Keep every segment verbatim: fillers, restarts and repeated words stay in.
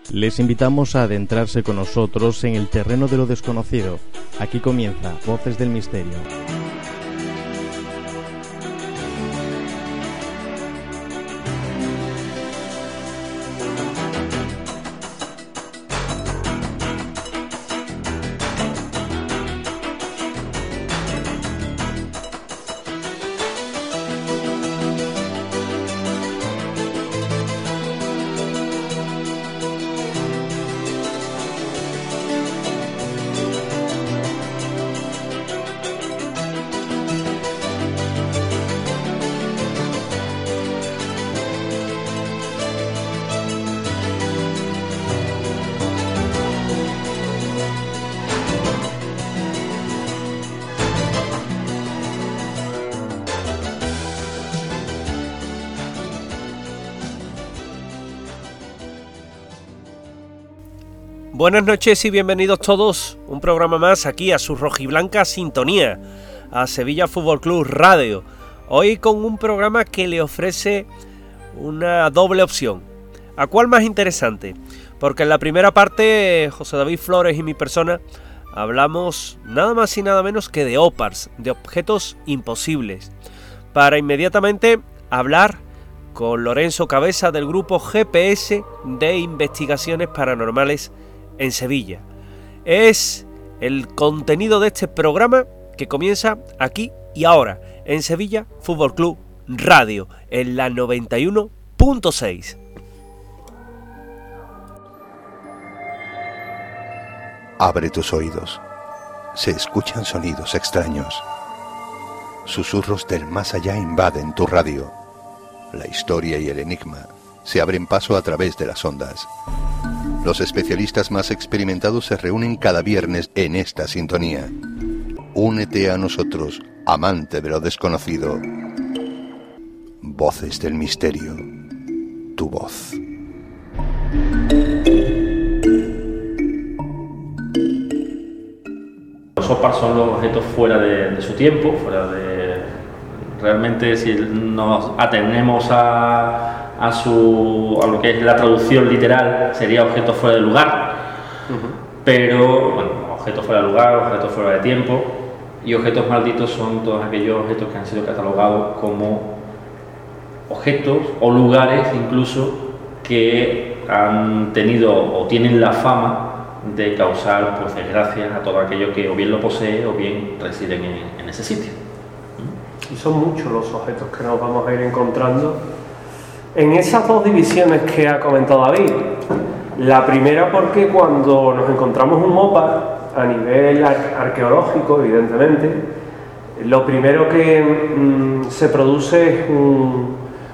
Les invitamos a adentrarse con nosotros en el terreno de lo desconocido. Aquí comienza Voces del Misterio. Buenas noches y bienvenidos todos, un programa más aquí a su rojiblanca sintonía, a Sevilla Fútbol Club Radio. Hoy con un programa que le ofrece una doble opción. ¿A cuál más interesante? Porque en la primera parte, José David Flores y mi persona hablamos nada más y nada menos que de O P A Rs, de objetos imposibles, para inmediatamente hablar con Lorenzo Cabeza del grupo G P S de Investigaciones Paranormales en Sevilla. Es el contenido de este programa que comienza aquí y ahora en Sevilla Fútbol Club Radio en la noventa y uno punto seis. Abre tus oídos. Se escuchan sonidos extraños. Susurros del más allá invaden tu radio. La historia y el enigma se abren paso a través de las ondas. Los especialistas más experimentados se reúnen cada viernes en esta sintonía. Únete a nosotros, amante de lo desconocido. Voces del Misterio. Tu voz. Los O P A Rs son los objetos fuera de, de su tiempo, fuera de... Realmente, si nos atenemos a, a, su, a lo que es la traducción literal, sería objetos fuera de lugar. Uh-huh. Pero, bueno, objetos fuera de lugar, objetos fuera de tiempo. Y objetos malditos son todos aquellos objetos que han sido catalogados como objetos o lugares incluso que han tenido o tienen la fama de causar pues, desgracias a todo aquello que o bien lo posee o bien residen en, en ese sitio. Y son muchos los objetos que nos vamos a ir encontrando en esas dos divisiones que ha comentado David. La primera porque cuando nos encontramos un O P A R a nivel ar- arqueológico, evidentemente, lo primero que mm, se produce es un,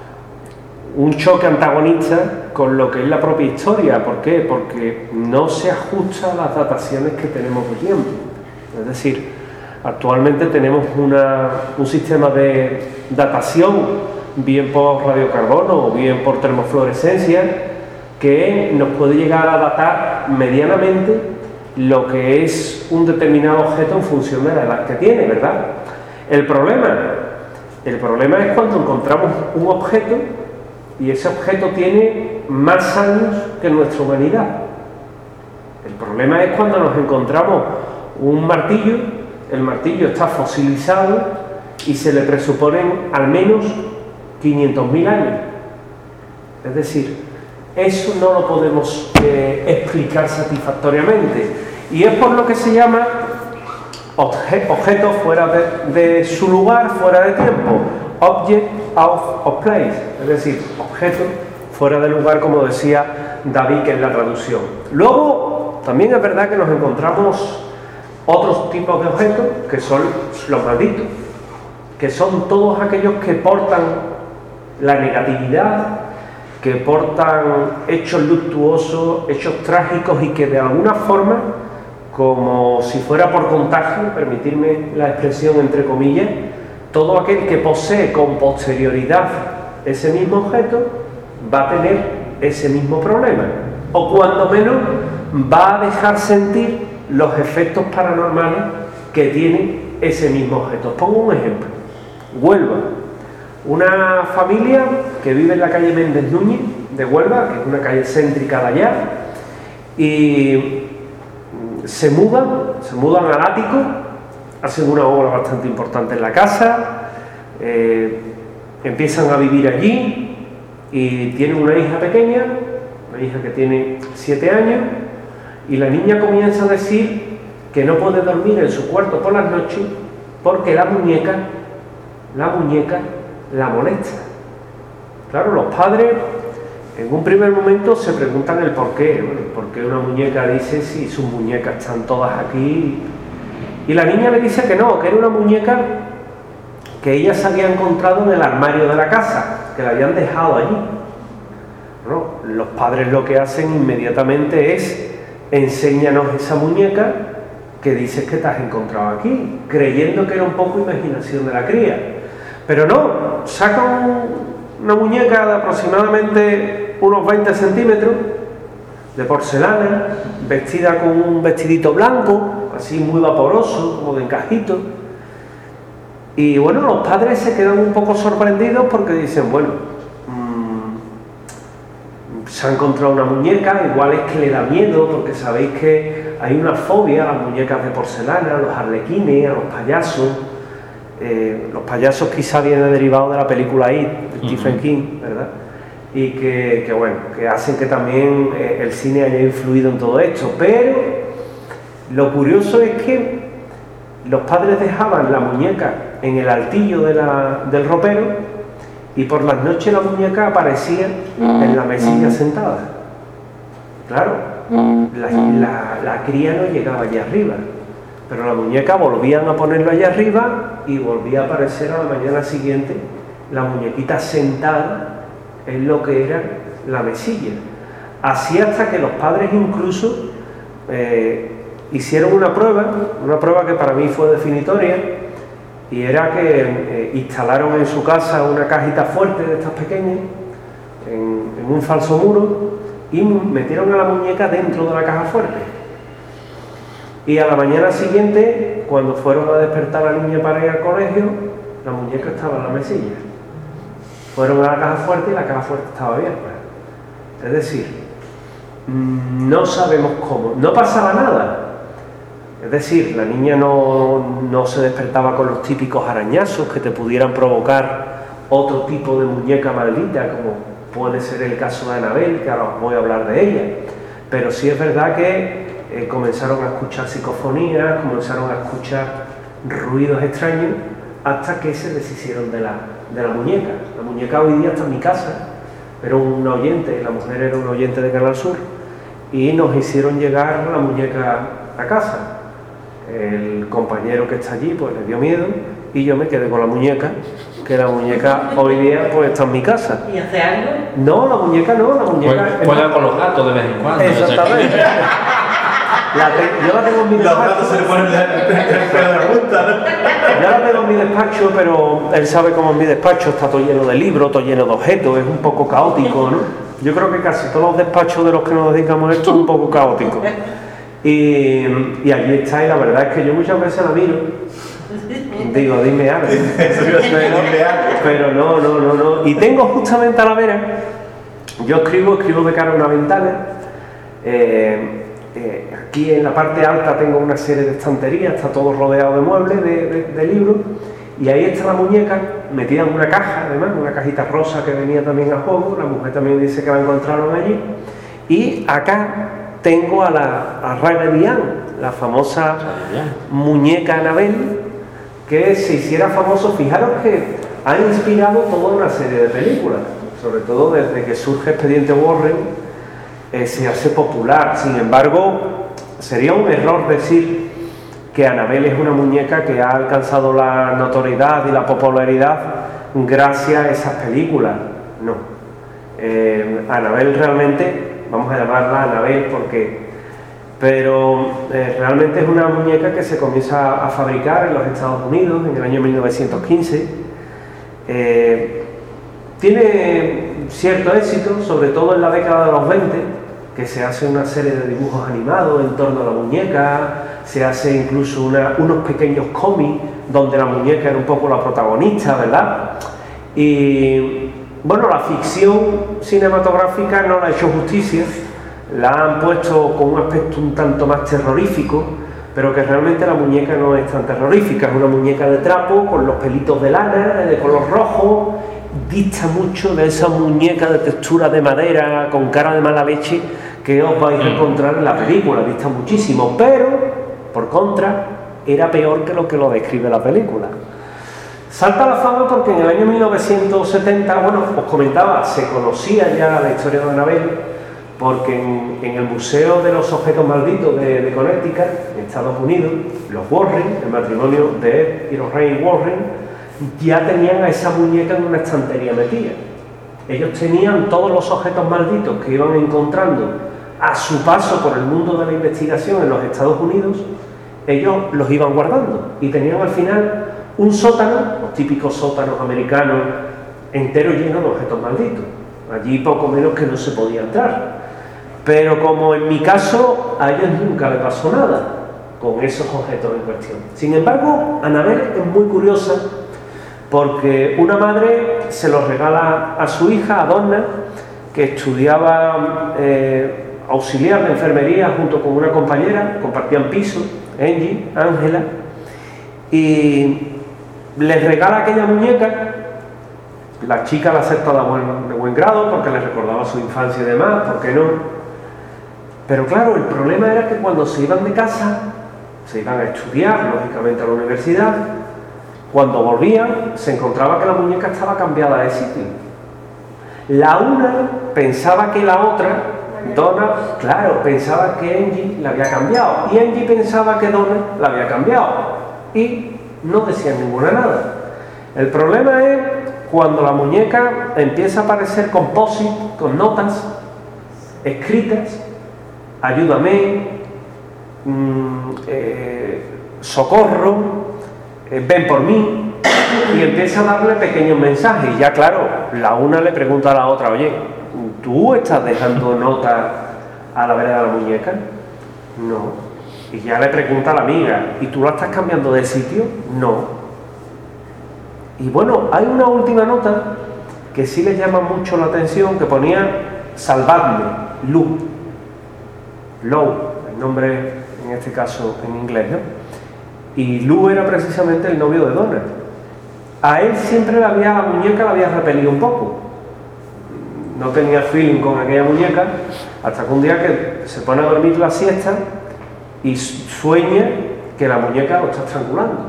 un choque antagonista con lo que es la propia historia. ¿Por qué? Porque no se ajusta a las dataciones que tenemos de tiempo. Es decir, actualmente tenemos una, un sistema de datación, bien por radiocarbono o bien por termofluorescencia, que nos puede llegar a datar medianamente lo que es un determinado objeto en función de la edad que tiene, ¿verdad? El problema, el problema es cuando encontramos un objeto y ese objeto tiene más años que nuestra humanidad. El problema es cuando nos encontramos un martillo. El martillo está fosilizado y se le presuponen al menos quinientos mil años. Es decir, eso no lo podemos eh, explicar satisfactoriamente. Y es por lo que se llama obje- objeto fuera de, de su lugar, fuera de tiempo. Object out of place. Es decir, objeto fuera de lugar, como decía David, que es la traducción. Luego, también es verdad que nos encontramos otros tipos de objetos que son los malditos, que son todos aquellos que portan la negatividad, que portan hechos luctuosos, hechos trágicos y que de alguna forma, como si fuera por contagio, permitirme la expresión entre comillas, todo aquel que posee con posterioridad ese mismo objeto va a tener ese mismo problema, o cuando menos va a dejar sentir los efectos paranormales que tiene ese mismo objeto. Pongo un ejemplo. Huelva. Una familia que vive en la calle Méndez Núñez de Huelva, que es una calle céntrica de allá, Y se mudan, se mudan al ático, hacen una obra bastante importante en la casa, eh, empiezan a vivir allí y tienen una hija pequeña, una hija que tiene siete años, y la niña comienza a decir que no puede dormir en su cuarto por las noches porque la muñeca, la muñeca la molesta. Claro, los padres en un primer momento se preguntan el por qué, bueno, por qué una muñeca dice si sus muñecas están todas aquí. Y la niña le dice que no, que era una muñeca que ella se había encontrado en el armario de la casa, que la habían dejado allí. Bueno, los padres lo que hacen inmediatamente es enséñanos esa muñeca que dices que te has encontrado aquí, creyendo que era un poco imaginación de la cría. Pero no, sacan una muñeca de aproximadamente unos veinte centímetros de porcelana, vestida con un vestidito blanco, así muy vaporoso, como de encajito. Y bueno, los padres se quedan un poco sorprendidos porque dicen, bueno, mmm, se ha encontrado una muñeca, igual es que le da miedo, porque sabéis que hay una fobia a las muñecas de porcelana, a los arlequines, a los payasos. Eh, los payasos quizá vienen derivados de la película It, de Stephen King, ¿verdad? Y que, que bueno, que hacen que también eh, el cine haya influido en todo esto. Pero lo curioso es que los padres dejaban la muñeca en el altillo de la, del ropero y por las noches la muñeca aparecía en la mesilla sentada. Claro, la, la, la cría no llegaba allá arriba, pero la muñeca volvían a ponerlo allá arriba y volvía a aparecer a la mañana siguiente la muñequita sentada en lo que era la mesilla. Así hasta que los padres incluso eh, hicieron una prueba, una prueba que para mí fue definitoria, y era que eh, instalaron en su casa una cajita fuerte de estas pequeñas en, en un falso muro y metieron a la muñeca dentro de la caja fuerte. Y a la mañana siguiente, cuando fueron a despertar a la niña para ir al colegio, la muñeca estaba en la mesilla. Fueron a la caja fuerte y la caja fuerte estaba abierta. Es decir, no sabemos cómo, no pasaba nada. Es decir, la niña no, no se despertaba con los típicos arañazos que te pudieran provocar otro tipo de muñeca maldita, como puede ser el caso de Annabelle, que ahora os voy a hablar de ella. Pero sí es verdad que eh, comenzaron a escuchar psicofonías, comenzaron a escuchar ruidos extraños, hasta que se deshicieron de la, de la muñeca. La muñeca hoy día está en mi casa, era un oyente, la mujer era un oyente de Canal Sur, y nos hicieron llegar la muñeca a casa. El compañero que está allí pues le dio miedo y yo me quedé con la muñeca, que la muñeca hoy día pues está en mi casa. ¿Y hace algo? No, la muñeca no, la muñeca... Juega con los gatos de vez en cuando. Exactamente. La te, yo la tengo en mi despacho. Los gatos se le ponen el pelo de la punta, ¿no? Yo la tengo en mi despacho, pero él sabe cómo en mi despacho está todo lleno de libros, todo lleno de objetos, es un poco caótico, ¿no? Yo creo que casi todos los despachos de los que nos dedicamos a esto es un poco caótico. Y, y allí está, y la verdad es que yo muchas veces la miro, digo, dime algo, pero, pero no, no, no, no. Y tengo justamente a la vera, yo escribo, escribo de cara a una ventana, eh, eh, aquí en la parte alta tengo una serie de estanterías, está todo rodeado de muebles, de, de, de libros, y ahí está la muñeca, metida en una caja, además, una cajita rosa que venía también a juego, la mujer también dice que la encontraron allí, y acá tengo a la a Raggedy Ann, la famosa muñeca Annabelle, que se hiciera famoso. Fijaros que ha inspirado toda una serie de películas, sobre todo desde que surge Expediente Warren, eh, se hace popular. Sin embargo, sería un error decir que Annabelle es una muñeca que ha alcanzado la notoriedad y la popularidad gracias a esas películas. No. Eh, Annabelle realmente, vamos a llamarla Annabelle porque, pero eh, realmente es una muñeca que se comienza a fabricar en los Estados Unidos en el año mil novecientos quince. Eh, tiene cierto éxito, sobre todo en la década de los veinte, que se hace una serie de dibujos animados en torno a la muñeca, se hace incluso una, unos pequeños cómics donde la muñeca era un poco la protagonista, ¿verdad? Y bueno, la ficción cinematográfica no le ha hecho justicia la han puesto con un aspecto un tanto más terrorífico, pero que realmente la muñeca no es tan terrorífica, es una muñeca de trapo con los pelitos de lana, de color rojo, dista mucho de esa muñeca de textura de madera con cara de mala leche que os vais a encontrar en la película, dista muchísimo, pero por contra era peor que lo que lo describe la película. Salta a la fama porque en el año mil novecientos setenta, bueno, os comentaba, se conocía ya la historia de Annabelle, porque en, en el Museo de los Objetos Malditos de, de Connecticut, en Estados Unidos, los Warren, el matrimonio de Ed y Lorraine Warren, ya tenían a esa muñeca en una estantería metida. Ellos tenían todos los objetos malditos que iban encontrando a su paso por el mundo de la investigación en los Estados Unidos, ellos los iban guardando y tenían al final un sótano, los típicos sótanos americanos, entero lleno de objetos malditos. Allí poco menos que no se podía entrar. Pero como en mi caso, a ellos nunca le pasó nada con esos objetos en cuestión. Sin embargo, Annabelle es muy curiosa porque una madre se los regala a su hija, a Donna, que estudiaba eh, auxiliar de enfermería junto con una compañera, compartían piso, Angie, Ángela, y les regala aquella muñeca. La chica la acepta de buen, de buen grado porque le recordaba su infancia y demás, ¿por qué no? Pero claro, el problema era que cuando se iban de casa, se iban a estudiar, lógicamente a la universidad, cuando volvían se encontraba que la muñeca estaba cambiada de sitio. La una pensaba que la otra, Donna, claro, pensaba que Angie la había cambiado, y Angie pensaba que Donna la había cambiado, y no decían ninguna nada. El problema es cuando la muñeca empieza a aparecer con post-it, con notas escritas, ayúdame, mmm, eh, socorro, eh, ven por mí, y empieza a darle pequeños mensajes. Y ya claro, la una le pregunta a la otra, oye, ¿tú estás dejando notas a la vera de la muñeca? No. Y ya le pregunta a la amiga, ¿y tú la estás cambiando de sitio? No. Y bueno, hay una última nota que sí les llama mucho la atención, que ponía salvadme, Lou, Lou, el nombre en este caso en inglés, ¿no? Y Lou era precisamente el novio de Donna. A él siempre la, había, la muñeca la había repelido un poco, no tenía feeling con aquella muñeca, hasta que un día que se pone a dormir la siesta y sueña que la muñeca lo está estrangulando.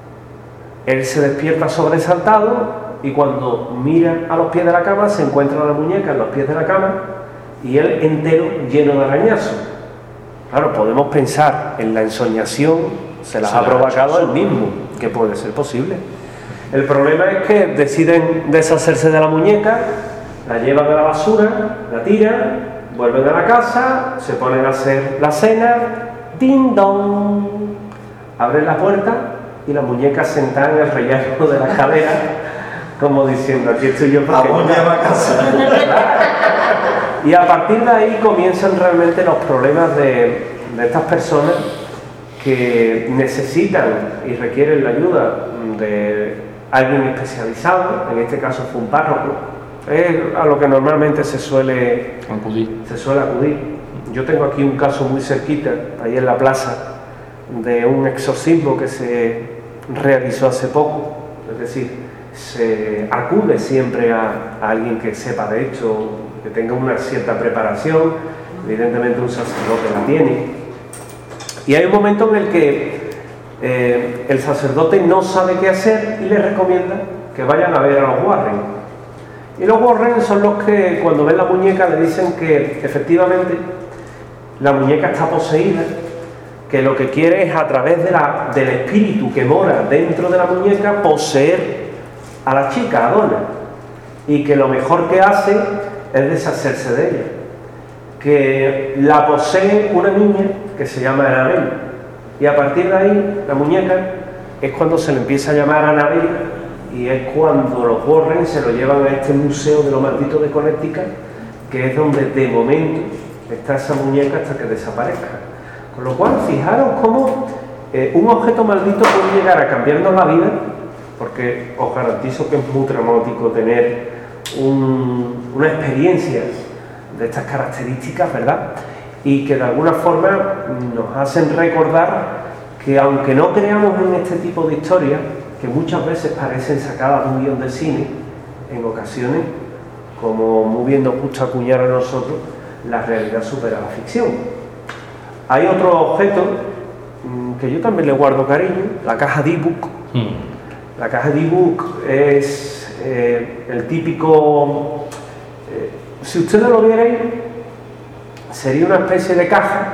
Él se despierta sobresaltado y cuando mira a los pies de la cama se encuentra la muñeca en los pies de la cama y él entero lleno de arañazos. Claro, podemos pensar en la ensoñación, se las ha provocado él mismo, que puede ser posible. El problema es que deciden deshacerse de la muñeca, la llevan a la basura, la tiran, vuelven a la casa, se ponen a hacer la cena, ¡ding dong! Abren la puerta y la muñeca sentada en el rellano de la escalera, como diciendo, aquí estoy yo para a casa. Y a partir de ahí comienzan realmente los problemas de, de estas personas que necesitan y requieren la ayuda de alguien especializado, en este caso fue un párroco, es a lo que normalmente se suele acudir. se suele acudir. Yo tengo aquí un caso muy cerquita, ahí en la plaza, de un exorcismo que se realizó hace poco, es decir, se acude siempre a, a alguien que sepa de esto, que tenga una cierta preparación, evidentemente un sacerdote la tiene, y hay un momento en el que eh, el sacerdote no sabe qué hacer y le recomienda que vayan a ver a los Warren. Y los Warren son los que cuando ven la muñeca le dicen que efectivamente la muñeca está poseída, que lo que quiere es a través de la, del espíritu que mora dentro de la muñeca poseer a la chica, a Donna, y que lo mejor que hace es deshacerse de ella, que la posee una niña que se llama Annabelle, y a partir de ahí la muñeca es cuando se le empieza a llamar Annabelle, y es cuando los Warren se lo llevan a este museo de lo maldito de Connecticut, que es donde de momento está esa muñeca hasta que desaparezca. Con lo cual, fijaros cómo eh, un objeto maldito puede llegar a cambiarnos la vida, porque os garantizo que es muy traumático tener un, una experiencia de estas características, ¿verdad? Y que de alguna forma nos hacen recordar que aunque no creamos en este tipo de historias, que muchas veces parecen sacadas de un guión de cine, en ocasiones, como muy bien nos gusta acuñar a nosotros, la realidad supera la ficción. Hay otro objeto mmm, que yo también le guardo cariño, la caja de ebook. Mm. La caja de ebook es eh, el típico... Eh, si ustedes lo vierais, sería una especie de caja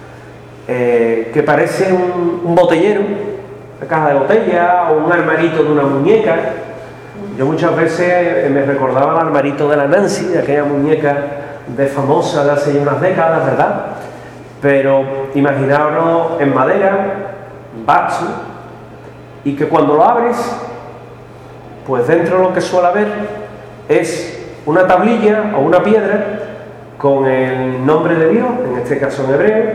eh, que parece un, un botellero, una caja de botella o un armarito de una muñeca. Yo muchas veces me recordaba el armarito de la Nancy, de aquella muñeca de famosa de hace ya unas décadas, ¿verdad? Pero imaginaros en madera, bacho, y que cuando lo abres, pues dentro lo que suele haber es una tablilla o una piedra con el nombre de Dios, en este caso en hebreo.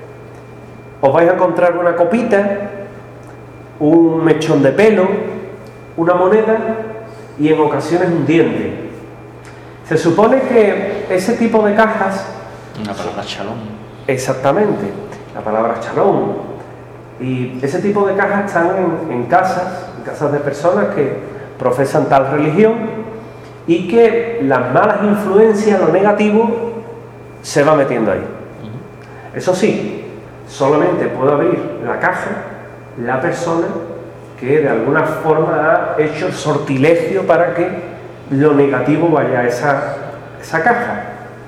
Os vais a encontrar una copita, un mechón de pelo, una moneda y en ocasiones un diente. Se supone que ese tipo de cajas... Una palabra shalom. Exactamente, la palabra shalom. Y ese tipo de cajas están en, en casas, en casas de personas que profesan tal religión y que las malas influencias, lo negativo, se va metiendo ahí. Eso sí, solamente puede abrir la caja la persona que de alguna forma ha hecho sortilegio para que lo negativo vaya a esa, esa caja.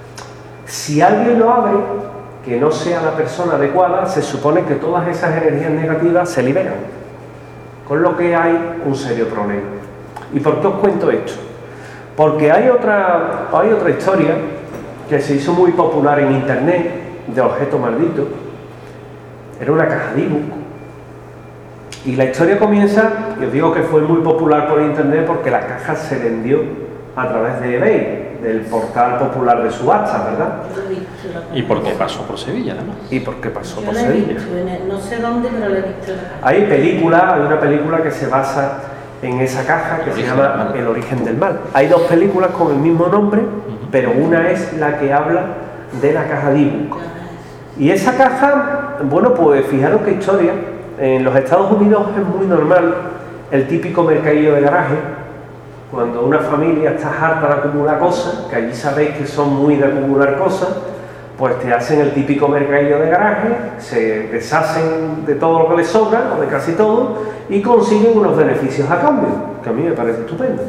Si alguien lo abre, que no sea la persona adecuada, se supone que todas esas energías negativas se liberan, con lo que hay un serio problema. ¿Y por qué os cuento esto? Porque hay otra, hay otra historia que se hizo muy popular en internet, de objeto maldito. Era una caja de ebook. Y la historia comienza, y os digo que fue muy popular por internet porque la caja se vendió a través de eBay, del portal popular de subastas, ¿verdad? Y porque pasó por Sevilla, además. Y porque pasó Yo por la he Sevilla. visto, en el- no sé dónde, pero la he visto. Hay película, hay una película que se basa en esa caja que El se origen llama del mal. El origen del mal. Hay dos películas con el mismo nombre, pero una es la que habla de la caja de ebook. Y esa caja, bueno, pues fijaros qué historia. En los Estados Unidos es muy normal el típico mercadillo de garaje, cuando una familia está harta de acumular cosas, que allí sabéis que son muy de acumular cosas, pues te hacen el típico mercadillo de garaje, se deshacen de todo lo que les sobra, o de casi todo, y consiguen unos beneficios a cambio, que a mí me parece estupendo.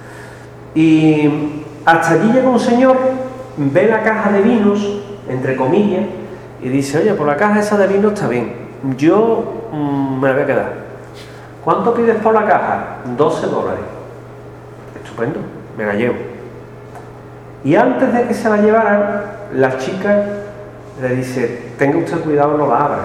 Y hasta allí llega un señor, ve la caja de vinos, entre comillas, y dice, oye, por la caja esa de vino está bien, yo mmm, me la voy a quedar. ¿Cuánto pides por la caja? doce dólares. Estupendo, me la llevo. Y antes de que se la llevaran, la chica le dice, tenga usted cuidado, no la abra.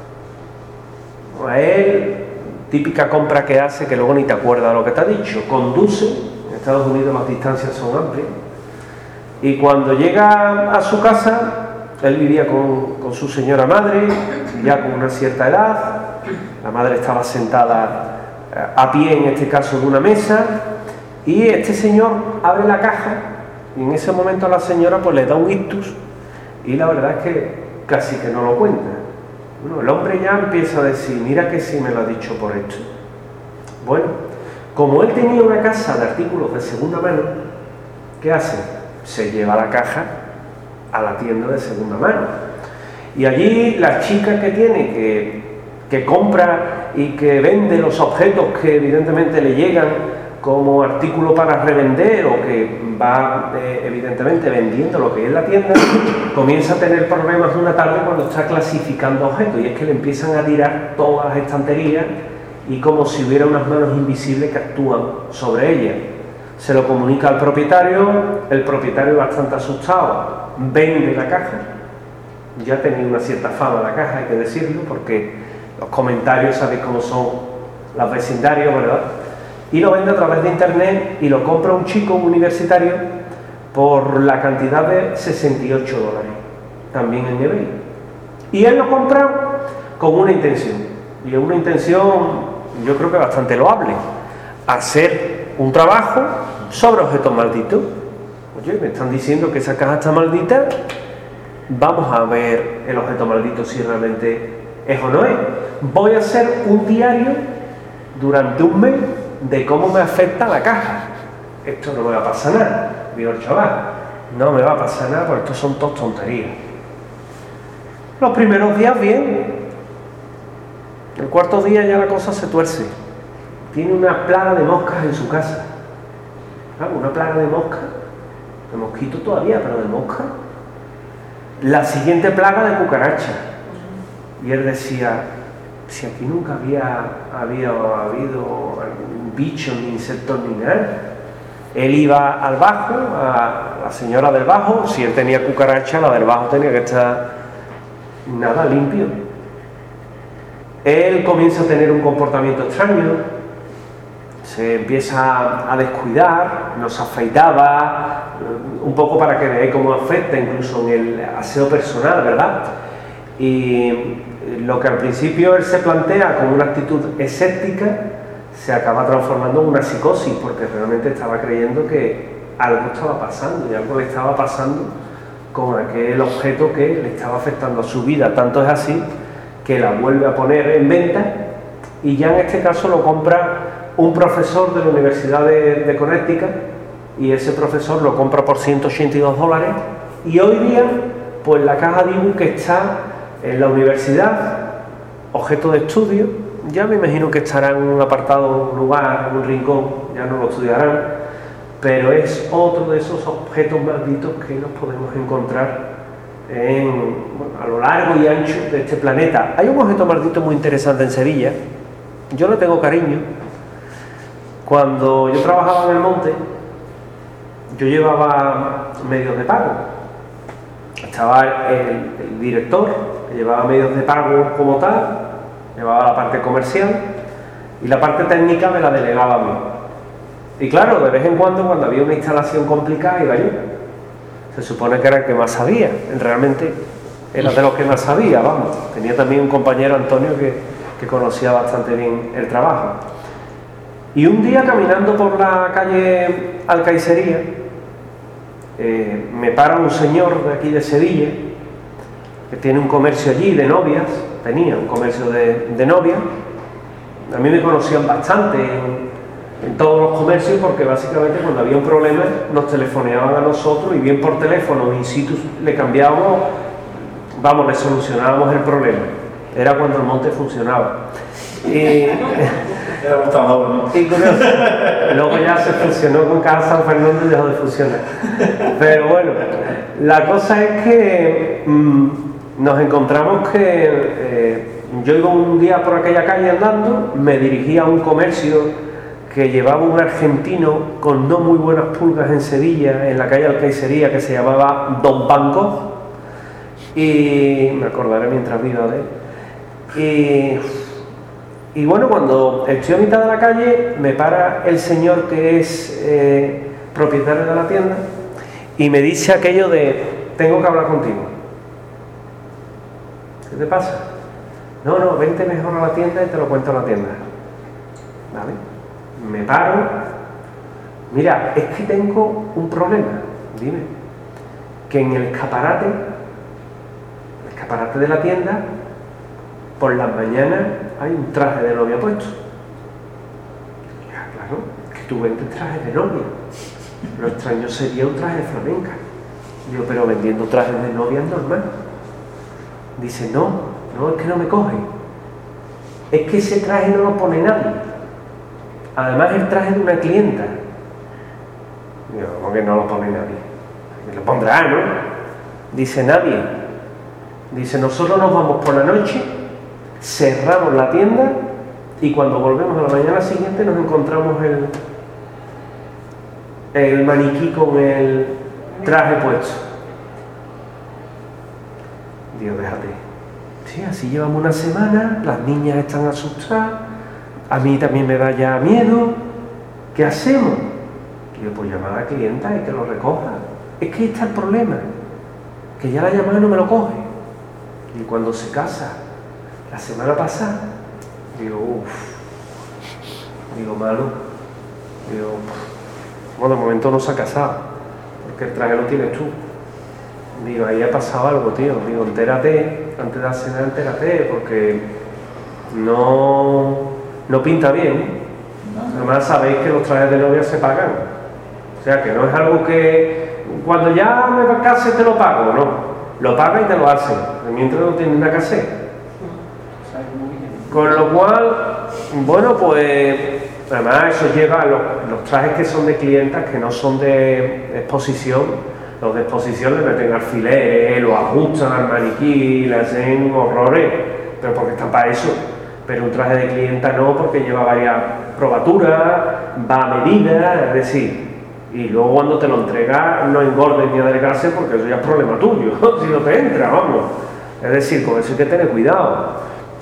A él, típica compra que hace, que luego ni te acuerdas de lo que te ha dicho, conduce, en Estados Unidos las distancias son amplias, y cuando llega a su casa, él vivía con, con su señora madre, ya con una cierta edad, la madre estaba sentada a pie, en este caso, de una mesa, y este señor abre la caja, y en ese momento a la señora pues le da un ictus, y la verdad es que casi que no lo cuenta. Bueno, el hombre ya empieza a decir, mira que sí me lo ha dicho por esto. Bueno, como él tenía una casa de artículos de segunda mano, ¿qué hace? Se lleva la caja a la tienda de segunda mano. Y allí la chica que tiene, que, que compra y que vende los objetos que evidentemente le llegan como artículo para revender o que va eh, evidentemente vendiendo lo que es la tienda, comienza a tener problemas una tarde cuando está clasificando objetos, y es que le empiezan a tirar todas las estanterías y como si hubiera unas manos invisibles que actúan sobre ellas. Se lo comunica al propietario, el propietario bastante asustado vende la caja, ya tenía una cierta fama la caja, hay que decirlo, porque los comentarios sabéis cómo son los vecindarios, ¿verdad? Y lo vende a través de internet y lo compra un chico, un universitario, por la cantidad de sesenta y ocho dólares, también en eBay. Y él lo compra con una intención, y una intención yo creo que bastante loable, hacer un trabajo sobre objetos malditos. oye, me están diciendo que esa caja está maldita, vamos a ver el objeto maldito si realmente es o no es. Voy a hacer un diario durante un mes de cómo me afecta la caja. Esto no me va a pasar nada, digo el chaval, no me va a pasar nada porque esto son todas tonterías. Los primeros días bien, el cuarto día ya la cosa se tuerce. Tiene una plaga de moscas en su casa. Claro, una plaga de moscas, de mosquito todavía, pero de moscas. La siguiente plaga de cucaracha. Y él decía, si aquí nunca había, había habido algún bicho, ni insectos, ni nada. Él iba al bajo, a la señora del bajo, si él tenía cucaracha, la del bajo tenía que estar nada limpio. Él comienza a tener un comportamiento extraño, se empieza a descuidar, nos afeitaba, un poco para que veáis cómo afecta incluso en el aseo personal, ¿verdad? Y lo que al principio él se plantea como una actitud escéptica, se acaba transformando en una psicosis, porque realmente estaba creyendo que algo estaba pasando, y algo le estaba pasando con aquel objeto que le estaba afectando a su vida. Tanto es así que la vuelve a poner en venta, y ya en este caso lo compra un profesor de la Universidad de, de Connecticut, y ese profesor lo compra por ciento ochenta y dos dólares, y hoy día pues la caja Dibu que está en la universidad, objeto de estudio, ya me imagino que estará en un apartado, un lugar, en un rincón, ya no lo estudiarán, pero es otro de esos objetos malditos que nos podemos encontrar en, bueno, a lo largo y ancho de este planeta. Hay un objeto maldito muy interesante en Sevilla, yo le tengo cariño. Cuando yo trabajaba en el monte, yo llevaba medios de pago. Estaba el, el director, que llevaba medios de pago como tal, llevaba la parte comercial, y la parte técnica me la delegaba a mí. Y claro, de vez en cuando, cuando había una instalación complicada, iba yo. Se supone que era el que más sabía, realmente era de los que más sabía, vamos. Tenía también un compañero, Antonio, que, que conocía bastante bien el trabajo. Y un día, caminando por la calle Alcaicería, eh, me para un señor de aquí de Sevilla, que tiene un comercio allí de novias, tenía un comercio de, de novias. A mí me conocían bastante en, en todos los comercios, porque básicamente cuando había un problema nos telefoneaban a nosotros, y bien por teléfono, in situ, le cambiábamos, vamos, le solucionábamos el problema. Era cuando el monte funcionaba. Y, y curioso, luego ya se fusionó con Casa San Fernando y dejó de funcionar. Pero bueno, la cosa es que mmm, nos encontramos que eh, yo iba un día por aquella calle andando, me dirigía a un comercio que llevaba un argentino con no muy buenas pulgas en Sevilla, en la calle Alcaicería, que se llamaba Don Banco, y me acordaré mientras viva de él. Y, y bueno, cuando estoy a mitad de la calle, me para el señor que es eh, propietario de la tienda, y me dice aquello de: tengo que hablar contigo. ¿Qué te pasa? No, no, vente mejor a la tienda y te lo cuento a la tienda. ¿Vale? Me paro. Mira, es que tengo un problema. Dime. Que en el escaparate, el escaparate de la tienda, por las mañanas hay un traje de novia puesto. Ya, claro, es que tú vendes trajes de novia. Lo extraño sería un traje de flamenca. Digo, pero vendiendo trajes de novia es normal. Dice, no, no, es que no me coge. Es que ese traje no lo pone nadie. Además, es el traje de una clienta. Digo, ¿cómo que no lo pone nadie? Me lo pondrá, ¿no? Dice, nadie. Dice, nosotros nos vamos por la noche, cerramos la tienda, y cuando volvemos a la mañana siguiente nos encontramos el, el maniquí con el traje puesto. Dios, déjate. Sí, así llevamos una semana, las niñas están asustadas, a mí también me da ya miedo. ¿Qué hacemos? Digo, pues llamar a la clienta y que lo recoja. Es que ahí está el problema, que ya la llamada no me lo coge. Y cuando se casa, la semana pasada, digo, uff, digo, malo, digo, bueno, de momento no se ha casado, porque el traje lo tienes tú. Digo, ahí ha pasado algo, tío. Digo, entérate, antes de la cena, entérate, porque no, no pinta bien. Además sabéis que los trajes de novia se pagan. O sea, que no es algo que cuando ya me case te lo pago, no. Lo paga y te lo hacen, mientras no tienes nada que hacer. Con lo cual, bueno, pues además eso lleva a los, los trajes que son de clientas, que no son de exposición. Los de exposición le meten alfileres, los ajustan al maniquí, le hacen horrores, pero porque están para eso. Pero un traje de clienta no, porque lleva varias probaturas, va a medida, es decir, y luego cuando te lo entregas no engordes ni adelgaces, porque eso ya es problema tuyo, si no te entra, vamos. Es decir, con eso hay que tener cuidado.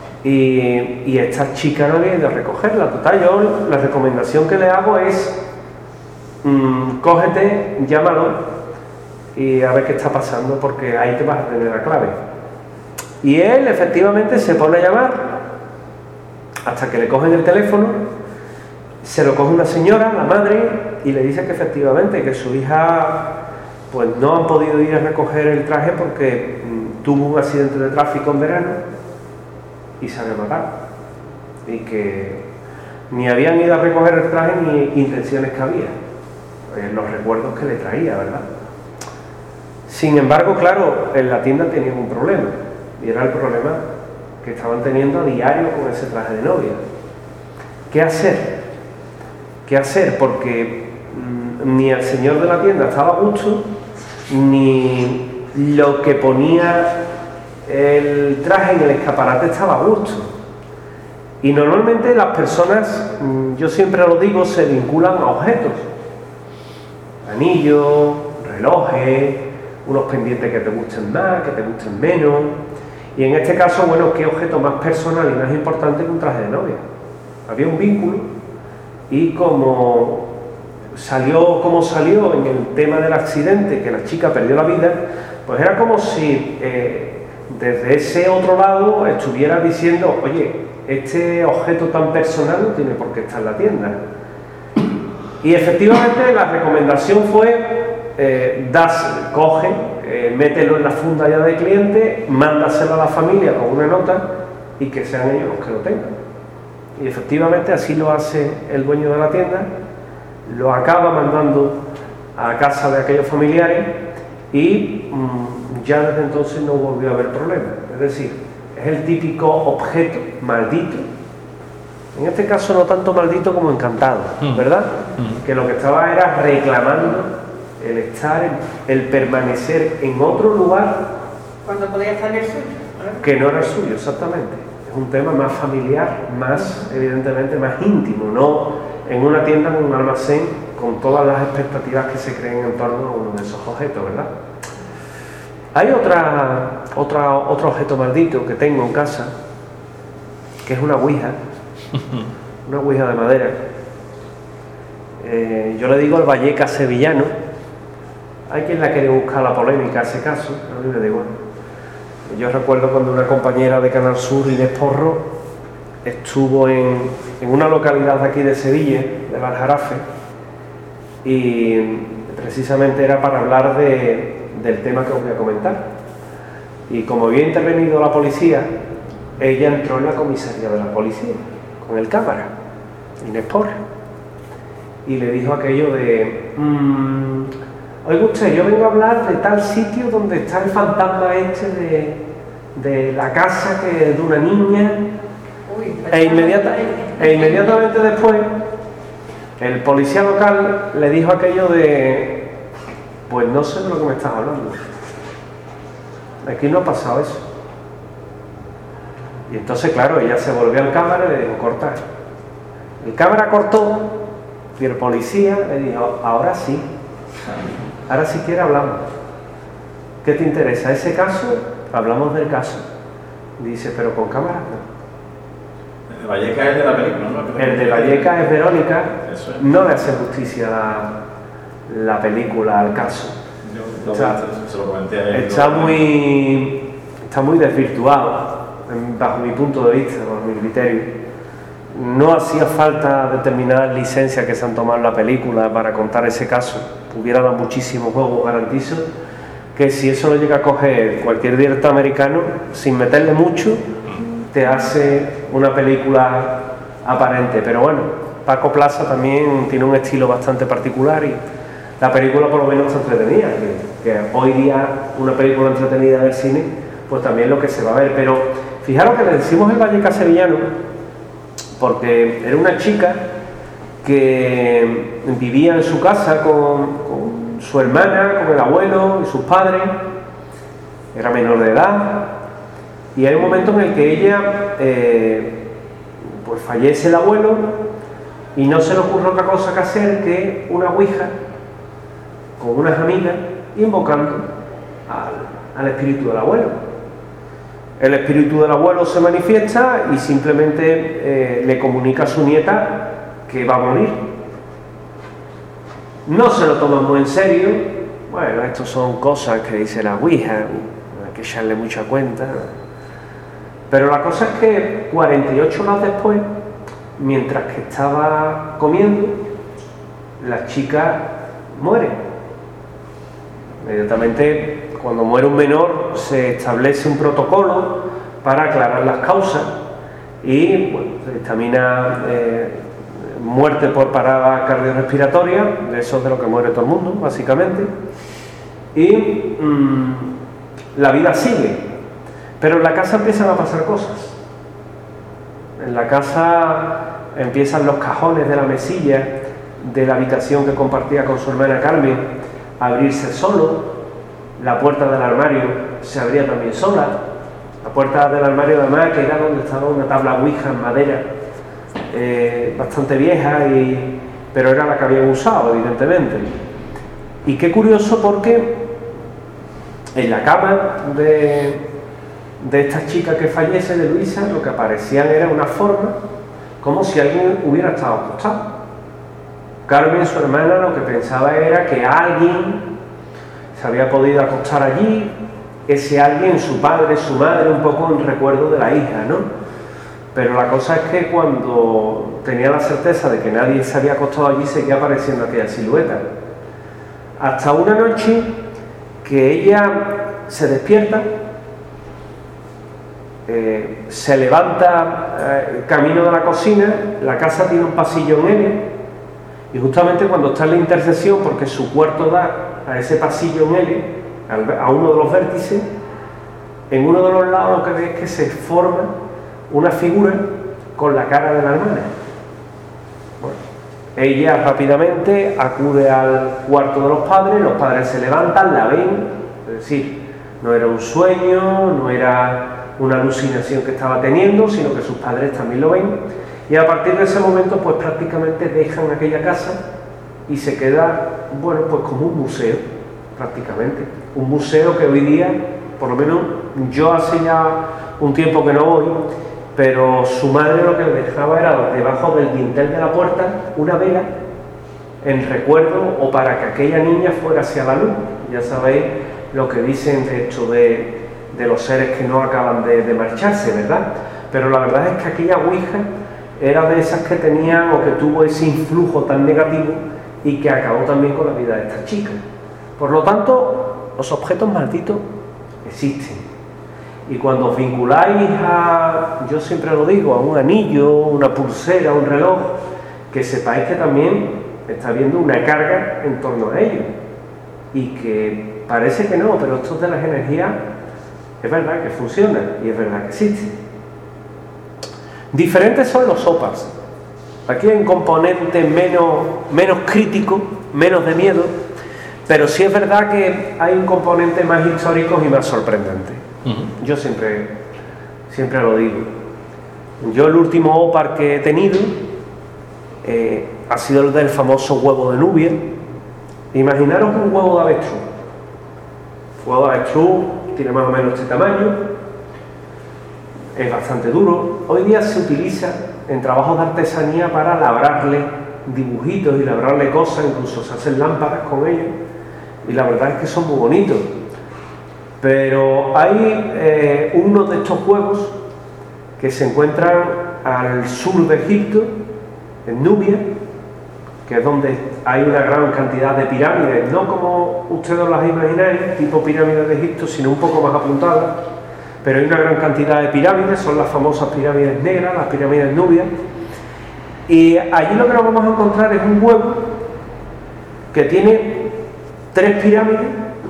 Y, y esta chica no viene a recogerla. Total, yo la recomendación que le hago es mmm, cógete, llámalo y a ver qué está pasando, porque ahí te vas a tener la clave. Y él efectivamente se pone a llamar hasta que le cogen el teléfono, se lo coge una señora, la madre, y le dice que efectivamente que su hija pues no han podido ir a recoger el traje porque mmm, tuvo un accidente de tráfico en verano y se había matado, y que ni habían ido a recoger el traje ni intenciones que había, en los recuerdos que le traía, ¿verdad? Sin embargo, claro, en la tienda tenían un problema, y era el problema que estaban teniendo a diario con ese traje de novia. ¿Qué hacer? ¿Qué hacer? Porque mmm, ni el señor de la tienda estaba a gusto, ni lo que ponía el traje en el escaparate estaba a gusto. Y normalmente las personas, yo siempre lo digo, se vinculan a objetos. Anillos, relojes, unos pendientes que te gusten más, que te gusten menos. Y en este caso, bueno, ¿qué objeto más personal y más importante que un traje de novia? Había un vínculo, y como salió como salió en el tema del accidente, que la chica perdió la vida, pues era como si eh, desde ese otro lado estuviera diciendo, oye, este objeto tan personal no tiene por qué estar en la tienda. Y efectivamente la recomendación fue, eh, das, coge, eh, mételo en la funda ya de cliente, mándaselo a la familia con una nota y que sean ellos los que lo tengan. Y efectivamente así lo hace el dueño de la tienda, lo acaba mandando a casa de aquellos familiares y mmm, ya desde entonces no volvió a haber problema. Es decir, es el típico objeto maldito, en este caso no tanto maldito como encantado, ¿verdad? Mm. Que lo que estaba era reclamando el estar, el permanecer en otro lugar cuando podía estar en el suyo, ¿verdad? Que no era el suyo, exactamente. Es un tema más familiar, más, evidentemente, más íntimo, no en una tienda, en un almacén, con todas las expectativas que se creen en torno a uno de esos objetos, ¿verdad? Hay otra, otra, otro objeto maldito que tengo en casa, que es una ouija, una ouija de madera. Eh, yo le digo el Valleca sevillano. Hay quien la quiere buscar la polémica a ese caso, a mí me da igual. Yo recuerdo cuando una compañera de Canal Sur, Inés Porro, estuvo en, en una localidad de aquí de Sevilla, del Aljarafe, y precisamente era para hablar de, del tema que os voy a comentar. Y como había intervenido la policía, ella entró en la comisaría de la policía, con el cámara, Inés Porro, y le dijo aquello de... Mmm, oiga usted, yo vengo a hablar de tal sitio donde está el fantasma este de, de la casa que de una niña. Uy, e, inmediata, e inmediatamente después el policía local le dijo aquello de, pues no sé de lo que me estás hablando, aquí no ha pasado eso. Y entonces claro, ella se volvió al cámara y le dijo cortar. El cámara cortó y el policía le dijo, ahora sí, ahora si quiere hablamos. ¿Qué te interesa? ¿Ese caso? Hablamos del caso. Dice, pero con cámara no. El de Valleca es de la película, ¿no? El de Valleca es Verónica. Eso es. No le hace justicia la, la película al caso. Yo Está, se lo comenté a él. está muy está muy desvirtuado bajo mi punto de vista, bajo mi criterio. No hacía falta determinadas licencias que se han tomado en la película para contar ese caso. hubiera dado muchísimo juego, garantizo que si eso lo llega a coger cualquier director americano, sin meterle mucho, te hace una película aparente. Pero bueno, Paco Plaza también tiene un estilo bastante particular y la película por lo menos está entretenida, que, que hoy día una película entretenida del cine, pues también es lo que se va a ver. Pero fijaros que le decimos el Vallecas sevillano porque era una chica que vivía en su casa con, con su hermana, con el abuelo y sus padres, era menor de edad, y hay un momento en el que ella, eh, pues fallece el abuelo y no se le ocurre otra cosa que hacer que una ouija con unas amigas invocando al, al espíritu del abuelo. El espíritu del abuelo se manifiesta y simplemente eh, le comunica a su nieta que va a morir. No se lo toman muy en serio. Bueno, esto son cosas que dice la ouija, hay que echarle mucha cuenta. Pero la cosa es que cuarenta y ocho horas después, mientras que estaba comiendo, la chica muere. Inmediatamente, cuando muere un menor, se establece un protocolo para aclarar las causas y bueno, se dictamina eh, muerte por parada cardiorrespiratoria, de eso es de lo que muere todo el mundo, básicamente, y mmm, la vida sigue. Pero en la casa empiezan a pasar cosas. En la casa empiezan los cajones de la mesilla de la habitación que compartía con su hermana Carmen a abrirse solo. La puerta del armario se abría también sola. La puerta del armario además, que era donde estaba una tabla ouija en madera, eh, bastante vieja, y, pero era la que habían usado, evidentemente. Y qué curioso, porque en la cama de... de esta chica que fallece, de Luisa, lo que aparecían era una forma como si alguien hubiera estado acostado. Carmen, su hermana, lo que pensaba era que alguien se había podido acostar allí, ese alguien, su padre, su madre, un poco en recuerdo de la hija, ¿no? Pero la cosa es que cuando tenía la certeza de que nadie se había acostado allí, seguía apareciendo aquella silueta. Hasta una noche que ella se despierta, Eh, se levanta eh, camino de la cocina, la casa tiene un pasillo en L, y justamente cuando está en la intersección, porque su cuarto da a ese pasillo en L, a uno de los vértices, en uno de los lados lo que ve es que se forma una figura con la cara de la hermana. Bueno, ella rápidamente acude al cuarto de los padres, los padres se levantan, la ven, es decir, no era un sueño, no era una alucinación que estaba teniendo, sino que sus padres también lo ven, y a partir de ese momento pues prácticamente dejan aquella casa y se queda, bueno, pues como un museo, prácticamente, un museo que hoy día, por lo menos yo hace ya un tiempo que no voy, pero su madre lo que le dejaba era debajo del dintel de la puerta una vela en recuerdo o para que aquella niña fuera hacia la luz. Ya sabéis lo que dicen de esto de de los seres que no acaban de, de marcharse, ¿verdad? Pero la verdad es que aquella ouija era de esas que tenían o que tuvo ese influjo tan negativo y que acabó también con la vida de esta chica. Por lo tanto, los objetos malditos existen. Y cuando os vinculáis a, yo siempre lo digo, a un anillo, una pulsera, un reloj, que sepáis que también está habiendo una carga en torno a ello. Y que parece que no, pero esto de las energías es verdad que funciona y es verdad que existe. Diferentes son los sopas. Aquí hay un componente menos, menos crítico, menos de miedo, pero sí es verdad que hay un componente más histórico y más sorprendente. Uh-huh. Yo siempre, siempre lo digo. Yo el último OPAR que he tenido eh, ha sido el del famoso huevo de Nubia. Imaginaros un huevo de avestruz. Huevo de avestruz tiene más o menos este tamaño, es bastante duro. Hoy día se utiliza en trabajos de artesanía para labrarle dibujitos y labrarle cosas, incluso se hacen lámparas con ellos, y la verdad es que son muy bonitos. Pero hay eh, uno de estos huevos que se encuentran al sur de Egipto, en Nubia, que es donde hay una gran cantidad de pirámides, no como ustedes las imagináis, tipo pirámides de Egipto, sino un poco más apuntadas, pero hay una gran cantidad de pirámides, son las famosas pirámides negras, las pirámides nubias, y allí lo que nos vamos a encontrar es un huevo que tiene tres pirámides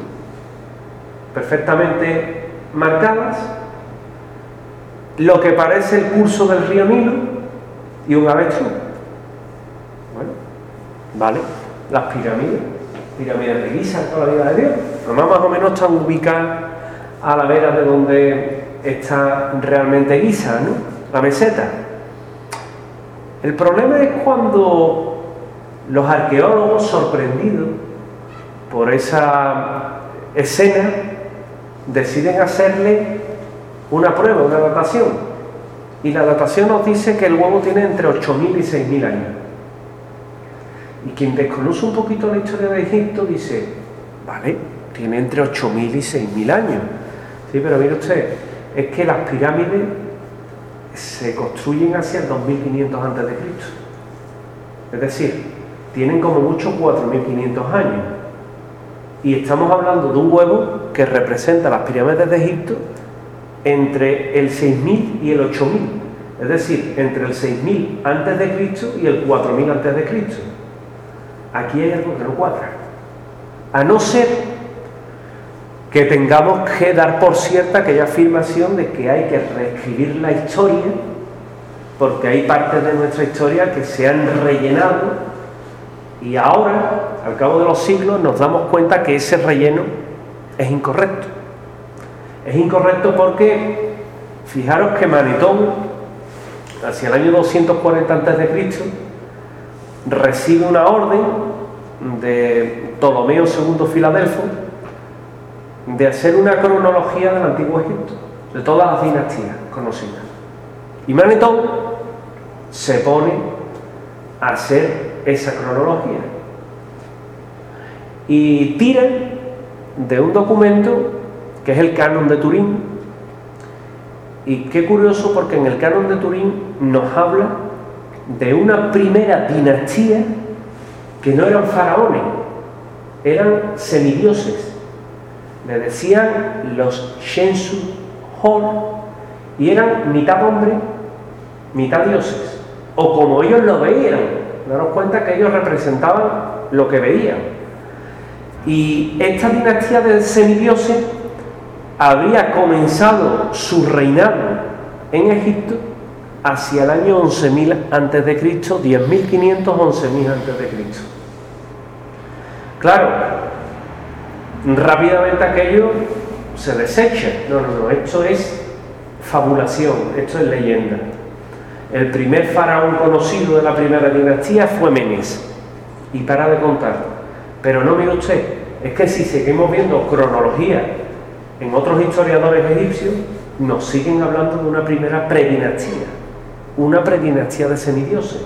perfectamente marcadas, lo que parece el curso del río Nilo y un avestruz. Bueno, vale, las pirámides, pirámides de Giza, toda la vida de Dios, nomás más o menos están ubicadas a la vera de donde está realmente Giza, ¿no? La meseta. El problema es cuando los arqueólogos, sorprendidos por esa escena, deciden hacerle una prueba, una datación, y la datación nos dice que el huevo tiene entre ocho mil y seis mil años. Y quien desconoce un poquito la historia de Egipto dice, vale, tiene entre ocho mil y seis mil años. Sí, pero mire usted, es que las pirámides se construyen hacia el dos mil quinientos antes de Cristo. Es decir, tienen como mucho cuatro mil quinientos años. Y estamos hablando de un huevo que representa las pirámides de Egipto entre el seis mil y el ocho mil. Es decir, entre el seis mil antes de Cristo y el cuatro mil antes de Cristo. Aquí hay algo que no cuadra. A no ser que tengamos que dar por cierta aquella afirmación de que hay que reescribir la historia, porque hay partes de nuestra historia que se han rellenado y ahora, al cabo de los siglos, nos damos cuenta que ese relleno es incorrecto. Es incorrecto porque, fijaros que Manetón, hacia el año doscientos cuarenta antes de Cristo, recibe una orden de Ptolomeo segundo Filadelfo de hacer una cronología del Antiguo Egipto, de todas las dinastías conocidas. Y Manetón se pone a hacer esa cronología y tira de un documento que es el Canon de Turín. Y qué curioso, porque en el Canon de Turín nos habla de una primera dinastía que no eran faraones, eran semidioses. Le decían los Shensu Hor y eran mitad hombre, mitad dioses, o como ellos lo veían. Daros cuenta que ellos representaban lo que veían. Y esta dinastía de semidioses había comenzado su reinado en Egipto hacia el año once mil antes de Cristo, diez mil quinientos, once mil antes de Cristo. Claro, rápidamente aquello se desecha. No, no, no, esto es fabulación, esto es leyenda. El primer faraón conocido de la primera dinastía fue Menes, y para de contar. Pero no, mire usted, es que si seguimos viendo cronología en otros historiadores egipcios, nos siguen hablando de una primera predinastía, una predinastía de semidioses.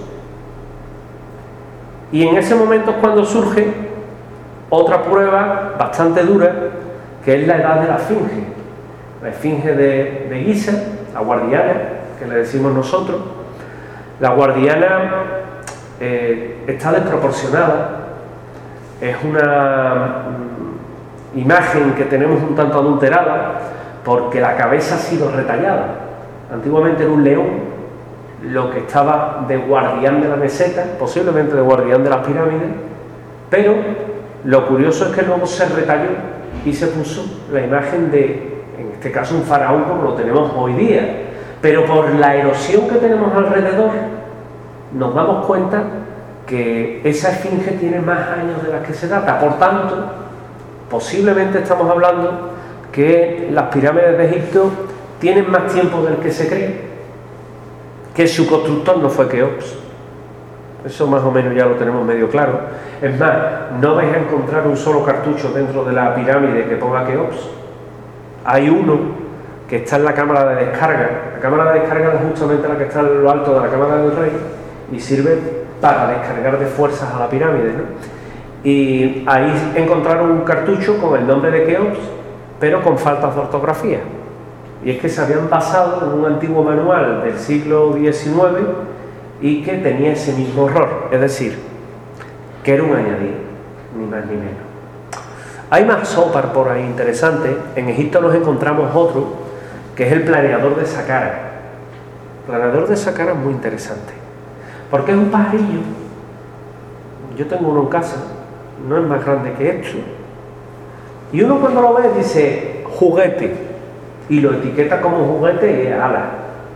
Y en ese momento es cuando surge otra prueba bastante dura, que es la edad de la esfinge. La esfinge de, de Giza, la guardiana, que le decimos nosotros. La guardiana eh, está desproporcionada, es una mm, imagen que tenemos un tanto adulterada, porque la cabeza ha sido retallada. Antiguamente era un león, lo que estaba de guardián de la meseta, posiblemente de guardián de las pirámides, pero lo curioso es que luego se retalló y se puso la imagen de, en este caso, un faraón como lo tenemos hoy día. Pero por la erosión que tenemos alrededor, nos damos cuenta que esa esfinge tiene más años de las que se data. Por tanto, posiblemente estamos hablando que las pirámides de Egipto tienen más tiempo del que se cree, que su constructor no fue Keops. Eso más o menos ya lo tenemos medio claro. Es más, no vais a encontrar un solo cartucho dentro de la pirámide que ponga Keops. Hay uno que está en la cámara de descarga. La cámara de descarga es justamente la que está en lo alto de la cámara del rey y sirve para descargar de fuerzas a la pirámide, ¿no? Y ahí encontraron un cartucho con el nombre de Keops, pero con faltas de ortografía. Y es que se habían basado en un antiguo manual del siglo diecinueve y que tenía ese mismo error. Es decir, que era un añadido, ni más ni menos. Hay más software por ahí interesantes. En Egipto nos encontramos otro, que es el planeador de Saqqara. El planeador de Saqqara es muy interesante, porque es un pajarillo. Yo tengo uno en casa, no es más grande que esto, y uno cuando lo ve dice juguete, y lo etiqueta como juguete y es ala.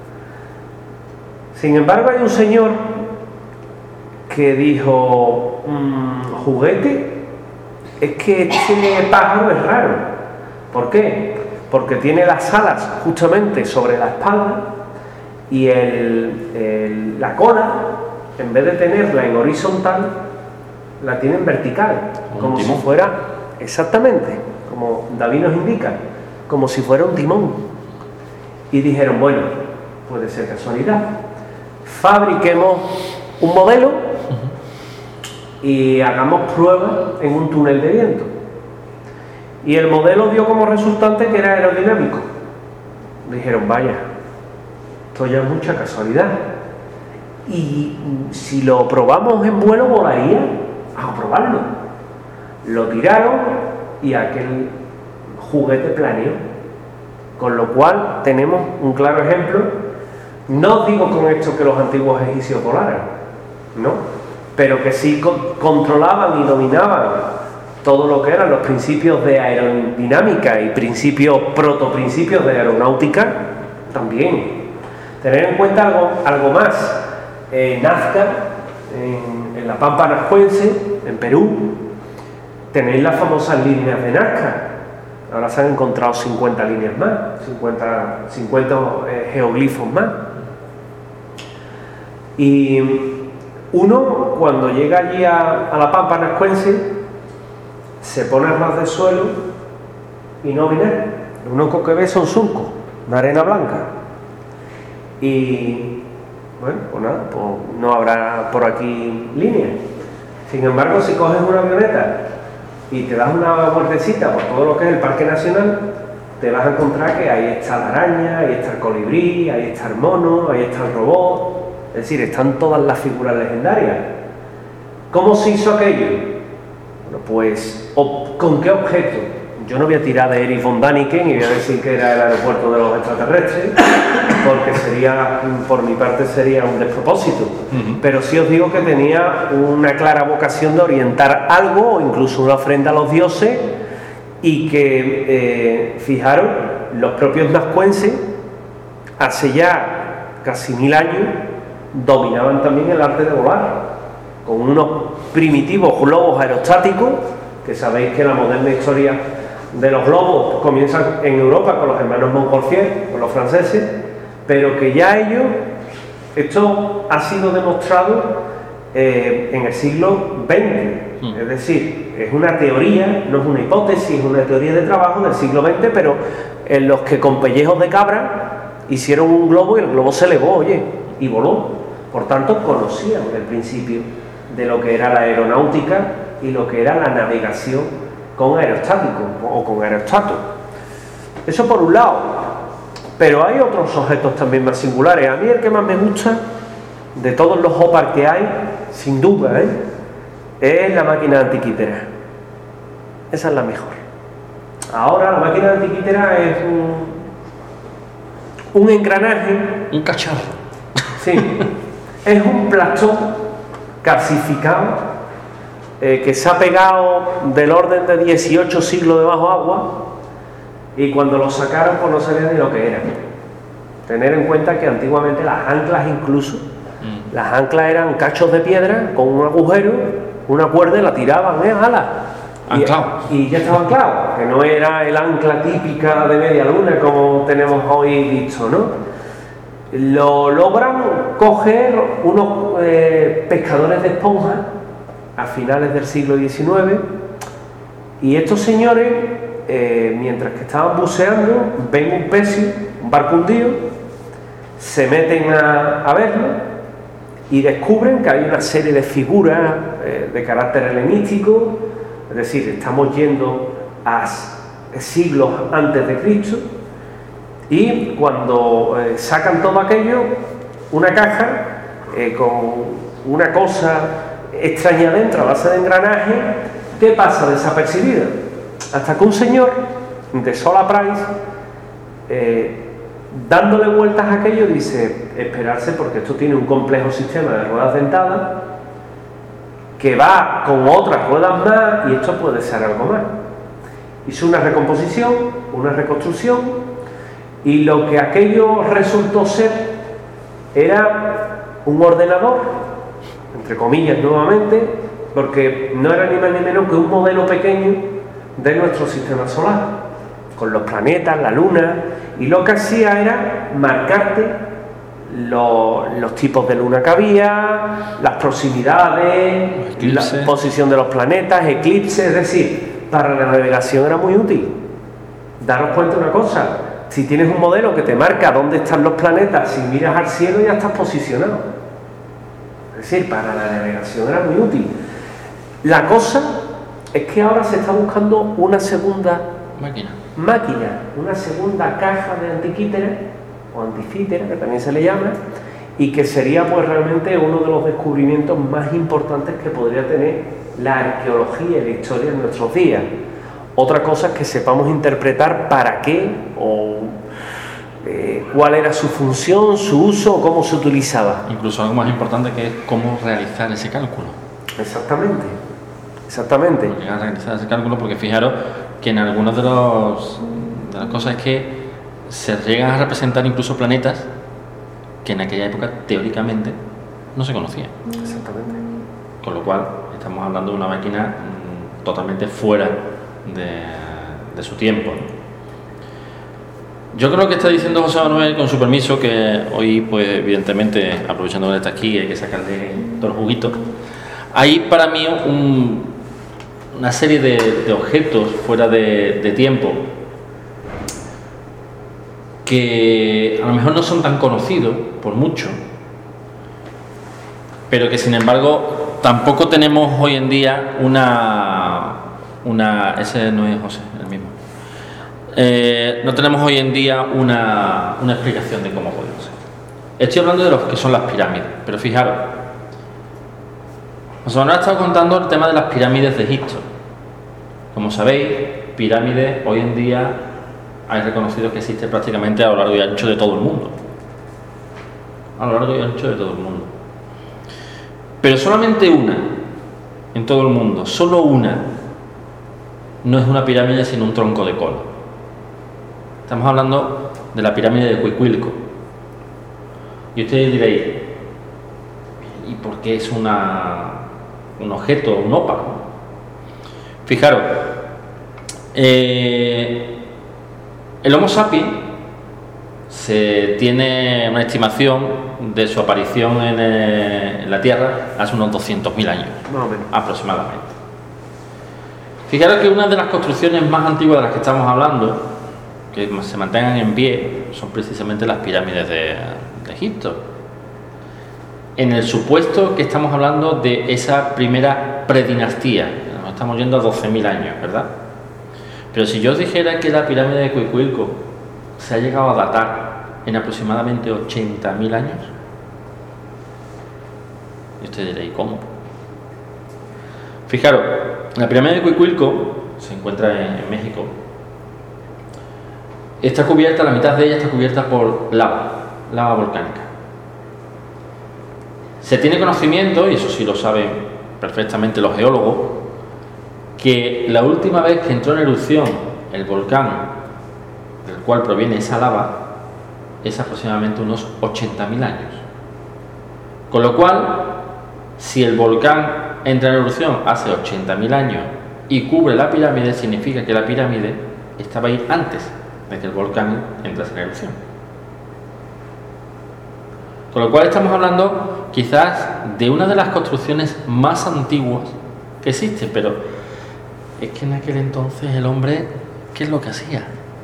Sin embargo, hay un señor que dijo, mmm, juguete, es que este pájaro es raro. ¿Por qué? Porque tiene las alas justamente sobre la espalda y el, el, la cola, en vez de tenerla en horizontal, la tiene en vertical, como si fuera, exactamente, como David nos indica, como si fuera un timón. Y dijeron, bueno, puede ser casualidad, fabriquemos un modelo y hagamos pruebas en un túnel de viento. Y el modelo dio como resultante que era aerodinámico. Dijeron, vaya, esto ya es mucha casualidad. Y si lo probamos en vuelo, volaría. Vamos a probarlo. Lo tiraron y aquel juguete planeó. Con lo cual tenemos un claro ejemplo. No digo con esto que los antiguos egipcios volaran, ¿no? Pero que sí co- controlaban y dominaban todo lo que eran los principios de aerodinámica y principios, protoprincipios de aeronáutica también. Tener en cuenta algo, algo más. En Nazca, en, en la Pampa Nazcuense, en Perú, tenéis las famosas líneas de Nazca. Ahora se han encontrado cincuenta líneas más, cincuenta, cincuenta eh, geoglifos más. Y uno, cuando llega allí a, a la Pampa Nazcuense, se pone a ras de suelo y no viene. Lo único que ve son surcos de arena blanca. Y bueno, pues nada, pues no habrá por aquí líneas. Sin embargo, si coges una avioneta y te das una vueltecita por todo lo que es el Parque Nacional, te vas a encontrar que ahí está la araña, ahí está el colibrí, ahí está el mono, ahí está el robot. Es decir, están todas las figuras legendarias. ¿Cómo se hizo aquello? Bueno, pues, ¿con qué objeto? Yo no voy a tirar de Erich von Däniken y voy a decir que era el aeropuerto de los extraterrestres, porque sería, por mi parte, sería un despropósito. Uh-huh. Pero sí os digo que tenía una clara vocación de orientar algo, o incluso una ofrenda a los dioses, y que, eh, fijaros, los propios nazcuenses, hace ya casi mil años, dominaban también el arte de volar, con unos primitivos globos aerostáticos, que sabéis que la moderna historia de los globos comienza en Europa con los hermanos Montgolfier, con los franceses, pero que ya ellos, esto ha sido demostrado eh, en el siglo veinte, mm. es decir, es una teoría, no es una hipótesis, es una teoría de trabajo del siglo veinte, pero en los que con pellejos de cabra hicieron un globo y el globo se elevó, oye, y voló. Por tanto, conocían el principio de lo que era la aeronáutica y lo que era la navegación con aerostático o con aerostato. Eso por un lado. Pero hay otros objetos también más singulares. A mí el que más me gusta de todos los Hopar que hay, sin duda, ¿eh? es la máquina antiquítera. Esa es la mejor. Ahora la máquina antiquítera es un, un engranaje, un cacharro. Sí, es un plastón calcificado eh, que se ha pegado del orden de dieciocho siglos debajo agua, y cuando lo sacaron pues no sabían ni lo que era. Tener en cuenta que antiguamente las anclas incluso, mm. las anclas eran cachos de piedra con un agujero, una cuerda y la tiraban, ¿eh? ¡Hala! Y, y ya estaba anclado, que no era el ancla típica de media luna como tenemos hoy visto, ¿no? Lo logran coger unos eh, pescadores de esponja a finales del siglo diecinueve, y estos señores, eh, mientras que estaban buceando, ven un pez, un barco hundido, se meten a, a verlo y descubren que hay una serie de figuras eh, de carácter helenístico, es decir, estamos yendo a siglos antes de Cristo. Y cuando eh, sacan todo aquello, una caja eh, con una cosa extraña dentro a base de engranaje que pasa desapercibida. Hasta que un señor de Solar Price, eh, dándole vueltas a aquello, dice: esperarse, porque esto tiene un complejo sistema de ruedas dentadas que va con otras ruedas más y esto puede ser algo más. Hizo una recomposición, una reconstrucción, y lo que aquello resultó ser era un ordenador, entre comillas nuevamente, porque no era ni más ni menos que un modelo pequeño de nuestro sistema solar, con los planetas, la luna, y lo que hacía era marcarte los, los tipos de luna que había, las proximidades, Eclipse. la posición de los planetas, eclipses. Es decir, para la navegación era muy útil. Daros cuenta de una cosa: si tienes un modelo que te marca dónde están los planetas, si miras al cielo ya estás posicionado. Es decir, para la navegación era muy útil. La cosa es que ahora se está buscando una segunda Máquina. máquina, una segunda caja de antiquítera o anticítera, que también se le llama, y que sería pues realmente uno de los descubrimientos más importantes que podría tener la arqueología y la historia en nuestros días. Otra cosa es que sepamos interpretar para qué o eh, cuál era su función, su uso o cómo se utilizaba. Incluso algo más importante, que es cómo realizar ese cálculo. Exactamente, exactamente. Llegar a realizar ese cálculo, porque fijaros que en algunas de, los, de las cosas es que se llegan a representar incluso planetas que en aquella época teóricamente no se conocían. Exactamente. Con lo cual estamos hablando de una máquina mmm, totalmente fuera de, de su tiempo. Yo creo que está diciendo José Manuel, con su permiso, que hoy, pues evidentemente, aprovechando que él está aquí, hay que sacarle todo el juguito. Hay para mí un, una serie de, de objetos fuera de, de tiempo que a lo mejor no son tan conocidos por mucho, pero que sin embargo tampoco tenemos hoy en día una... una ese no es José, el mismo. Eh, no tenemos hoy en día una, una explicación de cómo podemos ser. Estoy hablando de los que son las pirámides, pero fijaros, José Manuel ha estado contando el tema de las pirámides de Egipto. Como sabéis, pirámides hoy en día hay reconocido que existe prácticamente a lo largo y ancho de todo el mundo. A lo largo y ancho de todo el mundo. Pero solamente una en todo el mundo, solo una, no es una pirámide sino un tronco de cono. Estamos hablando de la pirámide de Cuicuilco. Y ustedes diréis: ¿y por qué es una, un objeto, un ópalo? Fijaros, eh, el Homo sapiens se tiene una estimación de su aparición en, eh, en la Tierra hace unos doscientos mil años, Más o menos. aproximadamente. Fijaros que una de las construcciones más antiguas de las que estamos hablando, que se mantengan en pie, son precisamente las pirámides de, de Egipto. En el supuesto que estamos hablando de esa primera predinastía, nos estamos yendo a doce mil años, ¿verdad? Pero si yo os dijera que la pirámide de Cuicuilco se ha llegado a datar en aproximadamente ochenta mil años, y usted dirá: ¿y cómo? Fijaros, la pirámide de Cuicuilco se encuentra en, en México. Está cubierta, la mitad de ella está cubierta por lava, lava volcánica. Se tiene conocimiento, y eso sí lo saben perfectamente los geólogos, que la última vez que entró en erupción el volcán del cual proviene esa lava es aproximadamente unos ochenta mil años. Con lo cual, si el volcán entra en erupción hace ochenta mil años y cubre la pirámide, significa que la pirámide estaba ahí antes de que el volcán entrase en erupción. Con lo cual estamos hablando quizás de una de las construcciones más antiguas que existe, pero es que en aquel entonces el hombre, ¿qué es lo que hacía?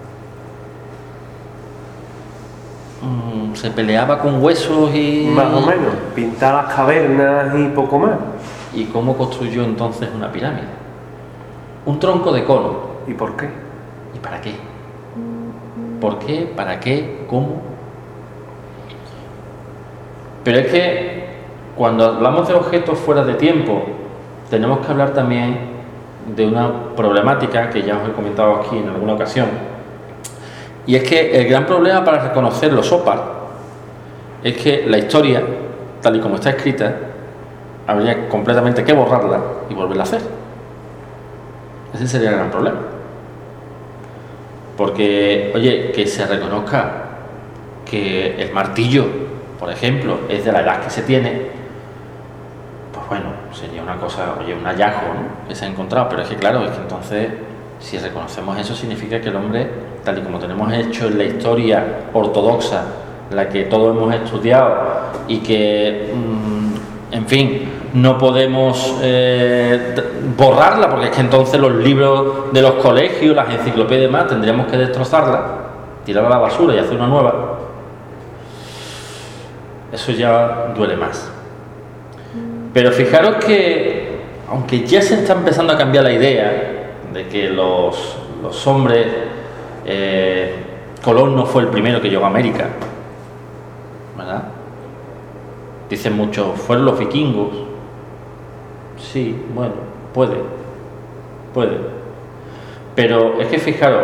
Mm, se peleaba con huesos y... Más o menos, pintar las cavernas y poco más. ¿Y cómo construyó entonces una pirámide? Un tronco de cono. ¿Y por qué? ¿Y para qué? ¿Por qué? ¿Para qué? ¿Cómo? Pero es que cuando hablamos de objetos fuera de tiempo, tenemos que hablar también de una problemática que ya os he comentado aquí en alguna ocasión, y es que el gran problema para reconocer los OPAR es que la historia, tal y como está escrita, habría completamente que borrarla y volverla a hacer. Ese sería el gran problema. Porque, oye, que se reconozca que el martillo, por ejemplo, es de la edad que se tiene, pues bueno, sería una cosa, oye, un hallazgo, ¿no?, que se ha encontrado. Pero es que claro, es que entonces, si reconocemos eso, significa que el hombre, tal y como tenemos hecho en la historia ortodoxa, la que todos hemos estudiado y que, mmm, en fin, no podemos eh, borrarla, porque es que entonces los libros de los colegios, las enciclopedias y demás, tendríamos que destrozarla, tirarla a la basura y hacer una nueva. Eso ya duele más. Pero fijaros que, aunque ya se está empezando a cambiar la idea de que los, los hombres, eh, Colón no fue el primero que llegó a América, ¿verdad? Dicen muchos, fueron los vikingos. Sí, bueno, puede, puede. Pero es que fijaros,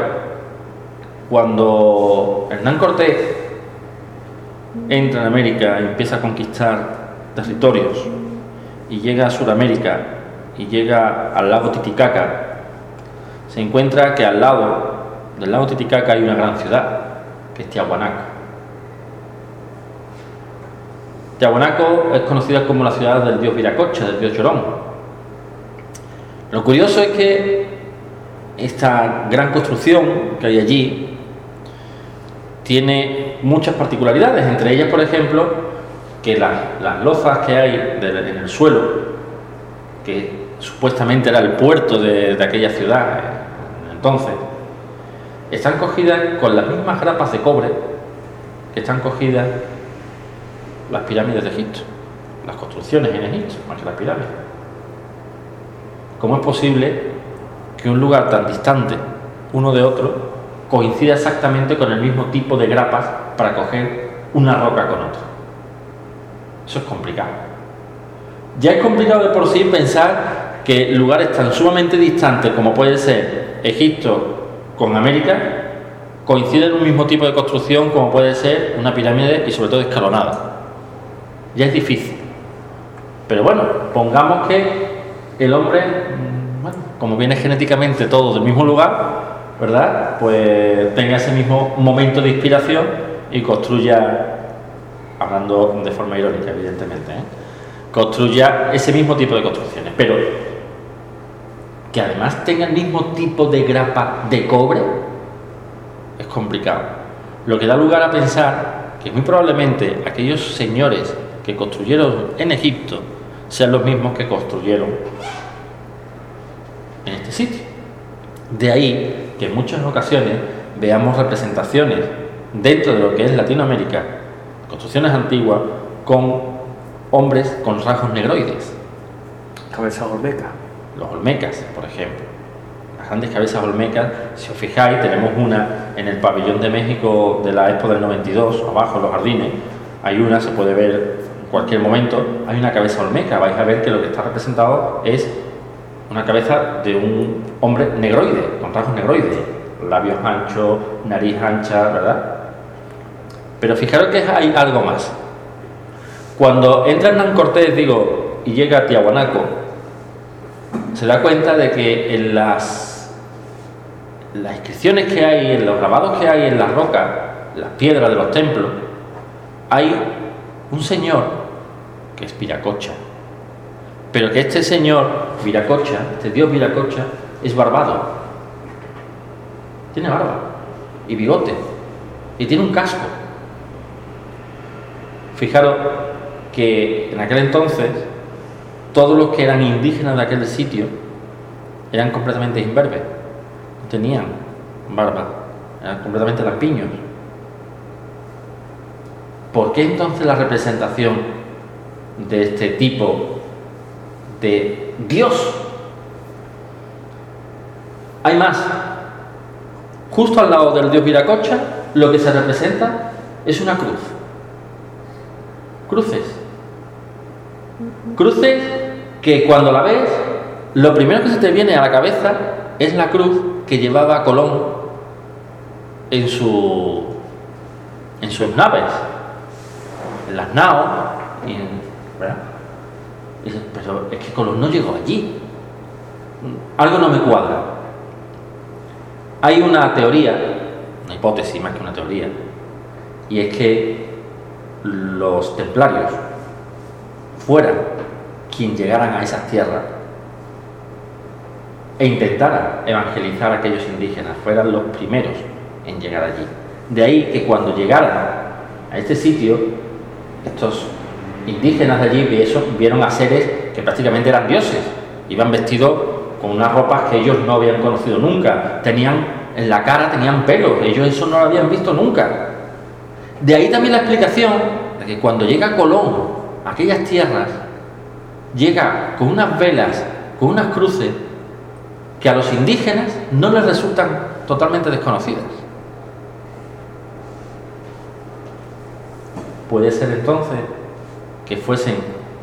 cuando Hernán Cortés entra en América y empieza a conquistar territorios y llega a Sudamérica y llega al lago Titicaca, se encuentra que al lado del lago Titicaca hay una gran ciudad, que es Tiahuanaco. Tiahuanaco es conocida como la ciudad del dios Viracocha, del dios Llorón. Lo curioso es que esta gran construcción que hay allí tiene muchas particularidades, entre ellas, por ejemplo, que las, las lozas que hay de, en el suelo, que supuestamente era el puerto de, de aquella ciudad entonces, están cogidas con las mismas grapas de cobre que están cogidas las pirámides de Egipto, las construcciones en Egipto, más que las pirámides. ¿Cómo es posible que un lugar tan distante uno de otro coincida exactamente con el mismo tipo de grapas para coger una roca con otra? Eso es complicado. Ya es complicado de por sí pensar que lugares tan sumamente distantes como puede ser Egipto con América coinciden en un mismo tipo de construcción como puede ser una pirámide y sobre todo escalonada. Ya es difícil. Pero bueno, pongamos que el hombre, bueno, como viene genéticamente todo del mismo lugar, ¿verdad?, pues tenga ese mismo momento de inspiración y construya, hablando de forma irónica evidentemente, ¿eh? construya ese mismo tipo de construcciones, pero que además tenga el mismo tipo de grapa de cobre es complicado, lo que da lugar a pensar que muy probablemente aquellos señores que construyeron en Egipto sean los mismos que construyeron en este sitio. De ahí que en muchas ocasiones veamos representaciones dentro de lo que es Latinoamérica, construcciones antiguas, con hombres con rasgos negroides. Cabezas olmecas. Los olmecas, por ejemplo. Las grandes cabezas olmecas, si os fijáis, tenemos una en el pabellón de México de la Expo del noventa y dos, abajo en los jardines. Hay una, se puede ver en cualquier momento, hay una cabeza olmeca. Vais a ver que lo que está representado es una cabeza de un hombre negroide, con rasgos negroides, labios anchos, nariz ancha, ¿verdad? Pero fijaros que hay algo más. Cuando entra Hernán Cortés, digo, y llega a Tiahuanaco, se da cuenta de que en las, las inscripciones que hay, en los grabados que hay en las rocas, las piedras de los templos, hay un señor que es Viracocha, pero que este señor Viracocha, este dios Viracocha, es barbado, tiene barba y bigote y tiene un casco. Fijaros que en aquel entonces todos los que eran indígenas de aquel sitio eran completamente imberbes, no tenían barba, eran completamente lampiños. ¿Por qué entonces la representación de este tipo de Dios? Hay más. Justo al lado del dios Viracocha, lo que se representa es una cruz. Cruces. Cruces que cuando la ves, lo primero que se te viene a la cabeza es la cruz que llevaba Colón en su en sus naves, en las naos, y en, ¿verdad? Y dices, pero es que Colón no llegó allí, algo no me cuadra. Hay una teoría, una hipótesis más que una teoría, y es que los templarios fueran quien llegaran a esas tierras e intentaran evangelizar a aquellos indígenas, fueran los primeros en llegar allí. De ahí que cuando llegaran a este sitio, estos indígenas de allí vieron a seres que prácticamente eran dioses, iban vestidos con unas ropas que ellos no habían conocido nunca, tenían en la cara tenían pelos, ellos eso no lo habían visto nunca. De ahí también la explicación de que cuando llega Colón a aquellas tierras, llega con unas velas, con unas cruces que a los indígenas no les resultan totalmente desconocidas. Puede ser entonces que fuesen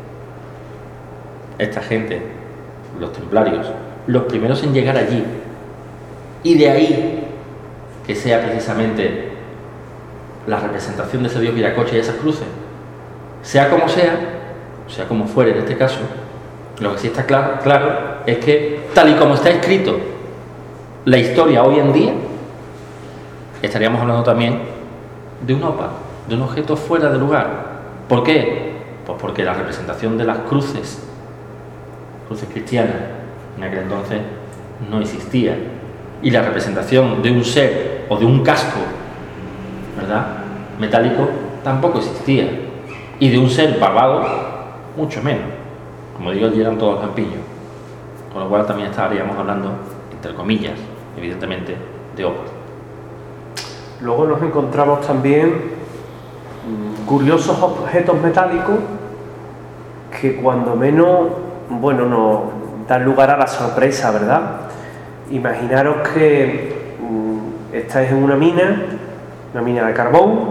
esta gente, los templarios, los primeros en llegar allí, y de ahí que sea precisamente la representación de ese dios Viracocha y esas cruces. Sea como sea, sea como fuere en este caso, lo que sí está claro, claro es que tal y como está escrito la historia hoy en día, estaríamos hablando también de un opa, de un objeto fuera de lugar. ¿Por qué? Pues porque la representación de las cruces, cruces cristianas, en aquel entonces no existía, y la representación de un ser o de un casco, ¿verdad?, metálico tampoco existía, y de un ser barbado mucho menos. Como digo, allí eran todos campillos, con lo cual también estaríamos hablando, entre comillas, evidentemente, de opas. Luego nos encontramos también curiosos objetos metálicos que cuando menos, bueno, nos dan lugar a la sorpresa, ¿verdad? Imaginaros que mmm, estáis en una mina, una mina de carbón,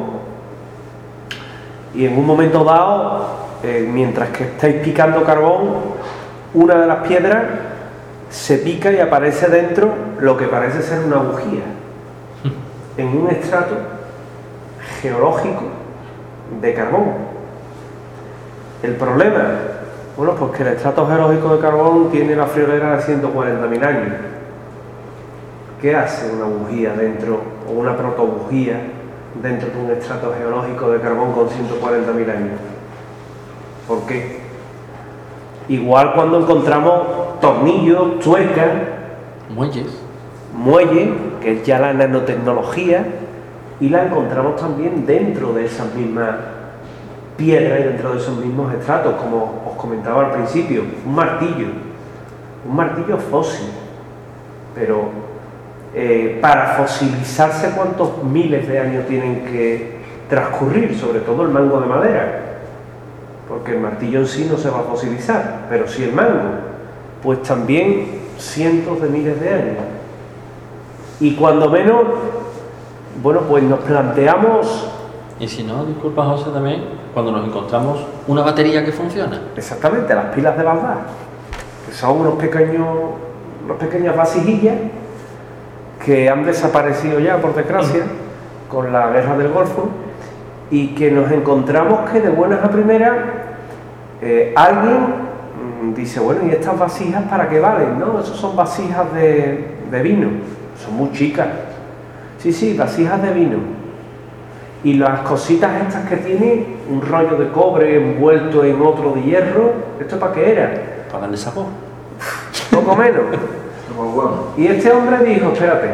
y en un momento dado, eh, mientras que estáis picando carbón, una de las piedras se pica y aparece dentro lo que parece ser una bujía, en un estrato geológico de carbón. El problema, bueno, pues que el estrato geológico de carbón tiene la friolera de ciento cuarenta mil años. ¿Qué hace una bujía dentro, o una protobujía dentro de un estrato geológico de carbón con ciento cuarenta mil años? ¿Por qué? Igual cuando encontramos tornillos, tuercas, muelles, muelles, que es ya la nanotecnología, y la encontramos también dentro de esas mismas piedras y dentro de esos mismos estratos, como os comentaba al principio, un martillo, un martillo fósil, pero eh, para fosilizarse, ¿cuántos miles de años tienen que transcurrir? Sobre todo el mango de madera, porque el martillo en sí no se va a fosilizar, pero sí el mango, pues también cientos de miles de años. Y cuando menos, bueno, pues nos planteamos... Y si no, disculpa José, también, cuando nos encontramos una batería que funciona. Exactamente, las pilas de Bagdad, que son unos pequeños, unas pequeñas vasijillas que han desaparecido ya, por desgracia, con la guerra del Golfo, y que nos encontramos que de buenas a primeras eh, alguien mmm, dice, bueno, ¿y estas vasijas para qué valen? No, esas son vasijas de, de vino, son muy chicas. Sí, sí, vasijas de vino. Y las cositas estas que tiene, un rollo de cobre envuelto en otro de hierro, ¿esto para qué era? Para darle sabor. Poco menos. Y este hombre dijo, espérate,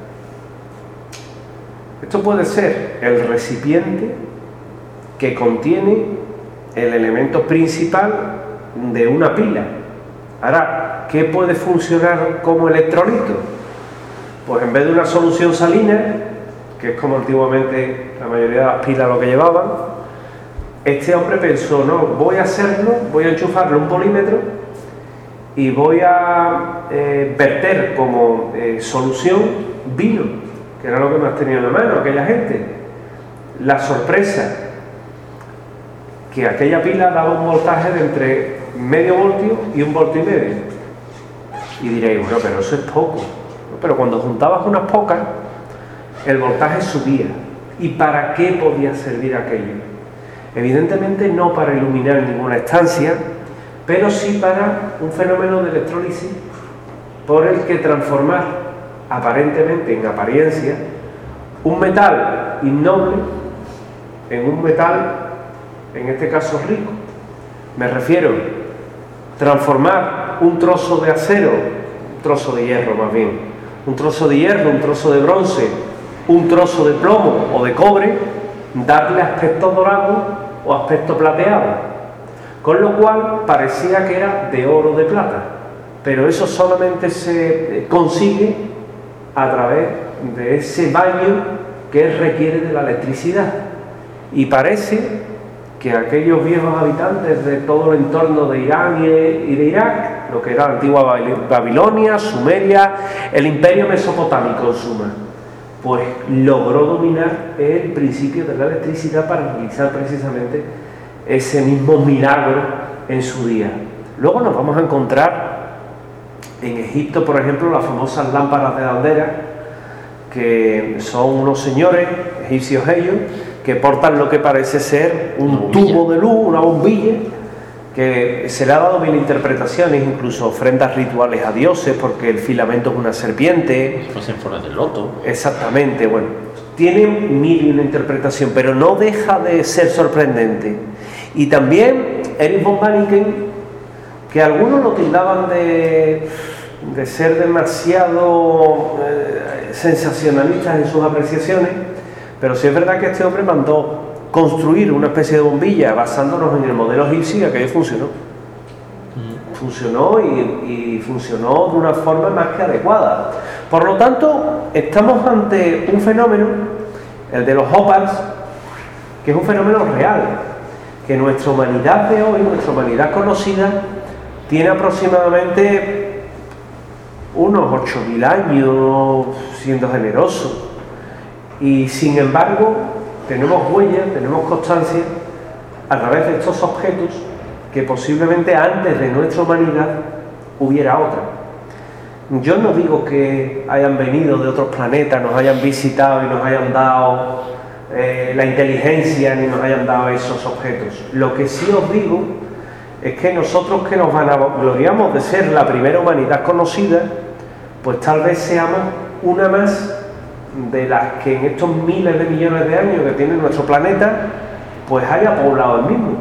esto puede ser el recipiente que contiene el elemento principal de una pila. Ahora, ¿qué puede funcionar como electrolito? Pues en vez de una solución salina, que es como antiguamente la mayoría de las pilas lo que llevaban, este hombre pensó, no, voy a hacerlo, voy a enchufarle un polímetro y voy a eh, verter como eh, solución vino, que era lo que más tenía en la mano aquella gente. La sorpresa, que aquella pila daba un voltaje de entre medio voltio y un voltio y medio. Y diréis, bueno, pero eso es poco. Pero cuando juntabas unas pocas, el voltaje subía. ¿Y para qué podía servir aquello? Evidentemente no para iluminar ninguna estancia, pero sí para un fenómeno de electrólisis por el que transformar, aparentemente en apariencia, un metal innoble en un metal, en este caso rico. Me refiero a transformar un trozo de acero, un trozo de hierro más bien, un trozo de hierro, un trozo de bronce, un trozo de plomo o de cobre, darle aspecto dorado o aspecto plateado, con lo cual parecía que era de oro o de plata, pero eso solamente se consigue a través de ese baño que requiere de la electricidad. Y parece que aquellos viejos habitantes de todo el entorno de Irán y de Irak, lo que era la antigua Babilonia, Sumeria, el imperio mesopotámico en suma, pues logró dominar el principio de la electricidad para realizar precisamente ese mismo milagro en su día. Luego nos vamos a encontrar en Egipto, por ejemplo, las famosas lámparas de Daldera, que son unos señores egipcios ellos, que portan lo que parece ser un tubo de luz, una bombilla, que se le ha dado mil interpretaciones, incluso ofrendas rituales a dioses, porque el filamento es una serpiente. Pues en forma de loto. Exactamente, bueno, tienen mil y una interpretación, pero no deja de ser sorprendente. Y también Erich von Däniken, que algunos lo tildaban de, de ser demasiado eh, sensacionalistas en sus apreciaciones, pero sí es verdad que este hombre mandó construir una especie de bombilla basándonos en el modelo egipcio y aquello funcionó. Mm. Funcionó y, y funcionó de una forma más que adecuada. Por lo tanto, estamos ante un fenómeno, el de los Hoppers, que es un fenómeno real, que nuestra humanidad de hoy, nuestra humanidad conocida, tiene aproximadamente unos ocho mil años, siendo generoso. Y sin embargo, tenemos huellas, tenemos constancia a través de estos objetos que posiblemente antes de nuestra humanidad hubiera otra. Yo no digo que hayan venido de otros planetas, nos hayan visitado y nos hayan dado eh, la inteligencia ni nos hayan dado esos objetos. Lo que sí os digo es que nosotros que nos vanagloriamos de ser la primera humanidad conocida, pues tal vez seamos una más de las que en estos miles de millones de años que tiene nuestro planeta, pues haya poblado el mismo.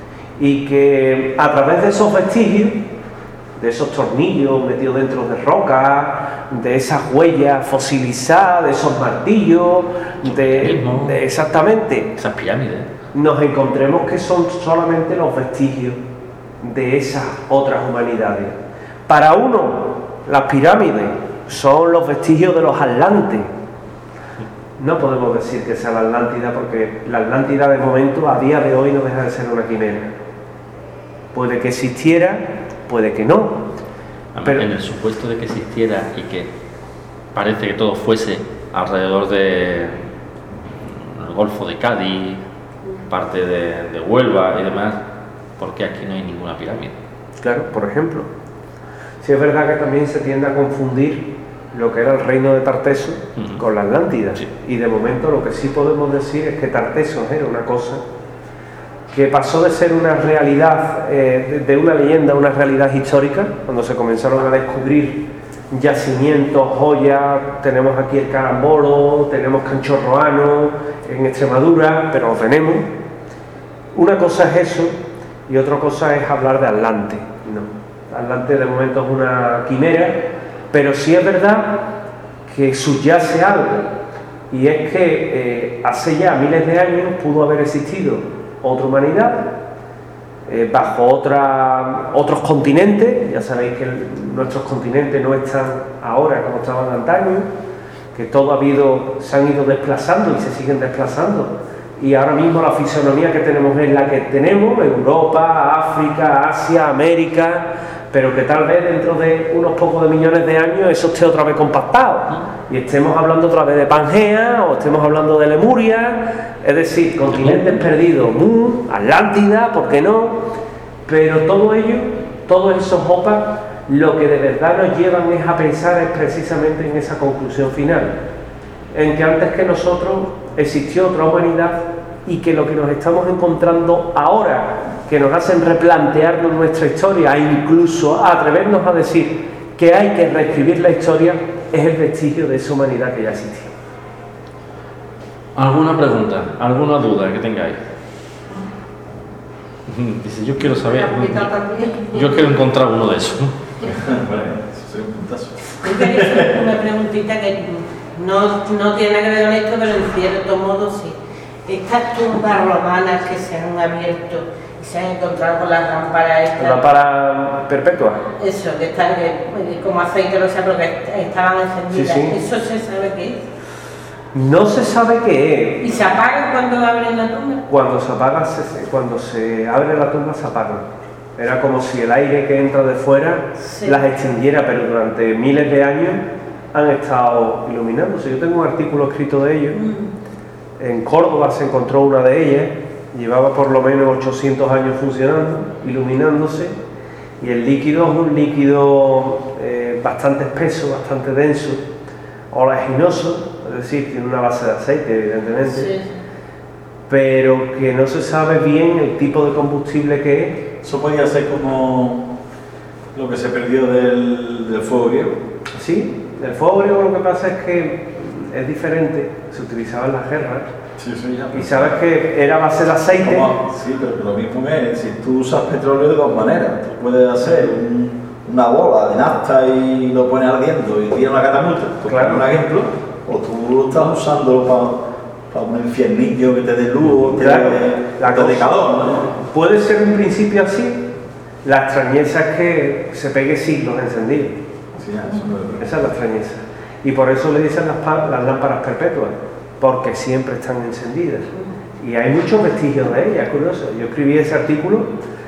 Y que a través de esos vestigios, de esos tornillos metidos dentro de rocas, de esas huellas fosilizadas, de esos martillos, de, de exactamente, esas pirámides, nos encontremos que son solamente los vestigios de esas otras humanidades. Para uno, las pirámides son los vestigios de los atlantes. No podemos decir que sea la Atlántida, porque la Atlántida de momento a día de hoy no deja de ser una quimera. Puede que existiera, puede que no. Pero en el supuesto de que existiera y que parece que todo fuese alrededor del Golfo de Cádiz, parte de, de Huelva y demás, ¿por qué aquí no hay ninguna pirámide? Claro, por ejemplo. Sí, es verdad que también se tiende a confundir lo que era el reino de Tartesos uh-huh. con la Atlántida. Sí. Y de momento lo que sí podemos decir es que Tartesos era una cosa que pasó de ser una realidad, eh, de una leyenda a una realidad histórica, cuando se comenzaron a descubrir yacimientos, joyas. Tenemos aquí el Carambolo, tenemos Canchorroano en Extremadura, pero lo tenemos. Una cosa es eso y otra cosa es hablar de Atlante. No, Atlante de momento es una quimera, pero sí es verdad que subyace algo, y es que eh, hace ya miles de años pudo haber existido otra humanidad eh, bajo otra, otros continentes. Ya sabéis que el, nuestros continentes no están ahora como estaban antaño, que todo ha habido, se han ido desplazando y se siguen desplazando, y ahora mismo la fisonomía que tenemos es la que tenemos: Europa, África, Asia, América, pero que tal vez dentro de unos pocos de millones de años eso esté otra vez compactado y estemos hablando otra vez de Pangea o estemos hablando de Lemuria, es decir, continentes perdidos, Mu, Atlántida, ¿por qué no? Pero todo ello, todos esos opas, lo que de verdad nos llevan es a pensar es precisamente en esa conclusión final, en que antes que nosotros existió otra humanidad y que lo que nos estamos encontrando ahora, que nos hacen replantearnos nuestra historia e incluso a atrevernos a decir que hay que reescribir la historia, es el vestigio de esa humanidad que ya existía. ¿Alguna pregunta? ¿Alguna duda que tengáis? Dice, yo quiero saber, yo quiero encontrar uno de esos. Bueno, eso sería un puntazo. Yo quería hacer una preguntita que no, no tiene nada que ver con esto, pero en cierto modo sí. Estas tumbas romanas que se han abierto y se han encontrado con las lámparas estas... ¿Lámpara perpetua? Eso, que están eh, como aceite, no sé, pero que estaban encendidas. Sí, sí. ¿Eso se sabe qué es? No se sabe qué es. ¿Y se apagan cuando abren la tumba? Cuando se apaga, se, cuando se abre la tumba se apagan. Era como si el aire que entra de fuera Sí. las extinguiera, pero durante miles de años han estado iluminándose. Yo tengo un artículo escrito de ello. Mm. En Córdoba se encontró una de ellas, llevaba por lo menos ochocientos años funcionando, iluminándose, y el líquido es un líquido eh, bastante espeso, bastante denso, oleaginoso, es decir, tiene una base de aceite, evidentemente, Sí. pero que no se sabe bien el tipo de combustible que Eso podía ser como lo que se perdió del, del fuego griego. es. Sí, el fuego griego lo que pasa es que es diferente, se utilizaba en las guerras, Sí, sí, ya. y sabes que era a base de aceite. Como- sí, pero lo mismo es, si tú usas petróleo de dos maneras, tú puedes hacer un- una bola de nafta y lo pones ardiendo y tira una catapulta, por Claro. poner un ejemplo, o tú estás usándolo para un infiernillo que te dé luz, que Claro, te, la te dé cosa- calor, ¿no? Puede ser un principio así, la extrañeza es que se pegue siglos encendido. Sí, ya, eso es verdad. Esa es la extrañeza. Y por eso le dicen las, pa- las lámparas perpetuas, porque siempre están encendidas. Y hay muchos vestigios de ellas, curioso. Yo escribí ese artículo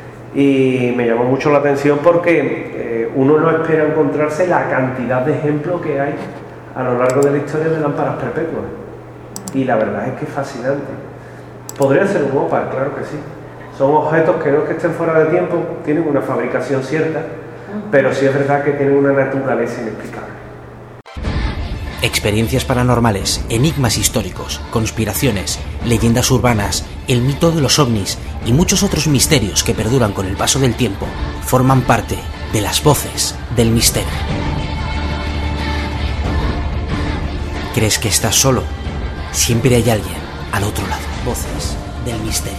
y me llamó mucho la atención porque eh, uno no espera encontrarse la cantidad de ejemplos que hay a lo largo de la historia de lámparas perpetuas. Y la verdad es que es fascinante. Podría ser un ópal, claro que sí. Son objetos que no es que estén fuera de tiempo, tienen una fabricación cierta, pero sí es verdad que tienen una naturaleza inexplicable. Experiencias paranormales, enigmas históricos, conspiraciones, leyendas urbanas, el mito de los ovnis y muchos otros misterios que perduran con el paso del tiempo forman parte de las voces del misterio. ¿Crees que estás solo? Siempre hay alguien al otro lado. Voces del misterio.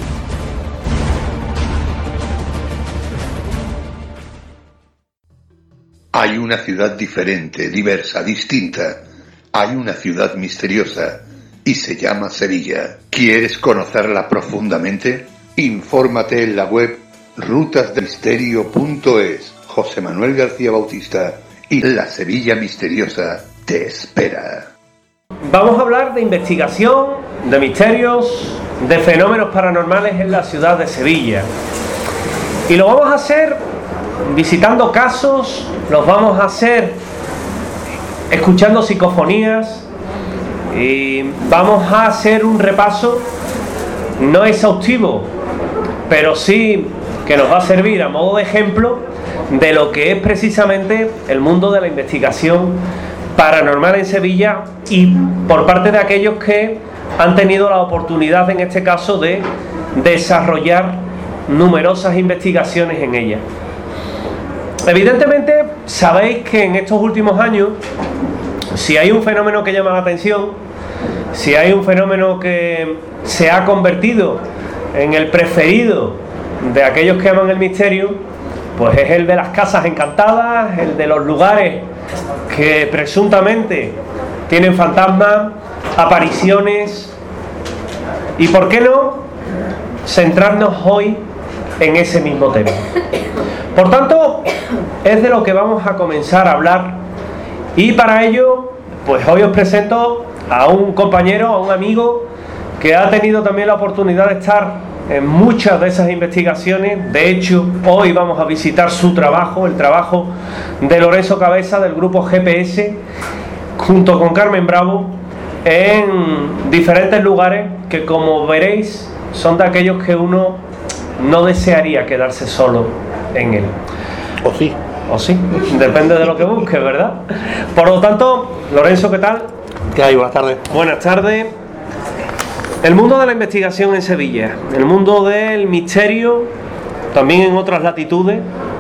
Hay una ciudad diferente, diversa, distinta. Hay una ciudad misteriosa y se llama Sevilla. ¿Quieres conocerla profundamente? Infórmate en la web rutas del misterio punto es. José Manuel García Bautista y la Sevilla misteriosa te espera. Vamos a hablar de investigación, de misterios, de fenómenos paranormales en la ciudad de Sevilla. Y lo vamos a hacer visitando casos, los vamos a hacer escuchando psicofonías y vamos a hacer un repaso no exhaustivo, pero sí que nos va a servir a modo de ejemplo de lo que es precisamente el mundo de la investigación paranormal en Sevilla y por parte de aquellos que han tenido la oportunidad en este caso de desarrollar numerosas investigaciones en ella. Evidentemente sabéis que en estos últimos años, si hay un fenómeno que llama la atención, si hay un fenómeno que se ha convertido en el preferido de aquellos que aman el misterio, pues es el de las casas encantadas, el de los lugares que presuntamente tienen fantasmas, apariciones, y por qué no centrarnos hoy en ese mismo tema. Por tanto, es de lo que vamos a comenzar a hablar, y para ello pues hoy os presento a un compañero, a un amigo que ha tenido también la oportunidad de estar en muchas de esas investigaciones. De hecho, hoy vamos a visitar su trabajo, el trabajo de Lorenzo Cabeza del grupo G P S, junto con Carmen Bravo, en diferentes lugares que, como veréis, son de aquellos que uno no desearía quedarse solo en él. O sí. O sí, depende de lo que busques, ¿verdad? Por lo tanto, Lorenzo, ¿qué tal? ¿Qué hay? Buenas tardes. Buenas tardes. El mundo de la investigación en Sevilla, el mundo del misterio, también en otras latitudes.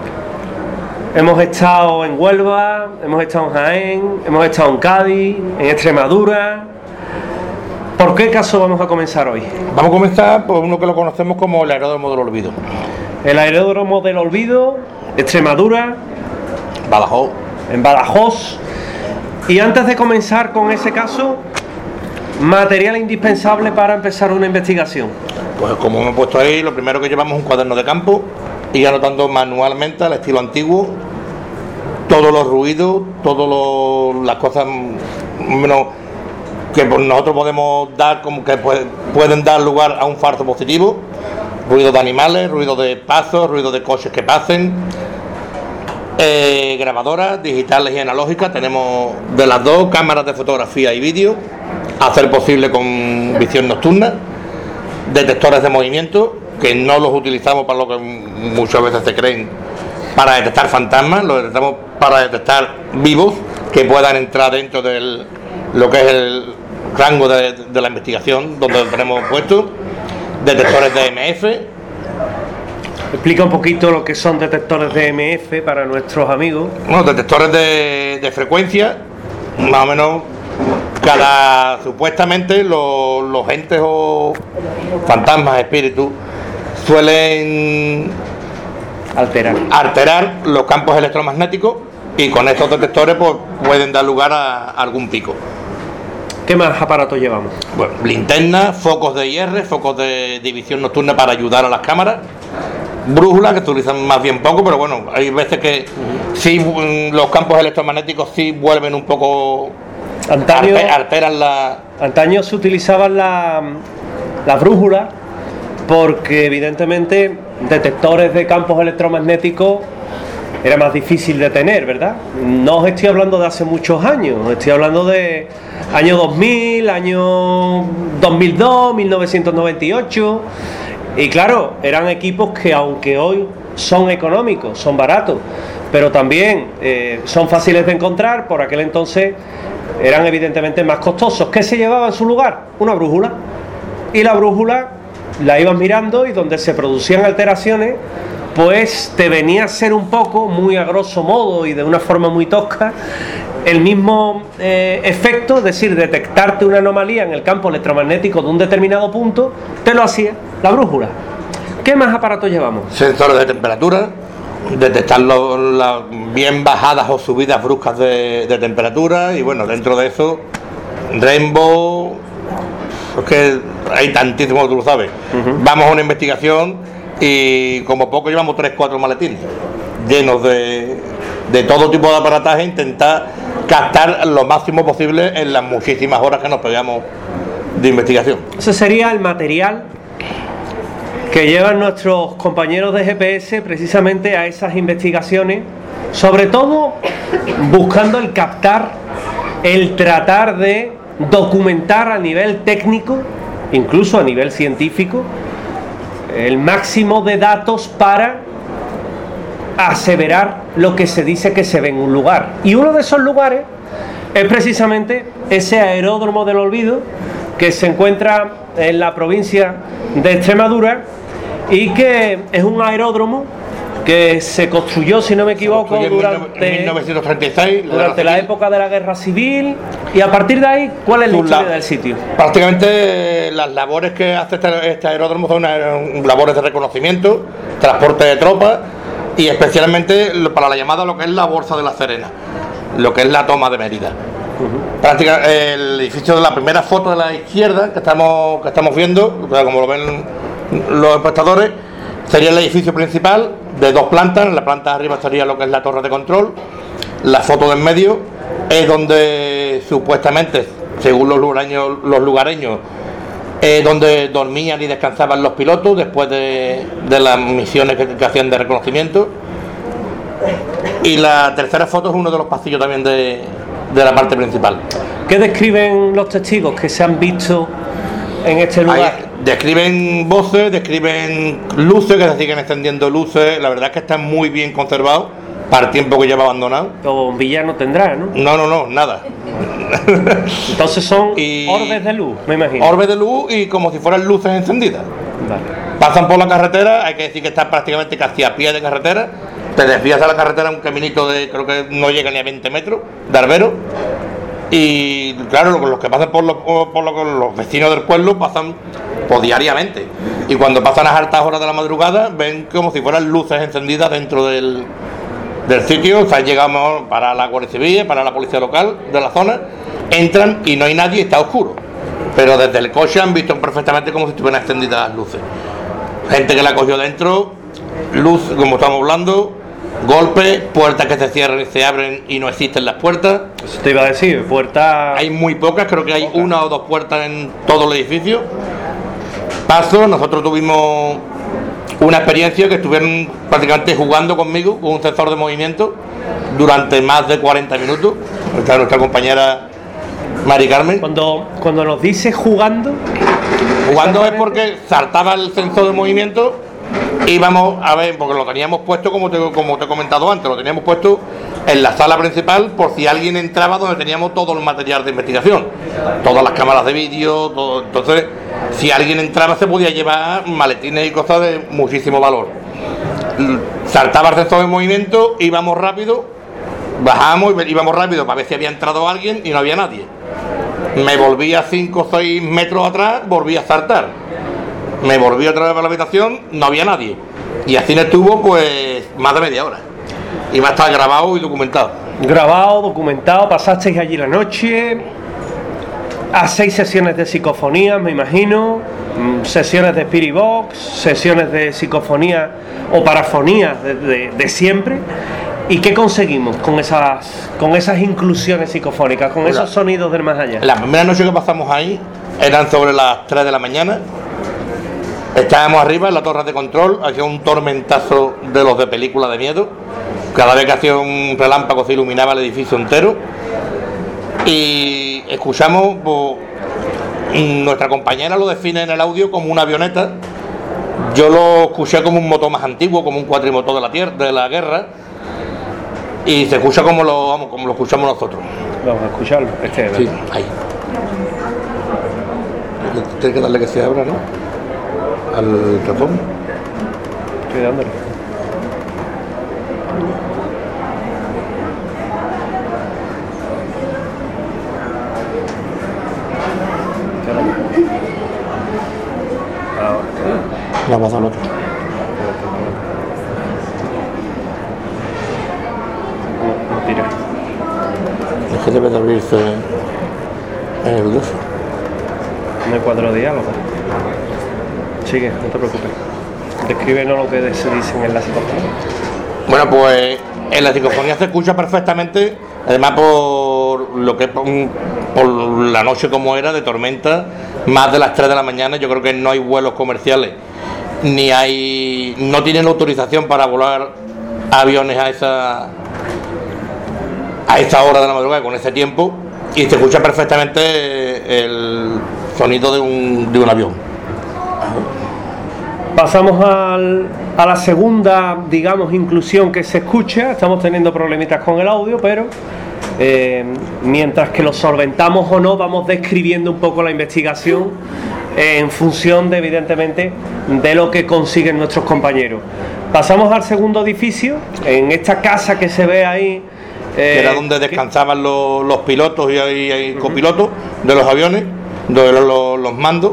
Hemos estado en Huelva, hemos estado en Jaén, hemos estado en Cádiz, en Extremadura. ¿Por qué caso vamos a comenzar hoy? Vamos a comenzar por uno que lo conocemos como el aeródromo del olvido. El aeródromo del olvido, Extremadura, Badajoz. En Badajoz. Y antes de comenzar con ese caso, material indispensable para empezar una investigación. Pues como hemos puesto ahí, lo primero que llevamos es un cuaderno de campo y anotando manualmente al estilo antiguo todos los ruidos, todas las cosas menos que nosotros podemos dar, como que pueden dar lugar a un falso positivo. Ruido de animales, ruido de pasos, ruido de coches que pasen. Eh, grabadoras digitales y analógicas, tenemos de las dos, cámaras de fotografía y vídeo, a ser posible con visión nocturna, detectores de movimiento, que no los utilizamos para lo que muchas veces se creen, para detectar fantasmas, los detectamos para detectar vivos que puedan entrar dentro de lo que es el rango de, de la investigación, donde lo tenemos puesto, detectores de E M F. Explica un poquito lo que son detectores de E M F para nuestros amigos. Bueno, detectores de, de frecuencia, más o menos, cada supuestamente los, los entes o fantasmas, espíritus, suelen alterar. alterar los campos electromagnéticos y con estos detectores pues, pueden dar lugar a, a algún pico. ¿Qué más aparatos llevamos? Bueno, linternas, focos de I R, focos de división nocturna para ayudar a las cámaras. Brújulas, que se utilizan más bien poco, pero bueno, hay veces que sí, los campos electromagnéticos sí vuelven un poco, antaño, alteran la... Antaño se utilizaban las la brújulas porque evidentemente detectores de campos electromagnéticos era más difícil de tener, ¿verdad? No os estoy hablando de hace muchos años, estoy hablando de año dos mil, año dos mil dos, mil novecientos noventa y ocho... Y claro, eran equipos que aunque hoy son económicos, son baratos, pero también eh, son fáciles de encontrar, por aquel entonces eran evidentemente más costosos. ¿Qué se llevaba en su lugar? Una brújula. Y la brújula la ibas mirando y donde se producían alteraciones, pues te venía a ser un poco, muy a grosso modo y de una forma muy tosca, el mismo eh, efecto, es decir, detectarte una anomalía en el campo electromagnético de un determinado punto, te lo hacía la brújula. ¿Qué más aparatos llevamos? Sensores de temperatura, detectar lo, las bien bajadas o subidas bruscas de, de temperatura, y bueno, dentro de eso, Rainbow, es que hay tantísimo, tú lo sabes. Uh-huh. Vamos a una investigación y como poco llevamos tres cuatro maletines llenos de, de todo tipo de aparataje, intentar captar lo máximo posible en las muchísimas horas que nos pegamos de investigación. Ese sería el material que llevan nuestros compañeros de G P S precisamente a esas investigaciones, sobre todo buscando el captar, el tratar de documentar a nivel técnico, incluso a nivel científico, el máximo de datos para aseverar lo que se dice que se ve en un lugar. Y uno de esos lugares es precisamente ese aeródromo del olvido que se encuentra en la provincia de Extremadura y que es un aeródromo que se construyó, si no me equivoco, durante, mil novecientos treinta y seis, durante la época de la Guerra Civil. Y a partir de ahí, ¿cuál es la historia la, del sitio? Prácticamente las labores que hace este, este aeródromo son una, labores de reconocimiento, transporte de tropas y especialmente para la llamada lo que es la Bolsa de la Serena, lo que es la toma de Mérida. Uh-huh. Prácticamente el edificio de la primera foto de la izquierda que estamos, que estamos viendo, como lo ven los espectadores, sería el edificio principal de dos plantas. En la planta de arriba estaría lo que es la torre de control. La foto de en medio es donde supuestamente, según los lugareños, los lugareños eh, donde dormían y descansaban los pilotos después de, de las misiones que, que hacían de reconocimiento. Y la tercera foto es uno de los pasillos también de, de la parte principal. ¿Qué describen los testigos que se han visto en este lugar? Ahí describen voces, describen luces, que se siguen extendiendo luces. La verdad es que está muy bien conservado para el tiempo que lleva abandonado. O bombilla no tendrá, ¿no? No, no, no, nada. Entonces son y orbes de luz, me imagino. Orbes de luz y como si fueran luces encendidas. Vale. Pasan por la carretera, hay que decir que está prácticamente casi a pie de carretera. Te desvías a la carretera, un caminito de, creo que no llega ni a veinte metros, de arbero. Y claro, los que pasan por los, por los, los vecinos del pueblo pasan pues, diariamente. Y cuando pasan a altas horas de la madrugada, ven como si fueran luces encendidas dentro del, del sitio. O sea, llegamos para la Guardia Civil, para la policía local de la zona, entran y no hay nadie, está oscuro. Pero desde el coche han visto perfectamente como si estuvieran extendidas las luces. Gente que la cogió dentro, luz, como estamos hablando, golpes, puertas que se cierran y se abren y no existen las puertas. Eso te iba a decir, puertas... Hay muy pocas, creo que hay pocas. Una o dos puertas en todo el edificio. Paso, nosotros tuvimos una experiencia que estuvieron prácticamente jugando conmigo con un sensor de movimiento durante más de cuarenta minutos. Está nuestra compañera Mari Carmen. Cuando, cuando nos dice jugando... Jugando es porque saltaba el sensor de movimiento y íbamos a ver, porque lo teníamos puesto, como te, como te he comentado antes, lo teníamos puesto en la sala principal por si alguien entraba donde teníamos todo el material de investigación, todas las cámaras de vídeo, todo. Entonces, si alguien entraba se podía llevar maletines y cosas de muchísimo valor. Saltaba el sensor de movimiento, íbamos rápido, bajamos y íbamos rápido para ver si había entrado alguien y no había nadie. Me volví a cinco o seis metros atrás, volví a saltar. Me volví otra vez para la habitación, no había nadie. Y así no estuvo pues más de media hora. Y va a estar grabado y documentado. Grabado, documentado, pasasteis allí la noche. Hacéis sesiones de psicofonía, me imagino. Sesiones de Spirit Box, sesiones de psicofonía o parafonías de, de, de siempre. ¿Y qué conseguimos con esas con esas inclusiones psicofónicas, con esos sonidos del más allá? La primera noche que pasamos ahí eran sobre las tres de la mañana. Estábamos arriba en la torre de control, hacía un tormentazo de los de película de miedo. Cada vez que hacía un relámpago se iluminaba el edificio entero. Y escuchamos, pues, nuestra compañera lo define en el audio como una avioneta. Yo lo escuché como un motor más antiguo, como un cuatrimotor de la tierra, de la guerra. Y se escucha como lo, vamos, como lo escuchamos nosotros. Vamos a escucharlo. Este es, sí, ahí. Tiene que darle que se abra, ¿no? Al ratón. Estoy dándole. La vas al otro. No tira. Es que debe de abrirse el dos. No hay cuatro diálogos. Sigue, no te preocupes. Descríbenos lo que se dicen en la psicofonía. Bueno, pues en la psicofonía se escucha perfectamente, además por lo que por, por la noche como era de tormenta, más de las tres de la mañana. Yo creo que no hay vuelos comerciales, ni hay, no tienen autorización para volar aviones a esa a esa hora de la madrugada con ese tiempo, y se escucha perfectamente el sonido de un, de un avión. Pasamos al, a la segunda, digamos, inclusión que se escucha. Estamos teniendo problemitas con el audio, pero eh, mientras que lo solventamos o no, vamos describiendo un poco la investigación eh, en función de, evidentemente, de lo que consiguen nuestros compañeros. Pasamos al segundo edificio, en esta casa que se ve ahí. Eh, que era donde descansaban que... los, los pilotos y, y, y uh-huh. copilotos de los aviones, de los, los, los mandos.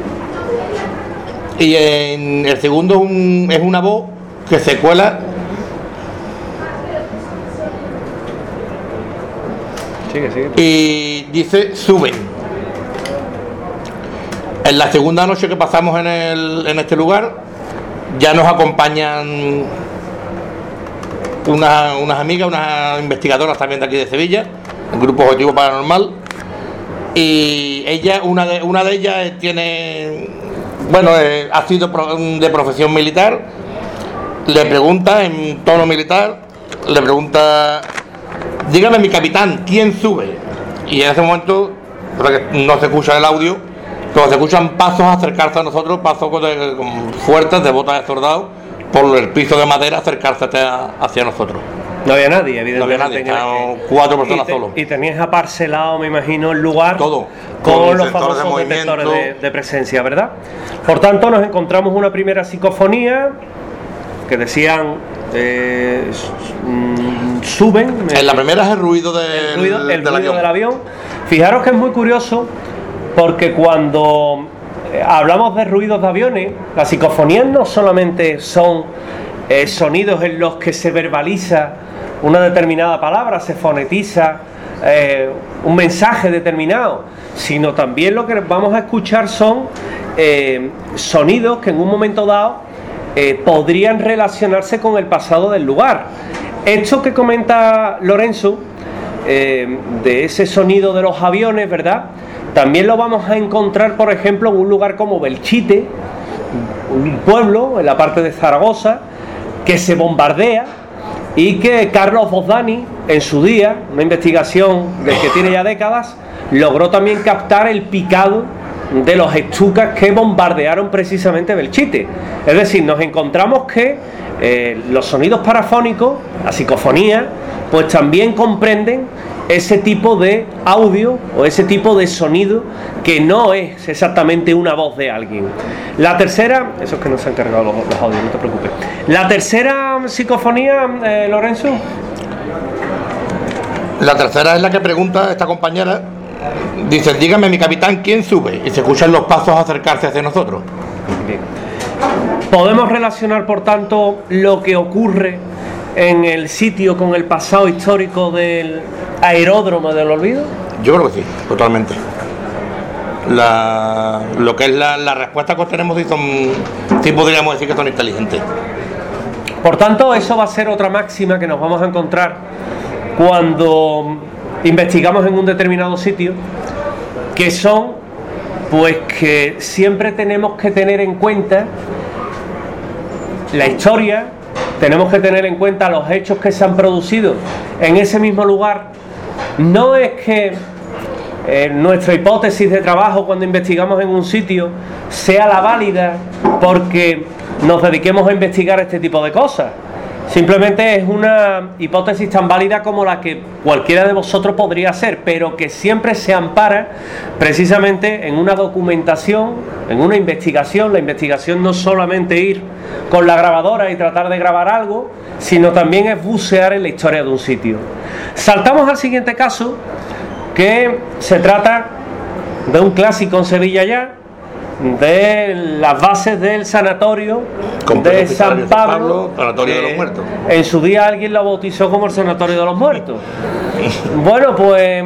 Y en el segundo un, es una voz que se cuela. Sigue, sigue. Y dice suben. En la segunda noche que pasamos en, el, en este lugar, ya nos acompañan unas, unas amigas, unas investigadoras también de aquí de Sevilla, el Grupo Objetivo Paranormal, y ella, una de, una de ellas tiene, bueno, eh, ha sido pro, de profesión militar, le pregunta en tono militar, le pregunta, dígame mi capitán, ¿quién sube? Y en ese momento, no se escucha el audio, pero se escuchan pasos acercarse a nosotros, pasos de, fuertes de botas de soldado, por el piso de madera acercarse hacia, hacia nosotros. No había nadie, evidentemente. No había nadie, estaban cuatro personas y te, solos. Y tenías aparcelado, me imagino, el lugar. Todo. Con, con los famosos de detectores de, de presencia, ¿verdad? Por tanto, nos encontramos una primera psicofonía que decían eh, suben. En la primera es el ruido, de, el ruido, el del, ruido avión. del avión. Fijaros que es muy curioso porque cuando hablamos de ruidos de aviones, las psicofonías no solamente son eh, sonidos en los que se verbaliza una determinada palabra, se fonetiza eh, un mensaje determinado, sino también lo que vamos a escuchar son eh, sonidos que en un momento dado eh, podrían relacionarse con el pasado del lugar. Esto que comenta Lorenzo, eh, de ese sonido de los aviones, ¿verdad?, también lo vamos a encontrar, por ejemplo, en un lugar como Belchite, un pueblo en la parte de Zaragoza, que se bombardea y que Carlos Bozdani, en su día, una investigación del que tiene ya décadas, logró también captar el picado de los estucas que bombardearon precisamente Belchite. Es decir, nos encontramos que eh, los sonidos parafónicos, la psicofonía, pues también comprenden ese tipo de audio o ese tipo de sonido que no es exactamente una voz de alguien. La tercera, eso es que no se han cargado los, los audios, no te preocupes. La tercera psicofonía, eh, Lorenzo. La tercera es la que pregunta esta compañera. Dice, dígame mi capitán, ¿quién sube? Y se escuchan los pasos acercarse hacia nosotros. Bien. Podemos relacionar, por tanto, lo que ocurre en el sitio con el pasado histórico del aeródromo del olvido. Yo creo que sí, totalmente. La, lo que es la, la respuesta que obtenemos sí, son, sí podríamos decir que son inteligentes. Por tanto, eso va a ser otra máxima que nos vamos a encontrar cuando investigamos en un determinado sitio, que son, pues que siempre tenemos que tener en cuenta la historia, tenemos que tener en cuenta los hechos que se han producido en ese mismo lugar. No es que eh, nuestra hipótesis de trabajo cuando investigamos en un sitio sea la válida porque nos dediquemos a investigar este tipo de cosas. Simplemente es una hipótesis tan válida como la que cualquiera de vosotros podría hacer, pero que siempre se ampara precisamente en una documentación, en una investigación. La investigación no es solamente ir con la grabadora y tratar de grabar algo, sino también es bucear en la historia de un sitio. Saltamos al siguiente caso, que se trata de un clásico en Sevilla ya, de las bases del sanatorio de San Pablo, sanatorio de los muertos. En su día alguien lo bautizó como el sanatorio de los muertos. Bueno, pues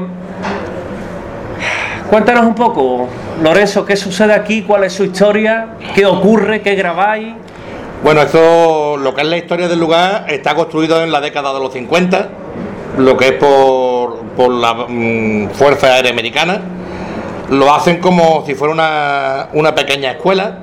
cuéntanos un poco, Lorenzo, qué sucede aquí, cuál es su historia, qué ocurre, qué grabáis. Bueno, eso, lo que es la historia del lugar, está construido en la década de los cincuenta, lo que es por, por la mmm, Fuerza Aérea Americana. Lo hacen como si fuera una, una pequeña escuela,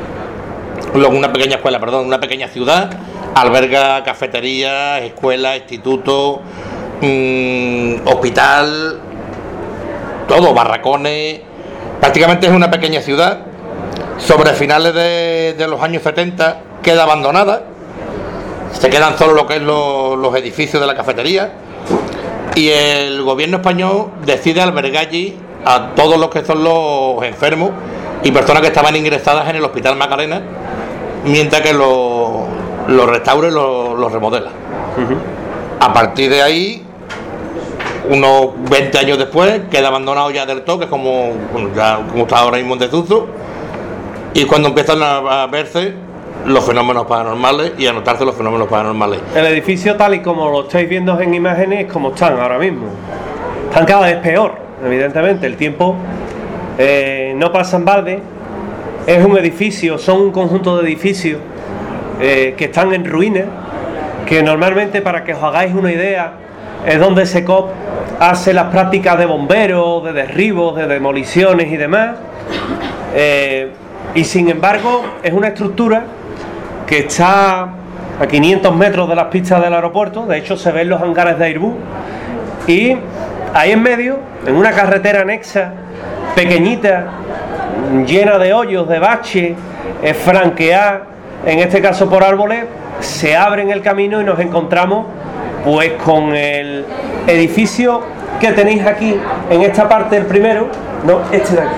una pequeña escuela, perdón, una pequeña ciudad, alberga cafeterías, escuelas, institutos, mmm, hospital, todo, barracones, prácticamente es una pequeña ciudad. Sobre finales de, de los años setenta queda abandonada, se quedan solo lo que es lo, los edificios de la cafetería, y el gobierno español decide albergar allí a todos los que son los enfermos y personas que estaban ingresadas en el Hospital Macarena, mientras que lo, lo restaura y lo, lo remodela. Uh-huh. A partir de ahí, unos veinte años después, queda abandonado ya del todo, que es como, bueno, ya, como está ahora mismo en desuso, y cuando empiezan a, a verse los fenómenos paranormales y a notarse los fenómenos paranormales. El edificio, tal y como lo estáis viendo en imágenes, es como están ahora mismo. Están cada vez peor. Evidentemente, el tiempo eh, no pasa en balde. Es un edificio, son un conjunto de edificios eh, que están en ruinas, que normalmente, para que os hagáis una idea, es donde SECOP hace las prácticas de bomberos, de derribos, de demoliciones y demás. Eh, y sin embargo es una estructura que está a quinientos metros de las pistas del aeropuerto. De hecho se ven los hangares de Airbus, y ahí en medio, en una carretera anexa pequeñita, llena de hoyos, de baches, eh, franqueada en este caso por árboles, se abre en el camino y nos encontramos pues con el edificio que tenéis aquí en esta parte, el primero, no, este de aquí,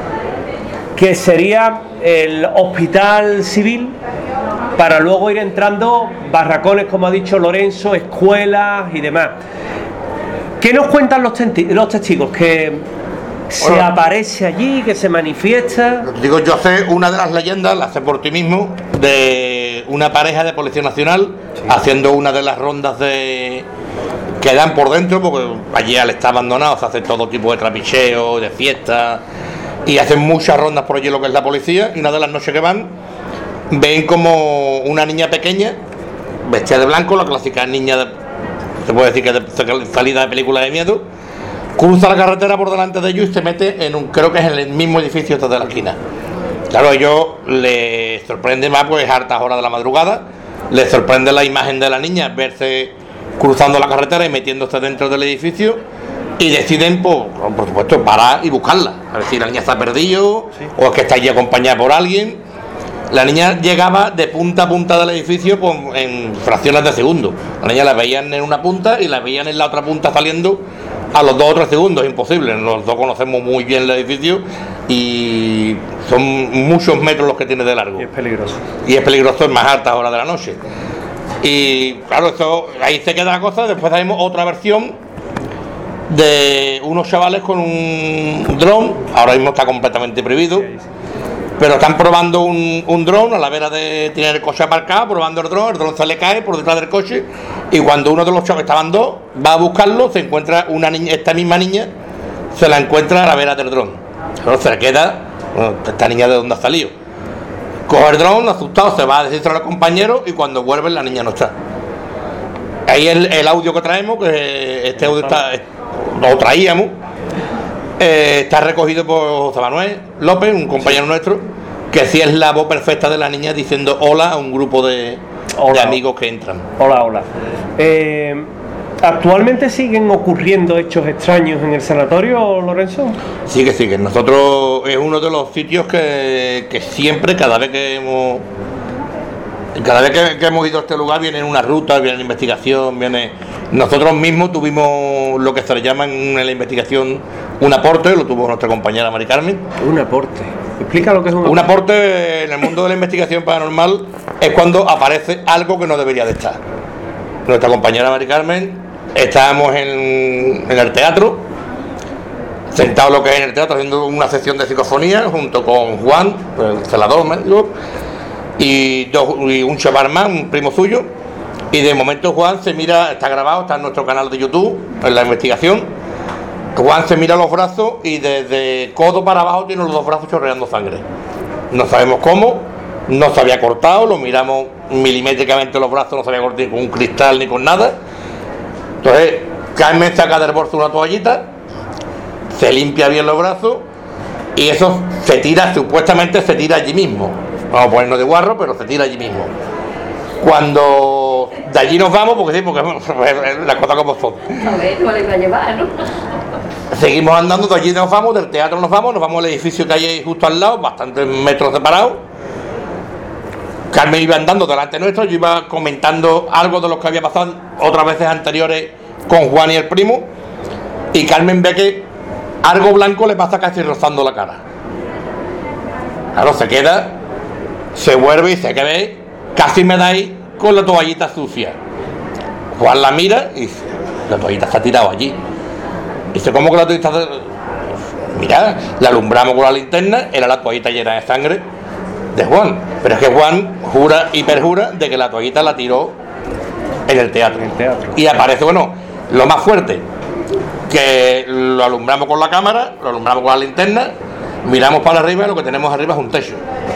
que sería el hospital civil, para luego ir entrando barracones, como ha dicho Lorenzo, escuelas y demás. ¿Qué nos cuentan los, los testigos? Que se bueno, aparece allí, que se manifiesta. Digo, yo sé una de las leyendas, la sé por ti mismo, de una pareja de Policía Nacional, sí, haciendo una de las rondas de que dan por dentro, porque allí al estar abandonado se hace todo tipo de trapicheo, de fiestas, y hacen muchas rondas por allí lo que es la policía. Y una de las noches que van, ven como una niña pequeña, vestida de blanco, la clásica niña de, se puede decir que de salida de película de miedo, cruza la carretera por delante de ellos y se mete en un, creo que es en el mismo edificio este de la esquina. Claro, a ellos les sorprende más, pues a hartas horas de la madrugada, les sorprende la imagen de la niña, verse cruzando la carretera y metiéndose dentro del edificio, y deciden, pues, por supuesto, parar y buscarla, a ver si la niña está perdida, sí, o es que está allí acompañada por alguien. La niña llegaba de punta a punta del edificio, pues, en fracciones de segundo. La niña la veían en una punta y la veían en la otra punta saliendo a los dos o tres segundos. Imposible, los dos conocemos muy bien el edificio y son muchos metros los que tiene de largo. Y es peligroso. Y es peligroso en más altas horas de la noche. Y claro, eso, ahí se queda la cosa. Después tenemos otra versión de unos chavales con un dron, ahora mismo está completamente prohibido, pero están probando un, un dron a la vera de tener el coche aparcado, probando el dron, el dron se le cae por detrás del coche, y cuando uno de los chavales, estaban dos, va a buscarlo, se encuentra una niña, esta misma niña, se la encuentra a la vera del dron. Pero se le queda, bueno, esta niña de dónde ha salido. Coge el dron, asustado, se va a decirse a los compañeros, y cuando vuelven la niña no está. Ahí el, el audio que traemos, que este audio está, lo traíamos, eh, está recogido por José Manuel López, un compañero sí. nuestro, que sí es la voz perfecta de la niña diciendo hola a un grupo de, hola, de amigos que entran. Hola, hola. Eh, ¿Actualmente siguen ocurriendo hechos extraños en el sanatorio, Lorenzo? Sigue, sigue. Nosotros es uno de los sitios que, que siempre, cada vez que hemos cada vez que, que hemos ido a este lugar, viene una ruta, viene investigación, viene. Nosotros mismos tuvimos lo que se le llama en la investigación un aporte, lo tuvo nuestra compañera Mari Carmen. Un aporte. Explica lo que es un aporte. Un aporte en el mundo de la investigación paranormal es cuando aparece algo que no debería de estar. Nuestra compañera Mari Carmen, estábamos en, en el teatro, sentados lo que es en el teatro, haciendo una sesión de psicofonía junto con Juan, el celador médico, y, dos, y un chaval más, un primo suyo. Y de momento Juan se mira, está grabado, está en nuestro canal de YouTube, en la investigación. Juan se mira los brazos y desde codo para abajo tiene los dos brazos chorreando sangre. No sabemos cómo, no se había cortado, lo miramos milimétricamente los brazos, no se había cortado con un cristal ni con nada. Entonces Carmen saca del bolso una toallita, se limpia bien los brazos y eso se tira, supuestamente se tira allí mismo. Vamos a ponernos de guarro, pero se tira allí mismo. Cuando de allí nos vamos, porque sí, porque las cosas como son. A ver, no les va a llevar, ¿no? Seguimos andando, de allí nos vamos, del teatro nos vamos, nos vamos al edificio que hay ahí justo al lado, bastantes metros separados. Carmen iba andando delante nuestro, yo iba comentando algo de lo que había pasado otras veces anteriores con Juan y el primo, y Carmen ve que algo blanco le pasa casi rozando la cara. Claro, se queda, se vuelve y se queda, casi me da ahí con la toallita sucia. Juan la mira y dice, la toallita se ha tirado allí. Dice, ¿cómo que la toallita se... Mira, la alumbramos con la linterna, era la toallita llena de sangre de Juan. Pero es que Juan jura y perjura de que la toallita la tiró en el teatro. En el teatro. Y aparece, bueno, lo más fuerte, que lo alumbramos con la cámara, lo alumbramos con la linterna, miramos para arriba y lo que tenemos arriba es un techo.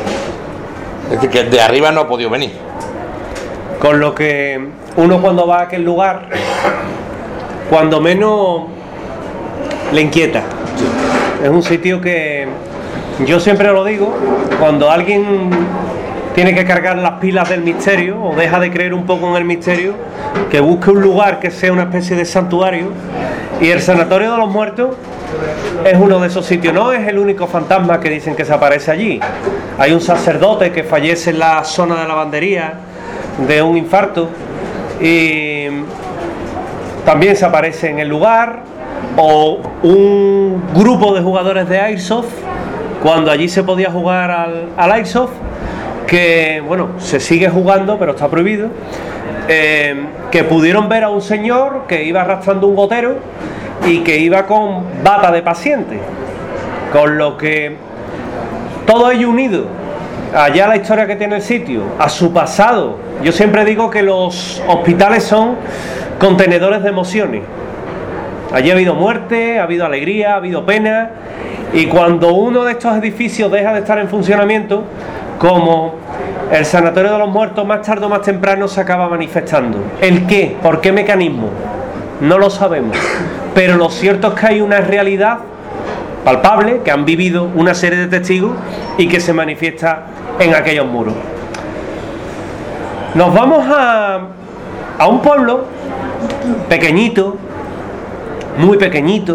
Es decir, que de arriba no ha podido venir. Con lo que uno cuando va a aquel lugar cuando menos le inquieta. Es un sitio que yo siempre lo digo, cuando alguien tiene que cargar las pilas del misterio o deja de creer un poco en el misterio, que busque un lugar que sea una especie de santuario, y el Sanatorio de los Muertos es uno de esos sitios. No es el único fantasma que dicen que se aparece allí. Hay un sacerdote que fallece en la zona de lavandería de un infarto y también se aparece en el lugar, o un grupo de jugadores de Airsoft, cuando allí se podía jugar al, al Airsoft, que bueno, se sigue jugando pero está prohibido, eh, que pudieron ver a un señor que iba arrastrando un gotero y que iba con bata de paciente, con lo que todo ello unido allá la historia que tiene el sitio, a su pasado. Yo siempre digo que los hospitales son contenedores de emociones. Allí ha habido muerte, ha habido alegría, ha habido pena, y cuando uno de estos edificios deja de estar en funcionamiento, como el Sanatorio de los Muertos, más tarde o más temprano se acaba manifestando. ¿El qué? ¿Por qué mecanismo? No lo sabemos, pero lo cierto es que hay una realidad palpable que han vivido una serie de testigos y que se manifiesta en aquellos muros. Nos vamos a, a un pueblo pequeñito, muy pequeñito,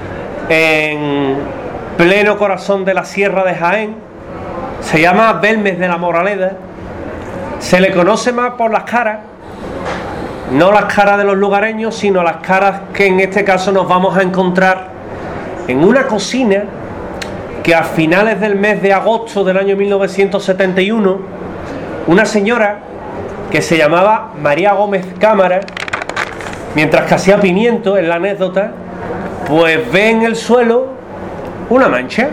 en pleno corazón de la Sierra de Jaén. Se llama Belmes de la Moraleda. Se le conoce más por las caras, no las caras de los lugareños, sino las caras que en este caso nos vamos a encontrar en una cocina que a finales del mes de agosto del año mil novecientos setenta y uno, una señora que se llamaba María Gómez Cámara, mientras que hacía pimiento, en la anécdota, pues ve en el suelo una mancha.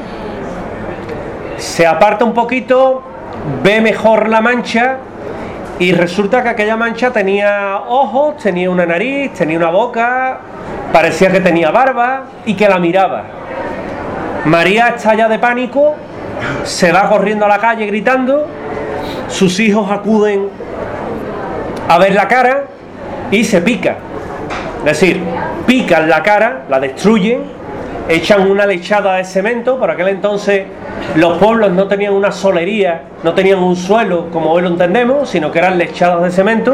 Se aparta un poquito, ve mejor la mancha y resulta que aquella mancha tenía ojos, tenía una nariz, tenía una boca, parecía que tenía barba y que la miraba. María estalla de pánico, se va corriendo a la calle gritando, sus hijos acuden a ver la cara y se pica. Es decir, pican la cara, la destruyen, echan una lechada de cemento. Por aquel entonces los pueblos no tenían una solería, no tenían un suelo como hoy lo entendemos, sino que eran lechadas de cemento.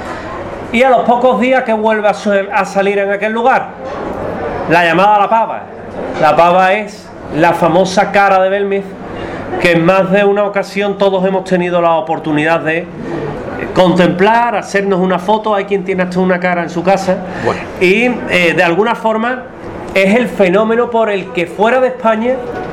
Y a los pocos días que vuelve a, a salir en aquel lugar, la llamada la pava. La pava es la famosa cara de Belmes, que en más de una ocasión todos hemos tenido la oportunidad de contemplar, hacernos una foto. Hay quien tiene hasta una cara en su casa. Bueno. Y eh, de alguna forma es el fenómeno por el que fuera de España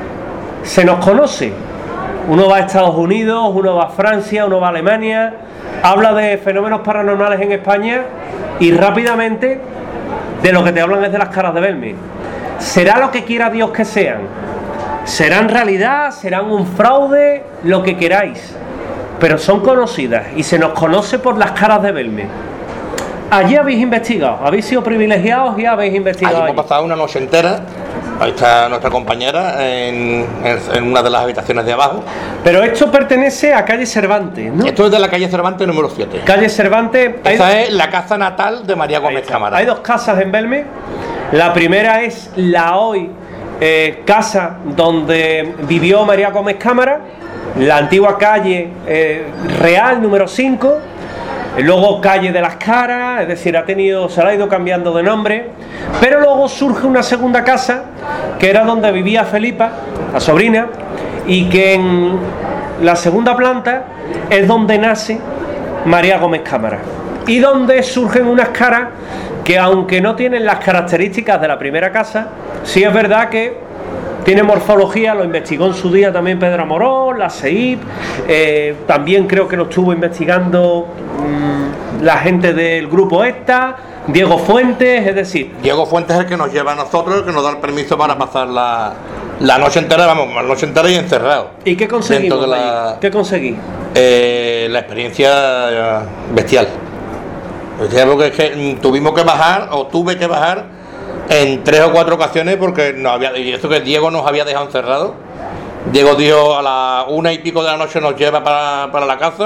se nos conoce. Uno va a Estados Unidos, uno va a Francia, uno va a Alemania, habla de fenómenos paranormales en España y rápidamente de lo que te hablan es de las caras de Belmes. Será lo que quiera Dios que sean, serán realidad, serán un fraude, lo que queráis, pero son conocidas y se nos conoce por las caras de Belmes. Allí habéis investigado, habéis sido privilegiados y habéis investigado. Allí hemos pasado una noche entera. Ahí está nuestra compañera en, en, en una de las habitaciones de abajo. Pero esto pertenece a calle Cervantes, ¿no? Esto es de la calle Cervantes número siete. Calle Cervantes. Esta dos... es la casa natal de María Gómez Cámara. Hay dos casas en Belmes. La primera es la hoy eh, casa donde vivió María Gómez Cámara, la antigua calle eh, Real número cinco. Luego calle de las Caras, es decir, ha tenido, se la ha ido cambiando de nombre, pero luego surge una segunda casa que era donde vivía Felipa, la sobrina, y que en la segunda planta es donde nace María Gómez Cámara y donde surgen unas caras que, aunque no tienen las características de la primera casa, sí es verdad que tiene morfología. Lo investigó en su día también Pedro Amorós, la C I P, eh, también creo que lo estuvo investigando mmm, la gente del grupo ESTA, Diego Fuentes, es decir... Diego Fuentes es el que nos lleva a nosotros, el que nos da el permiso para pasar la, la noche entera, vamos, la noche entera y encerrado. ¿Y qué conseguimos de la, ¿Qué conseguí? Eh, la experiencia bestial. Porque es que tuvimos que bajar, o tuve que bajar, en tres o cuatro ocasiones porque no había, y esto que Diego nos había dejado encerrados. Diego dijo a la una y pico de la noche nos lleva para, para la casa,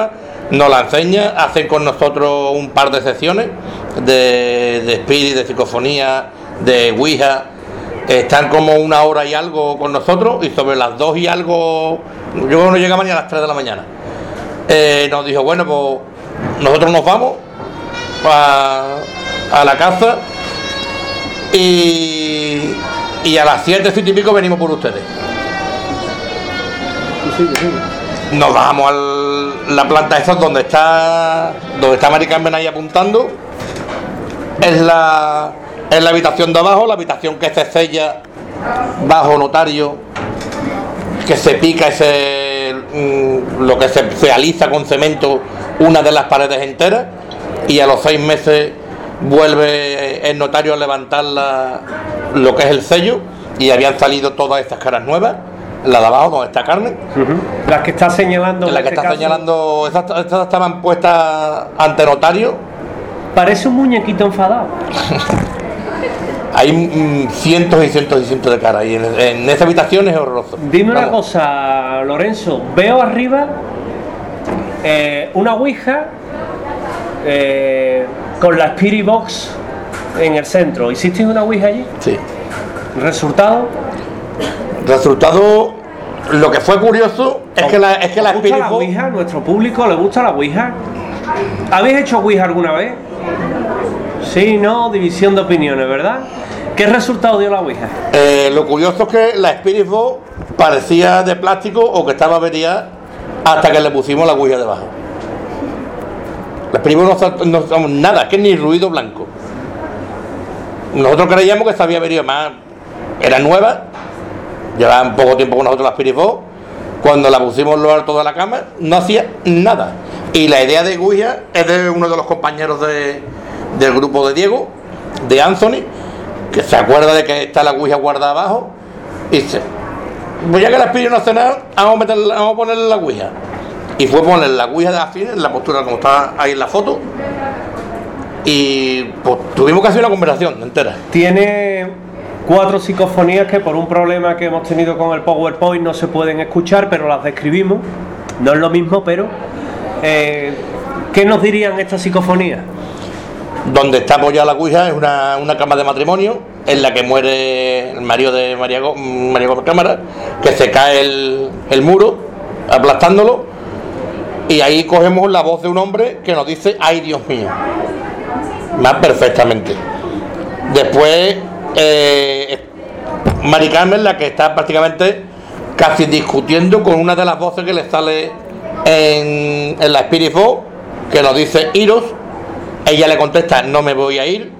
nos la enseña, hacen con nosotros un par de sesiones de, de spirit, de psicofonía, de ouija. Están como una hora y algo con nosotros, y sobre las dos y algo, yo no llegaba ni a las tres de la mañana, eh, nos dijo, bueno, pues nosotros nos vamos a, a la casa y, y a las siete, siete y pico venimos por ustedes. Nos bajamos a la planta esta donde está donde está Mari Carmen ahí apuntando. Es la, es la habitación de abajo, la habitación que se sella bajo notario, que se pica ese mm, lo que se, se alisa con cemento una de las paredes enteras, y a los seis meses vuelve el notario a levantar la, lo que es el sello, y habían salido todas estas caras nuevas. La de abajo, donde está Carmen. Uh-huh. Las que está señalando. La que este está caso, señalando, estas, estas estaban puestas ante notario. Parece un muñequito enfadado. Hay mm, cientos y cientos y cientos de caras, y en, en esa habitación es horroroso. Dime una Vamos. cosa, Lorenzo. Veo arriba eh, una ouija eh, con la Spirit Box en el centro. ¿Hiciste una ouija allí? Sí. ¿Resultado? Resultado, lo que fue curioso es que la, es que la ¿Os gusta Spirit la Box, ouija? ¿A nuestro público le gusta la ouija? ¿Habéis hecho ouija alguna vez? Sí, no, división de opiniones, ¿verdad? ¿Qué resultado dio la ouija? eh, lo curioso es que la Spirit Box parecía de plástico o que estaba averiada hasta que le pusimos la ouija debajo. La Spirit Box no, no somos nada, es que ni ruido blanco. Nosotros creíamos que se había averiado más, era nueva. Llevaban poco tiempo con nosotros las Spirit Box. Cuando la pusimos en lo alto de la cama, no hacía nada. Y la idea de ouija es de uno de los compañeros de, del grupo de Diego, de Anthony, que se acuerda de que está la ouija guardada abajo, y dice, pues ya que la Spirit no hace nada, vamos a, meterla, vamos a ponerle la ouija. Y fue poner la ouija de afín en la postura como está ahí en la foto, y pues tuvimos que hacer una conversación entera. Tiene cuatro psicofonías que por un problema que hemos tenido con el PowerPoint no se pueden escuchar, pero las describimos. No es lo mismo, pero eh, ¿qué nos dirían estas psicofonías? Donde está apoyada la ouija es una, una cama de matrimonio en la que muere el marido de María, Go, María Gómez Cámara, que se cae el, el muro aplastándolo, y ahí cogemos la voz de un hombre que nos dice ay Dios mío, más perfectamente. Después eh, Mari Carmen, la que está prácticamente casi discutiendo con una de las voces que le sale en, en la Spirit Box, que nos dice iros. Ella le contesta no me voy a ir,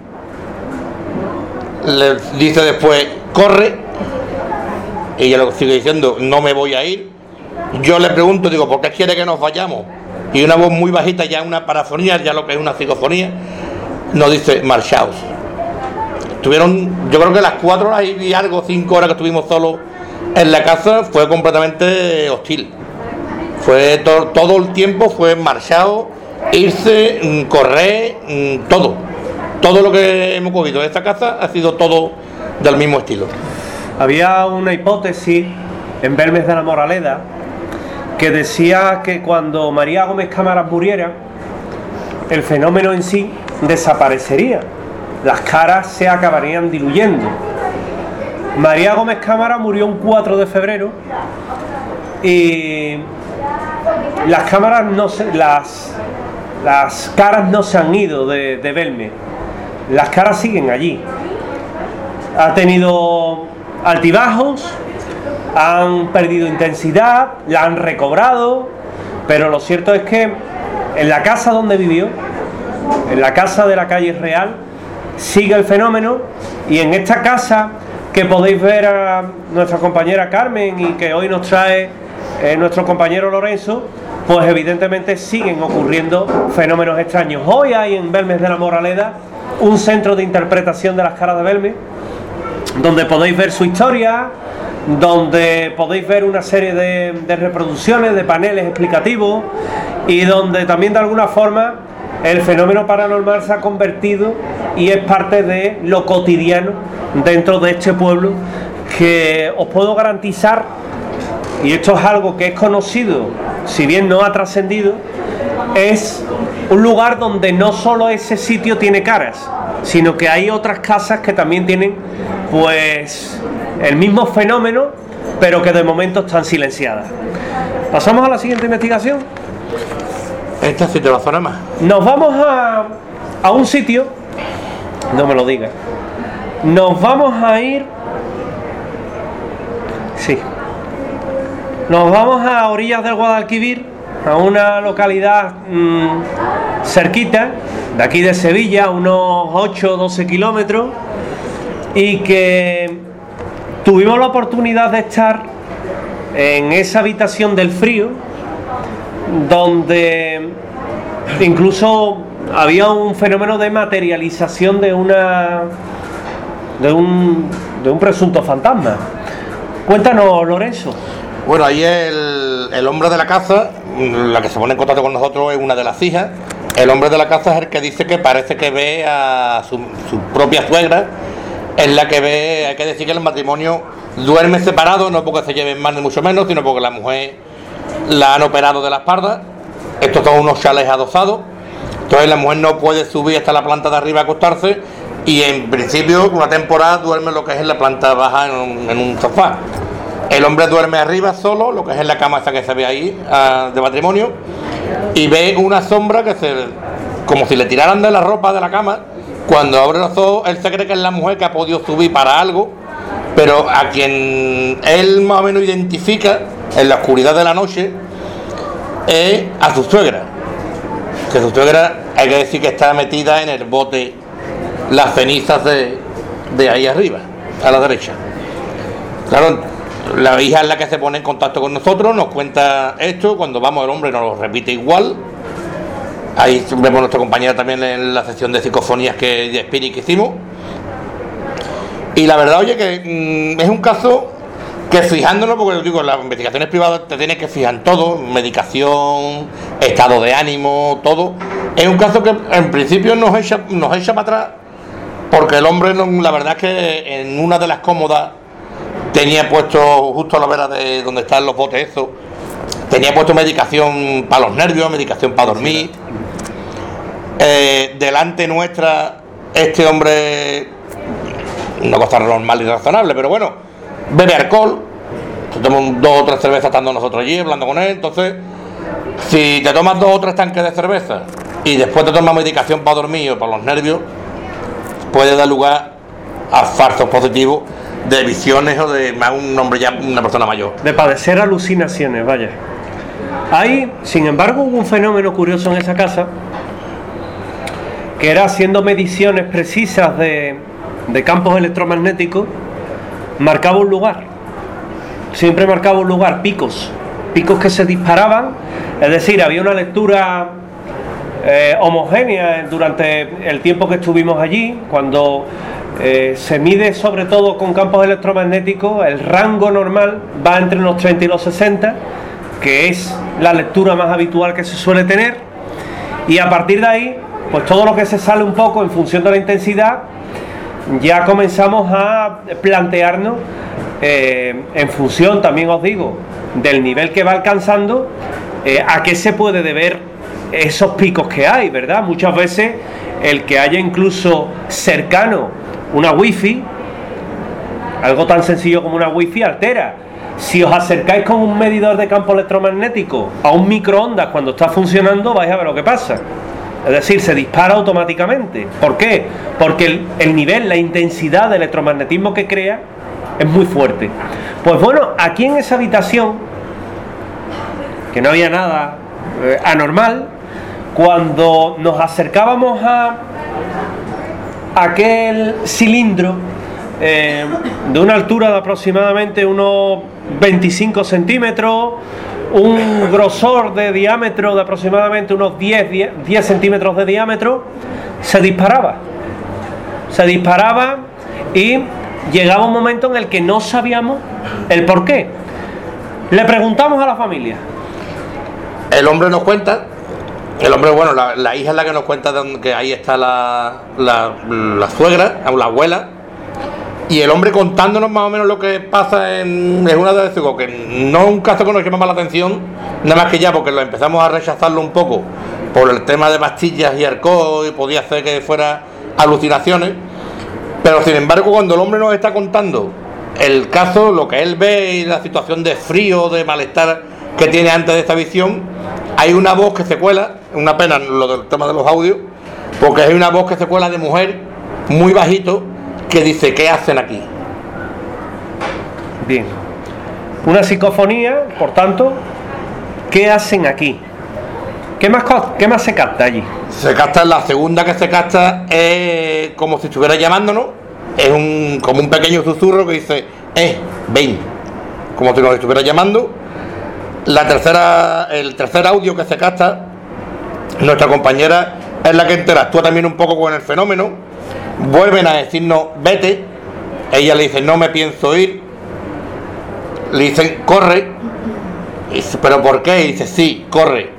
le dice después corre, ella lo sigue diciendo no me voy a ir. Yo le pregunto, digo, ¿por qué quiere que nos vayamos? Y una voz muy bajita, ya una parafonía, ya lo que es una psicofonía, nos dice marchaos. Tuvieron, yo creo que las cuatro horas y algo, cinco horas que estuvimos solos en la casa fue completamente hostil. Fue to, todo el tiempo fue marchado, irse, correr, todo. Todo lo que hemos cogido de esta casa ha sido todo del mismo estilo. Había una hipótesis en Belmes de la Moraleda que decía que cuando María Gómez Cámara muriera, el fenómeno en sí desaparecería. Las caras se acabarían diluyendo. María Gómez Cámara murió un cuatro de febrero y las cámaras no se, las, las caras no se han ido de, de Belmes. Las caras siguen allí. Ha tenido altibajos, han perdido intensidad, la han recobrado, pero lo cierto es que en la casa donde vivió, en la casa de la calle Real, sigue el fenómeno, y en esta casa que podéis ver a nuestra compañera Carmen y que hoy nos trae eh, nuestro compañero Lorenzo, pues evidentemente siguen ocurriendo fenómenos extraños. Hoy hay en Belmes de la Moraleda un centro de interpretación de las caras de Belmes, donde podéis ver su historia, donde podéis ver una serie de, de reproducciones, de paneles explicativos, y donde también de alguna forma el fenómeno paranormal se ha convertido y es parte de lo cotidiano dentro de este pueblo, que os puedo garantizar, y esto es algo que es conocido, si bien no ha trascendido, es un lugar donde no solo ese sitio tiene caras, sino que hay otras casas que también tienen pues el mismo fenómeno, pero que de momento están silenciadas. Pasamos a la siguiente investigación. Esta sí te va a sonar más. Nos vamos a, a un sitio, no me lo digas, nos vamos a ir, sí, nos vamos a orillas del Guadalquivir, a una localidad mmm, cerquita, de aquí de Sevilla, unos ocho o doce kilómetros, y que tuvimos la oportunidad de estar en esa habitación del frío, donde incluso había un fenómeno de materialización de una de un, de un presunto fantasma. Cuéntanos, Lorenzo. Bueno, ahí el, el hombre de la casa, la que se pone en contacto con nosotros es una de las hijas. El hombre de la casa es el que dice que parece que ve a su, su propia suegra, es la que ve. Hay que decir que el matrimonio duerme separado, no porque se lleven mal ni mucho menos, sino porque la mujer la han operado de la espalda. Estos son unos chales adosados, entonces la mujer no puede subir hasta la planta de arriba a acostarse, y en principio una temporada duerme lo que es en la planta baja en un, en un sofá. El hombre duerme arriba solo, lo que es en la cama esa que se ve ahí uh, de matrimonio, y ve una sombra que se, como si le tiraran de la ropa de la cama. Cuando abre los ojos, él se cree que es la mujer que ha podido subir para algo, pero a quien él más o menos identifica en la oscuridad de la noche es a su suegra, que su suegra hay que decir que está metida en el bote, las cenizas de, de ahí arriba, a la derecha. Claro, la hija es la que se pone en contacto con nosotros, nos cuenta esto, cuando vamos el hombre nos lo repite igual. Ahí vemos a nuestra compañera también en la sección de psicofonías que, de Spirit que hicimos. Y la verdad, oye, que mmm, es un caso que fijándonos, porque digo, las investigaciones privadas te tienes que fijar en todo, medicación, estado de ánimo, todo. Es un caso que en principio nos echa, nos echa para atrás, porque el hombre, la verdad es que en una de las cómodas tenía puesto, justo a la vera de donde están los botes esos, tenía puesto medicación para los nervios, medicación para dormir. Eh, delante nuestra, este hombre, una cosa normal y razonable, pero bueno, bebe alcohol, se toma dos o tres cervezas estando nosotros allí hablando con él. Entonces, si te tomas dos o tres tanques de cerveza y después te tomas medicación para dormir o para los nervios, puede dar lugar a falsos positivos de visiones o de un hombre ya, una persona mayor. De padecer alucinaciones, vaya. Ahí, sin embargo, hubo un fenómeno curioso en esa casa, que era haciendo mediciones precisas de, de campos electromagnéticos, marcaba un lugar, siempre marcaba un lugar, picos, picos que se disparaban, es decir, había una lectura eh, homogénea durante el tiempo que estuvimos allí. Cuando eh, se mide sobre todo con campos electromagnéticos, el rango normal va entre los treinta y los sesenta, que es la lectura más habitual que se suele tener, y a partir de ahí, pues todo lo que se sale un poco en función de la intensidad, ya comenzamos a plantearnos, eh, en función, también os digo, del nivel que va alcanzando, eh, a qué se puede deber esos picos que hay, ¿verdad? Muchas veces el que haya incluso cercano una wifi, algo tan sencillo como una wifi, altera. Si os acercáis con un medidor de campo electromagnético a un microondas cuando está funcionando, vais a ver lo que pasa. Es decir, se dispara automáticamente. ¿Por qué? Porque el, el nivel, la intensidad de electromagnetismo que crea es muy fuerte. Pues bueno, aquí en esa habitación, que no había nada eh, anormal, cuando nos acercábamos a aquel cilindro eh, de una altura de aproximadamente unos veinticinco centímetros, un grosor de diámetro de aproximadamente unos diez centímetros de diámetro, se disparaba. Se disparaba y llegaba un momento en el que no sabíamos el por qué. Le preguntamos a la familia. El hombre nos cuenta, el hombre, bueno, la, la hija es la que nos cuenta que ahí está la, la, la suegra, la abuela, y el hombre contándonos más o menos lo que pasa en, en una de las que no es un caso que nos llama la atención, nada más que ya porque lo empezamos a rechazarlo un poco por el tema de pastillas y alcohol, y podía hacer que fuera alucinaciones, pero sin embargo cuando el hombre nos está contando el caso, lo que él ve y la situación de frío, de malestar que tiene antes de esta visión, hay una voz que se cuela, una pena lo del tema de los audios, porque hay una voz que se cuela de mujer muy bajito que dice: ¿qué hacen aquí? Bien, una psicofonía, por tanto, ¿qué hacen aquí? ¿Qué más, qué más se capta allí? Se capta, la segunda que se capta es como si estuviera llamándonos, es un, como un pequeño susurro que dice: eh, ven, como si nos estuviera llamando. La tercera, el tercer audio que se capta, nuestra compañera es la que interactúa también un poco con el fenómeno. Vuelven a decirnos: vete. Ella le dice: no me pienso ir. Le dicen: corre. Y dice: ¿pero por qué? Y dice: sí, corre.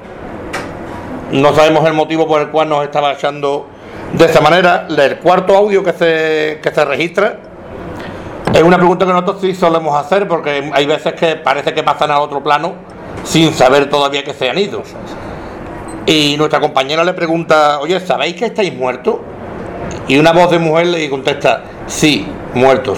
No sabemos el motivo por el cual nos estaba echando de esa manera. El cuarto audio que se, que se registra es una pregunta que nosotros sí solemos hacer, porque hay veces que parece que pasan a otro plano sin saber todavía que se han ido. Y nuestra compañera le pregunta: oye, ¿sabéis que estáis muertos? Y una voz de mujer le contesta: sí, muertos.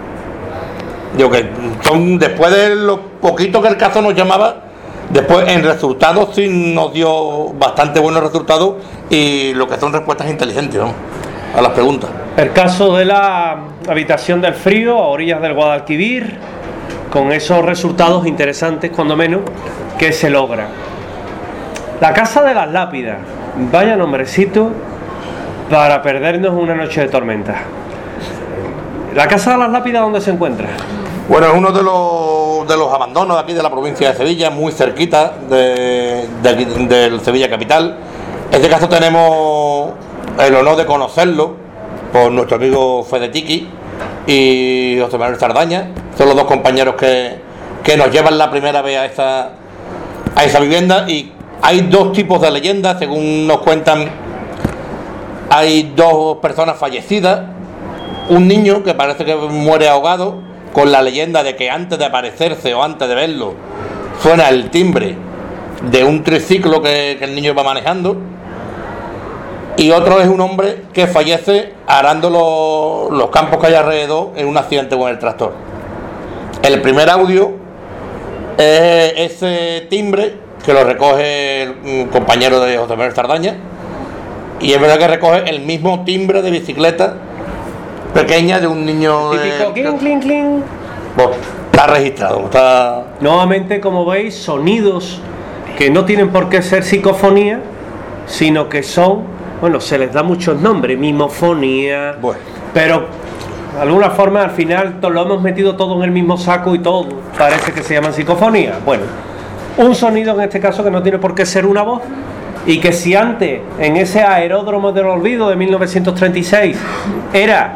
Digo que son, después de lo poquito que el caso nos llamaba, después en resultados sí nos dio bastante buenos resultados, y lo que son respuestas inteligentes, ¿no?, a las preguntas. El caso de la habitación del frío a orillas del Guadalquivir, con esos resultados interesantes, cuando menos, que se logra. La casa de las lápidas, vaya nombrecito para perdernos una noche de tormenta. ¿La casa de las lápidas dónde se encuentra? Bueno, es uno de los, de los abandonos de aquí de la provincia de Sevilla, muy cerquita de, de aquí, del Sevilla capital. En este caso tenemos el honor de conocerlo por nuestro amigo Fede Tiki y José Manuel Sardaña. Son los dos compañeros que, que nos llevan la primera vez a esa, a esa vivienda. Y hay dos tipos de leyendas, según nos cuentan. Hay dos personas fallecidas, un niño que parece que muere ahogado, con la leyenda de que antes de aparecerse o antes de verlo suena el timbre de un triciclo que, que el niño va manejando. Y otro es un hombre que fallece arando los, los campos que hay alrededor en un accidente con el tractor. El primer audio es ese timbre que lo recoge el compañero de José Manuel Sardaña, y es verdad que recoge el mismo timbre de bicicleta pequeña de un niño. Típico clink, clink, clink. Bueno, está registrado, está... Nuevamente, como veis, sonidos que no tienen por qué ser psicofonía, sino que son, bueno, se les da muchos nombres, mimofonía, bueno, pero de alguna forma al final lo hemos metido todo en el mismo saco y todo parece que se llaman psicofonía. Bueno, un sonido en este caso que no tiene por qué ser una voz, y que si antes en ese aeródromo del olvido de mil novecientos treinta y seis era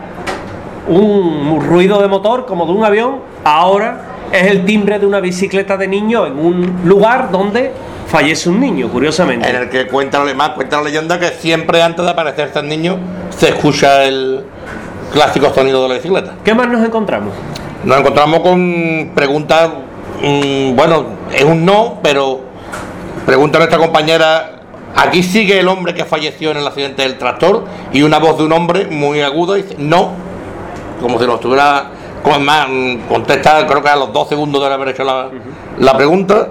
un ruido de motor como de un avión, ahora es el timbre de una bicicleta de niño en un lugar donde fallece un niño, curiosamente. En el que cuenta, además, cuenta la leyenda que siempre antes de aparecerse el niño se escucha el clásico sonido de la bicicleta. ¿Qué más nos encontramos? Nos encontramos con preguntas, mmm, bueno, es un no, pero pregunta a nuestra compañera: aquí sigue el hombre que falleció en el accidente del tractor, y una voz de un hombre muy aguda dice: no, como si lo estuviera, con más, contesta, creo que a los dos segundos de haber hecho la, uh-huh. la pregunta.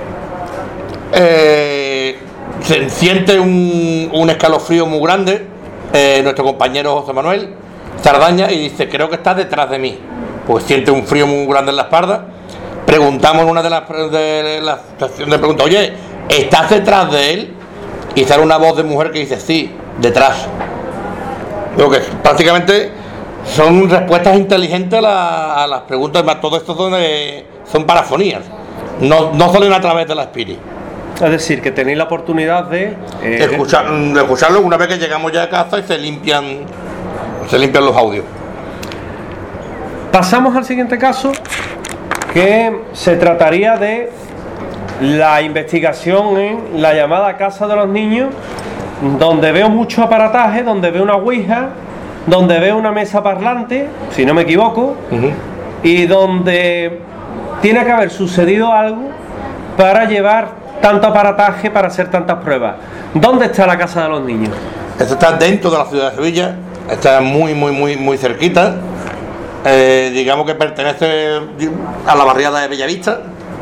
Eh, se siente un, un escalofrío muy grande eh, nuestro compañero José Manuel Sardaña, y dice: creo que está detrás de mí. Pues siente un frío muy grande en la espalda. Preguntamos en una de las de la estación de preguntas: oye, ¿estás detrás de él? Y sale una voz de mujer que dice: sí, detrás. Digo que prácticamente son respuestas inteligentes a, la, a las preguntas. Todo esto son, eh, son parafonías, no, no salen a través de la Spirit. Es decir, que tenéis la oportunidad de, eh, Escuchar, de escucharlo una vez que llegamos ya a casa y se limpian se limpian los audios. Pasamos al siguiente caso, que se trataría de la investigación en la llamada Casa de los Niños, donde veo mucho aparataje, donde veo una ouija, donde veo una mesa parlante, si no me equivoco, uh-huh. y donde tiene que haber sucedido algo para llevar tanto aparataje para hacer tantas pruebas. ¿Dónde está la Casa de los Niños? Esto está dentro de la ciudad de Sevilla, está muy, muy, muy, muy cerquita. Eh, digamos que pertenece a la barriada de Bellavista.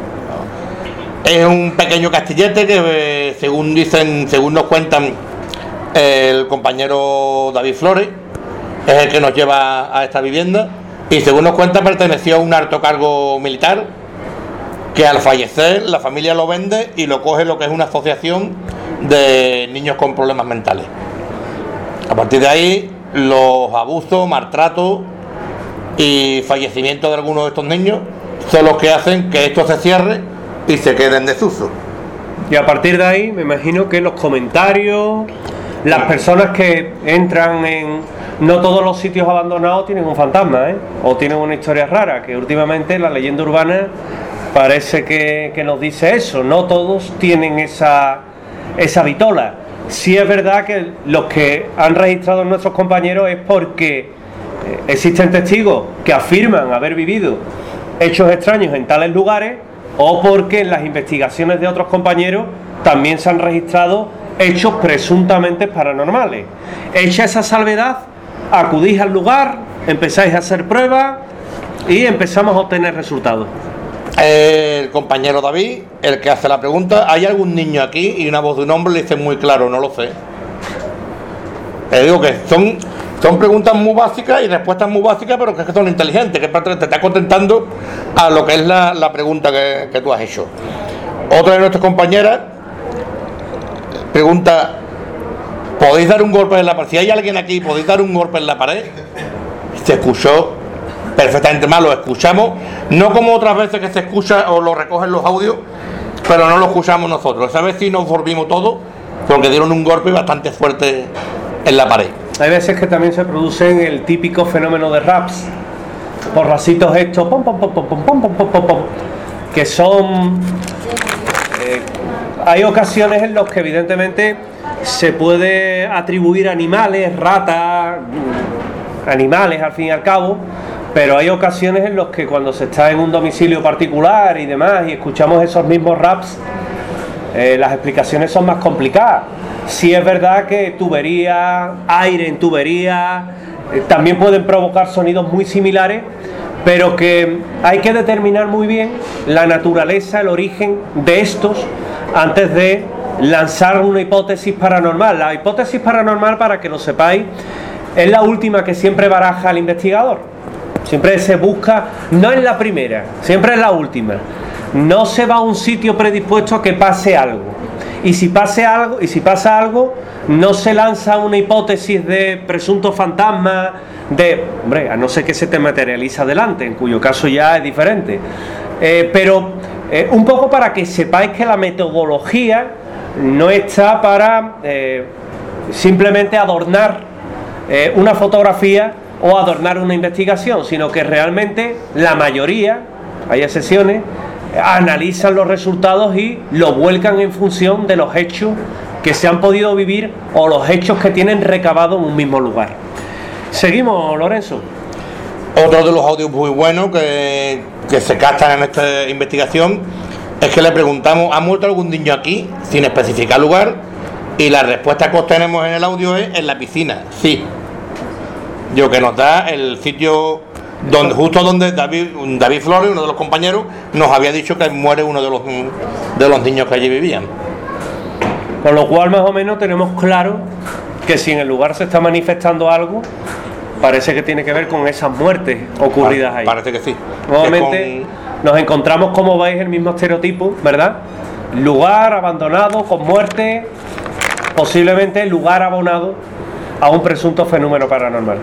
Es un pequeño castillete que, eh, según dicen, según nos cuentan eh, el compañero David Flores, es el que nos lleva a esta vivienda, y según nos cuenta perteneció a un alto cargo militar que al fallecer la familia lo vende y lo coge lo que es una asociación de niños con problemas mentales. A partir de ahí, los abusos, maltratos y fallecimientos de algunos de estos niños son los que hacen que esto se cierre y se quede en desuso. Y a partir de ahí, me imagino que los comentarios, las personas que entran en... No todos los sitios abandonados tienen un fantasma, ¿eh? O tienen una historia rara, que últimamente la leyenda urbana parece que, que nos dice eso. No todos tienen esa, esa vitola. Sí es verdad que los que han registrado nuestros compañeros es porque existen testigos que afirman haber vivido hechos extraños en tales lugares, o porque en las investigaciones de otros compañeros también se han registrado hechos presuntamente paranormales. Hecha esa salvedad, acudís al lugar, empezáis a hacer pruebas y empezamos a obtener resultados. El compañero David, el que hace la pregunta, ¿hay algún niño aquí? Y una voz de un hombre le dice muy claro, no lo sé. Le digo que son, son preguntas muy básicas y respuestas muy básicas, pero que es que son inteligentes, que te está contentando a lo que es la, la pregunta que, que tú has hecho. Otra de nuestras compañeras pregunta, ¿podéis dar un golpe en la pared? Si hay alguien aquí, ¿podéis dar un golpe en la pared? Se escuchó perfectamente mal, lo escuchamos, no como otras veces que se escucha o lo recogen los audios, pero no lo escuchamos nosotros. Esa vez sí nos volvimos todos porque dieron un golpe bastante fuerte en la pared. Hay veces que también se producen el típico fenómeno de raps, porracitos estos, pom, pom, pom, pom, pom, pom, pom, pom, pom, que son... Eh, hay ocasiones en las que evidentemente se puede atribuir animales, ratas, animales al fin y al cabo, pero hay ocasiones en las que cuando se está en un domicilio particular y demás y escuchamos esos mismos raps, eh, las explicaciones son más complicadas. Sí es verdad que tubería, aire en tubería, eh, también pueden provocar sonidos muy similares, pero que hay que determinar muy bien la naturaleza, el origen de estos antes de lanzar una hipótesis paranormal. La hipótesis paranormal, para que lo sepáis, es la última que siempre baraja el investigador. Siempre se busca, no es la primera, siempre es la última. No se va a un sitio predispuesto a que pase algo. Y si pase algo, y si pasa algo, no se lanza una hipótesis de presunto fantasma, de, hombre, a no ser que se te materializa adelante, en cuyo caso ya es diferente. Eh, pero eh, un poco para que sepáis que la metodología no está para eh, simplemente adornar eh, una fotografía o adornar una investigación, sino que realmente la mayoría, hay excepciones, analizan los resultados y lo vuelcan en función de los hechos que se han podido vivir o los hechos que tienen recabado en un mismo lugar. Seguimos, Lorenzo. Otro de los audios muy buenos que, que se captan en esta investigación es que le preguntamos, ¿ha muerto algún niño aquí? Sin especificar lugar, y la respuesta que obtenemos en el audio es en la piscina, sí. Yo que nos da el sitio donde, justo donde David, David Flores, uno de los compañeros, nos había dicho que muere uno de los, de los niños que allí vivían. Con lo cual más o menos tenemos claro que si en el lugar se está manifestando algo, parece que tiene que ver con esas muertes ocurridas ahí. Parece que sí. Nuevamente con... nos encontramos, como veis, el mismo estereotipo, ¿verdad? Lugar abandonado, con muerte, posiblemente lugar abonado a un presunto fenómeno paranormal.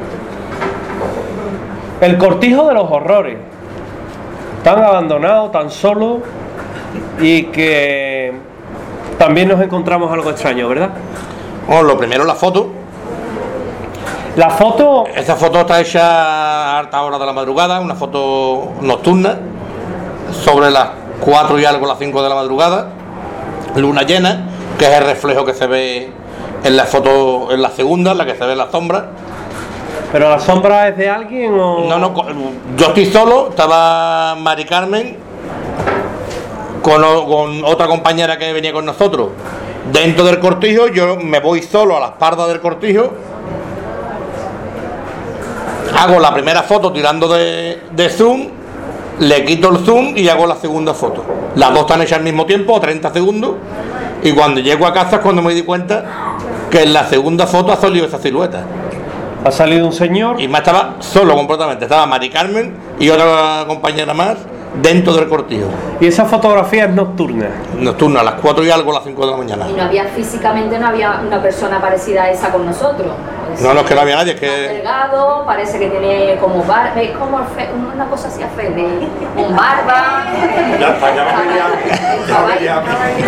El cortijo de los horrores, tan abandonado, tan solo, y que también nos encontramos algo extraño, ¿verdad? Bueno, lo primero, la foto. La foto... Esta foto está hecha a alta hora de la madrugada, una foto nocturna, sobre las cuatro y algo, las cinco de la madrugada, luna llena, que es el reflejo que se ve en la foto, en la segunda, en la que se ve la sombra. ¿Pero la sombra es de alguien o...? No, no, yo estoy solo, estaba Mari Carmen, con, con otra compañera que venía con nosotros dentro del cortijo. Yo me voy solo a la espalda del cortijo, hago la primera foto tirando de, de zoom, le quito el zoom y hago la segunda foto. Las dos están hechas al mismo tiempo, a treinta segundos, y cuando llego a casa es cuando me di cuenta que en la segunda foto ha salido esa silueta. Ha salido un señor. Y más estaba solo completamente, estaba Mari Carmen y otra compañera más dentro del cortijo. ¿Y esa fotografía es nocturna? Nocturna, a las cuatro y algo, a las cinco de la mañana. Y no había, físicamente no había una persona parecida a esa con nosotros. Pues, no, no, es que no había nadie, es que... delgado, parece que tiene como barba, es como fe, una cosa así a fe, de, con barba. Ya está, ya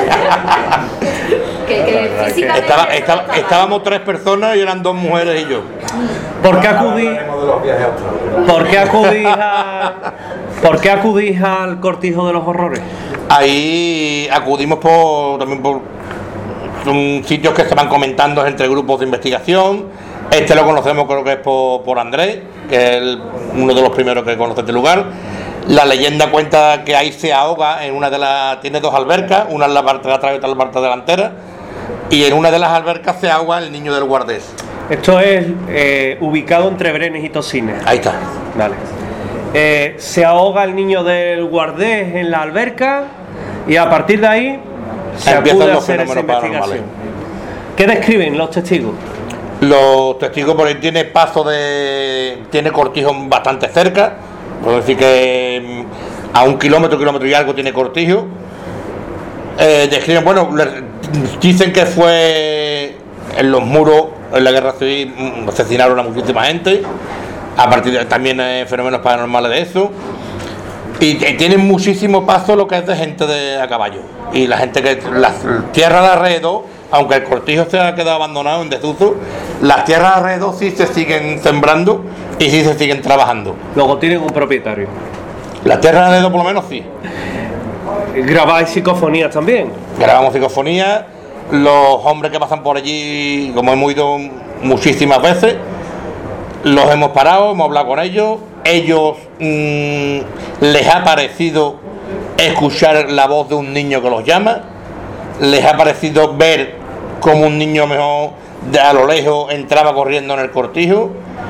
que, que físicamente... Estaba, estaba, estábamos tres personas y eran dos mujeres y yo. ¿Por qué acudís? ¿Por qué acudís a, ¿Por qué acudís al cortijo de los horrores? Ahí acudimos por también por son sitios que se van comentando entre grupos de investigación. Este lo conocemos, creo que es por, por Andrés, que es el, uno de los primeros que conoce este lugar. La leyenda cuenta que ahí se ahoga en una de las... Tiene dos albercas, una en la parte de atrás y otra en la parte delantera, y en una de las albercas se ahoga el niño del Guardés. Esto es eh, ubicado entre Brenes y Tosines. Ahí está. Vale. Eh, se ahoga el niño del Guardés en la alberca y a partir de ahí se acude a hacer esa investigación. ¿Qué describen los testigos? Los testigos por ahí tiene paso de... tiene cortijo bastante cerca, puedo decir que a un kilómetro, kilómetro y algo tiene cortijo. Eh, describen, bueno, dicen que fue en los muros, en la guerra civil, asesinaron a muchísima gente, a partir de también hay fenómenos paranormales de eso, y, y tienen muchísimo paso lo que es de gente de a caballo, y la gente que, las tierras de alrededor, aunque el cortijo se ha quedado abandonado en desuso, las tierras de alrededor sí se siguen sembrando y sí se siguen trabajando. Luego tienen un propietario. Las tierras de alrededor por lo menos sí. ¿Grabáis psicofonías también? Grabamos psicofonías. Los hombres que pasan por allí, como hemos ido muchísimas veces, los hemos parado, hemos hablado con ellos. Ellos mmm, les ha parecido escuchar la voz de un niño que los llama, les ha parecido ver como un niño mejor de a lo lejos entraba corriendo en el cortijo.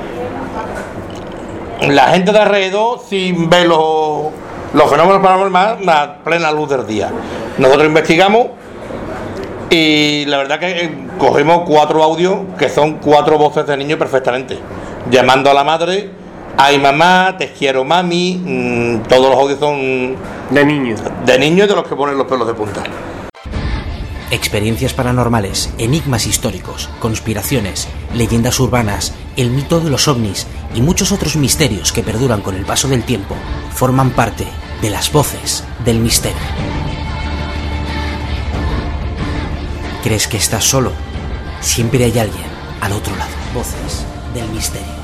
La gente de alrededor sin ver los, los fenómenos paranormales a plena luz del día. Nosotros investigamos y la verdad que cogimos cuatro audios que son cuatro voces de niños perfectamente, llamando a la madre: ay mamá, te quiero mami. Mmm, todos los audios son de niños, de niños de los que ponen los pelos de punta. Experiencias paranormales, enigmas históricos, conspiraciones, leyendas urbanas, el mito de los ovnis y muchos otros misterios que perduran con el paso del tiempo forman parte de las voces del misterio. ¿Crees que estás solo? Siempre hay alguien al otro lado. Voces del misterio.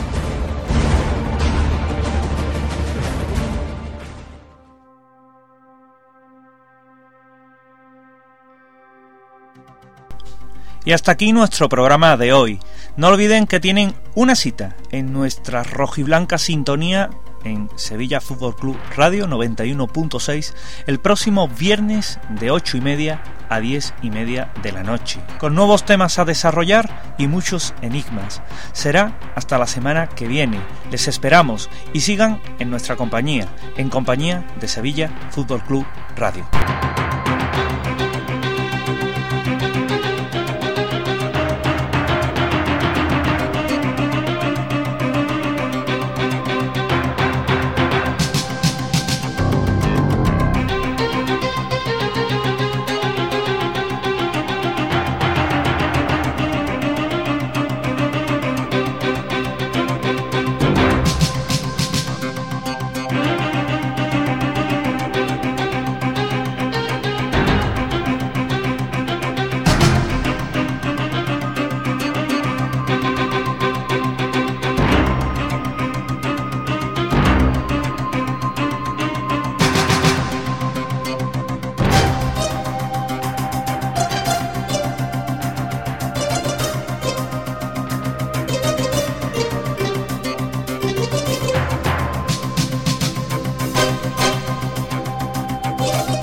Y hasta aquí nuestro programa de hoy. No olviden que tienen una cita en nuestra rojiblanca sintonía en Sevilla Fútbol Club Radio noventa y uno punto seis el próximo viernes de ocho y media a diez y media de la noche, con nuevos temas a desarrollar y muchos enigmas. Será hasta la semana que viene. Les esperamos y sigan en nuestra compañía, en compañía de Sevilla Fútbol Club Radio. Yeah.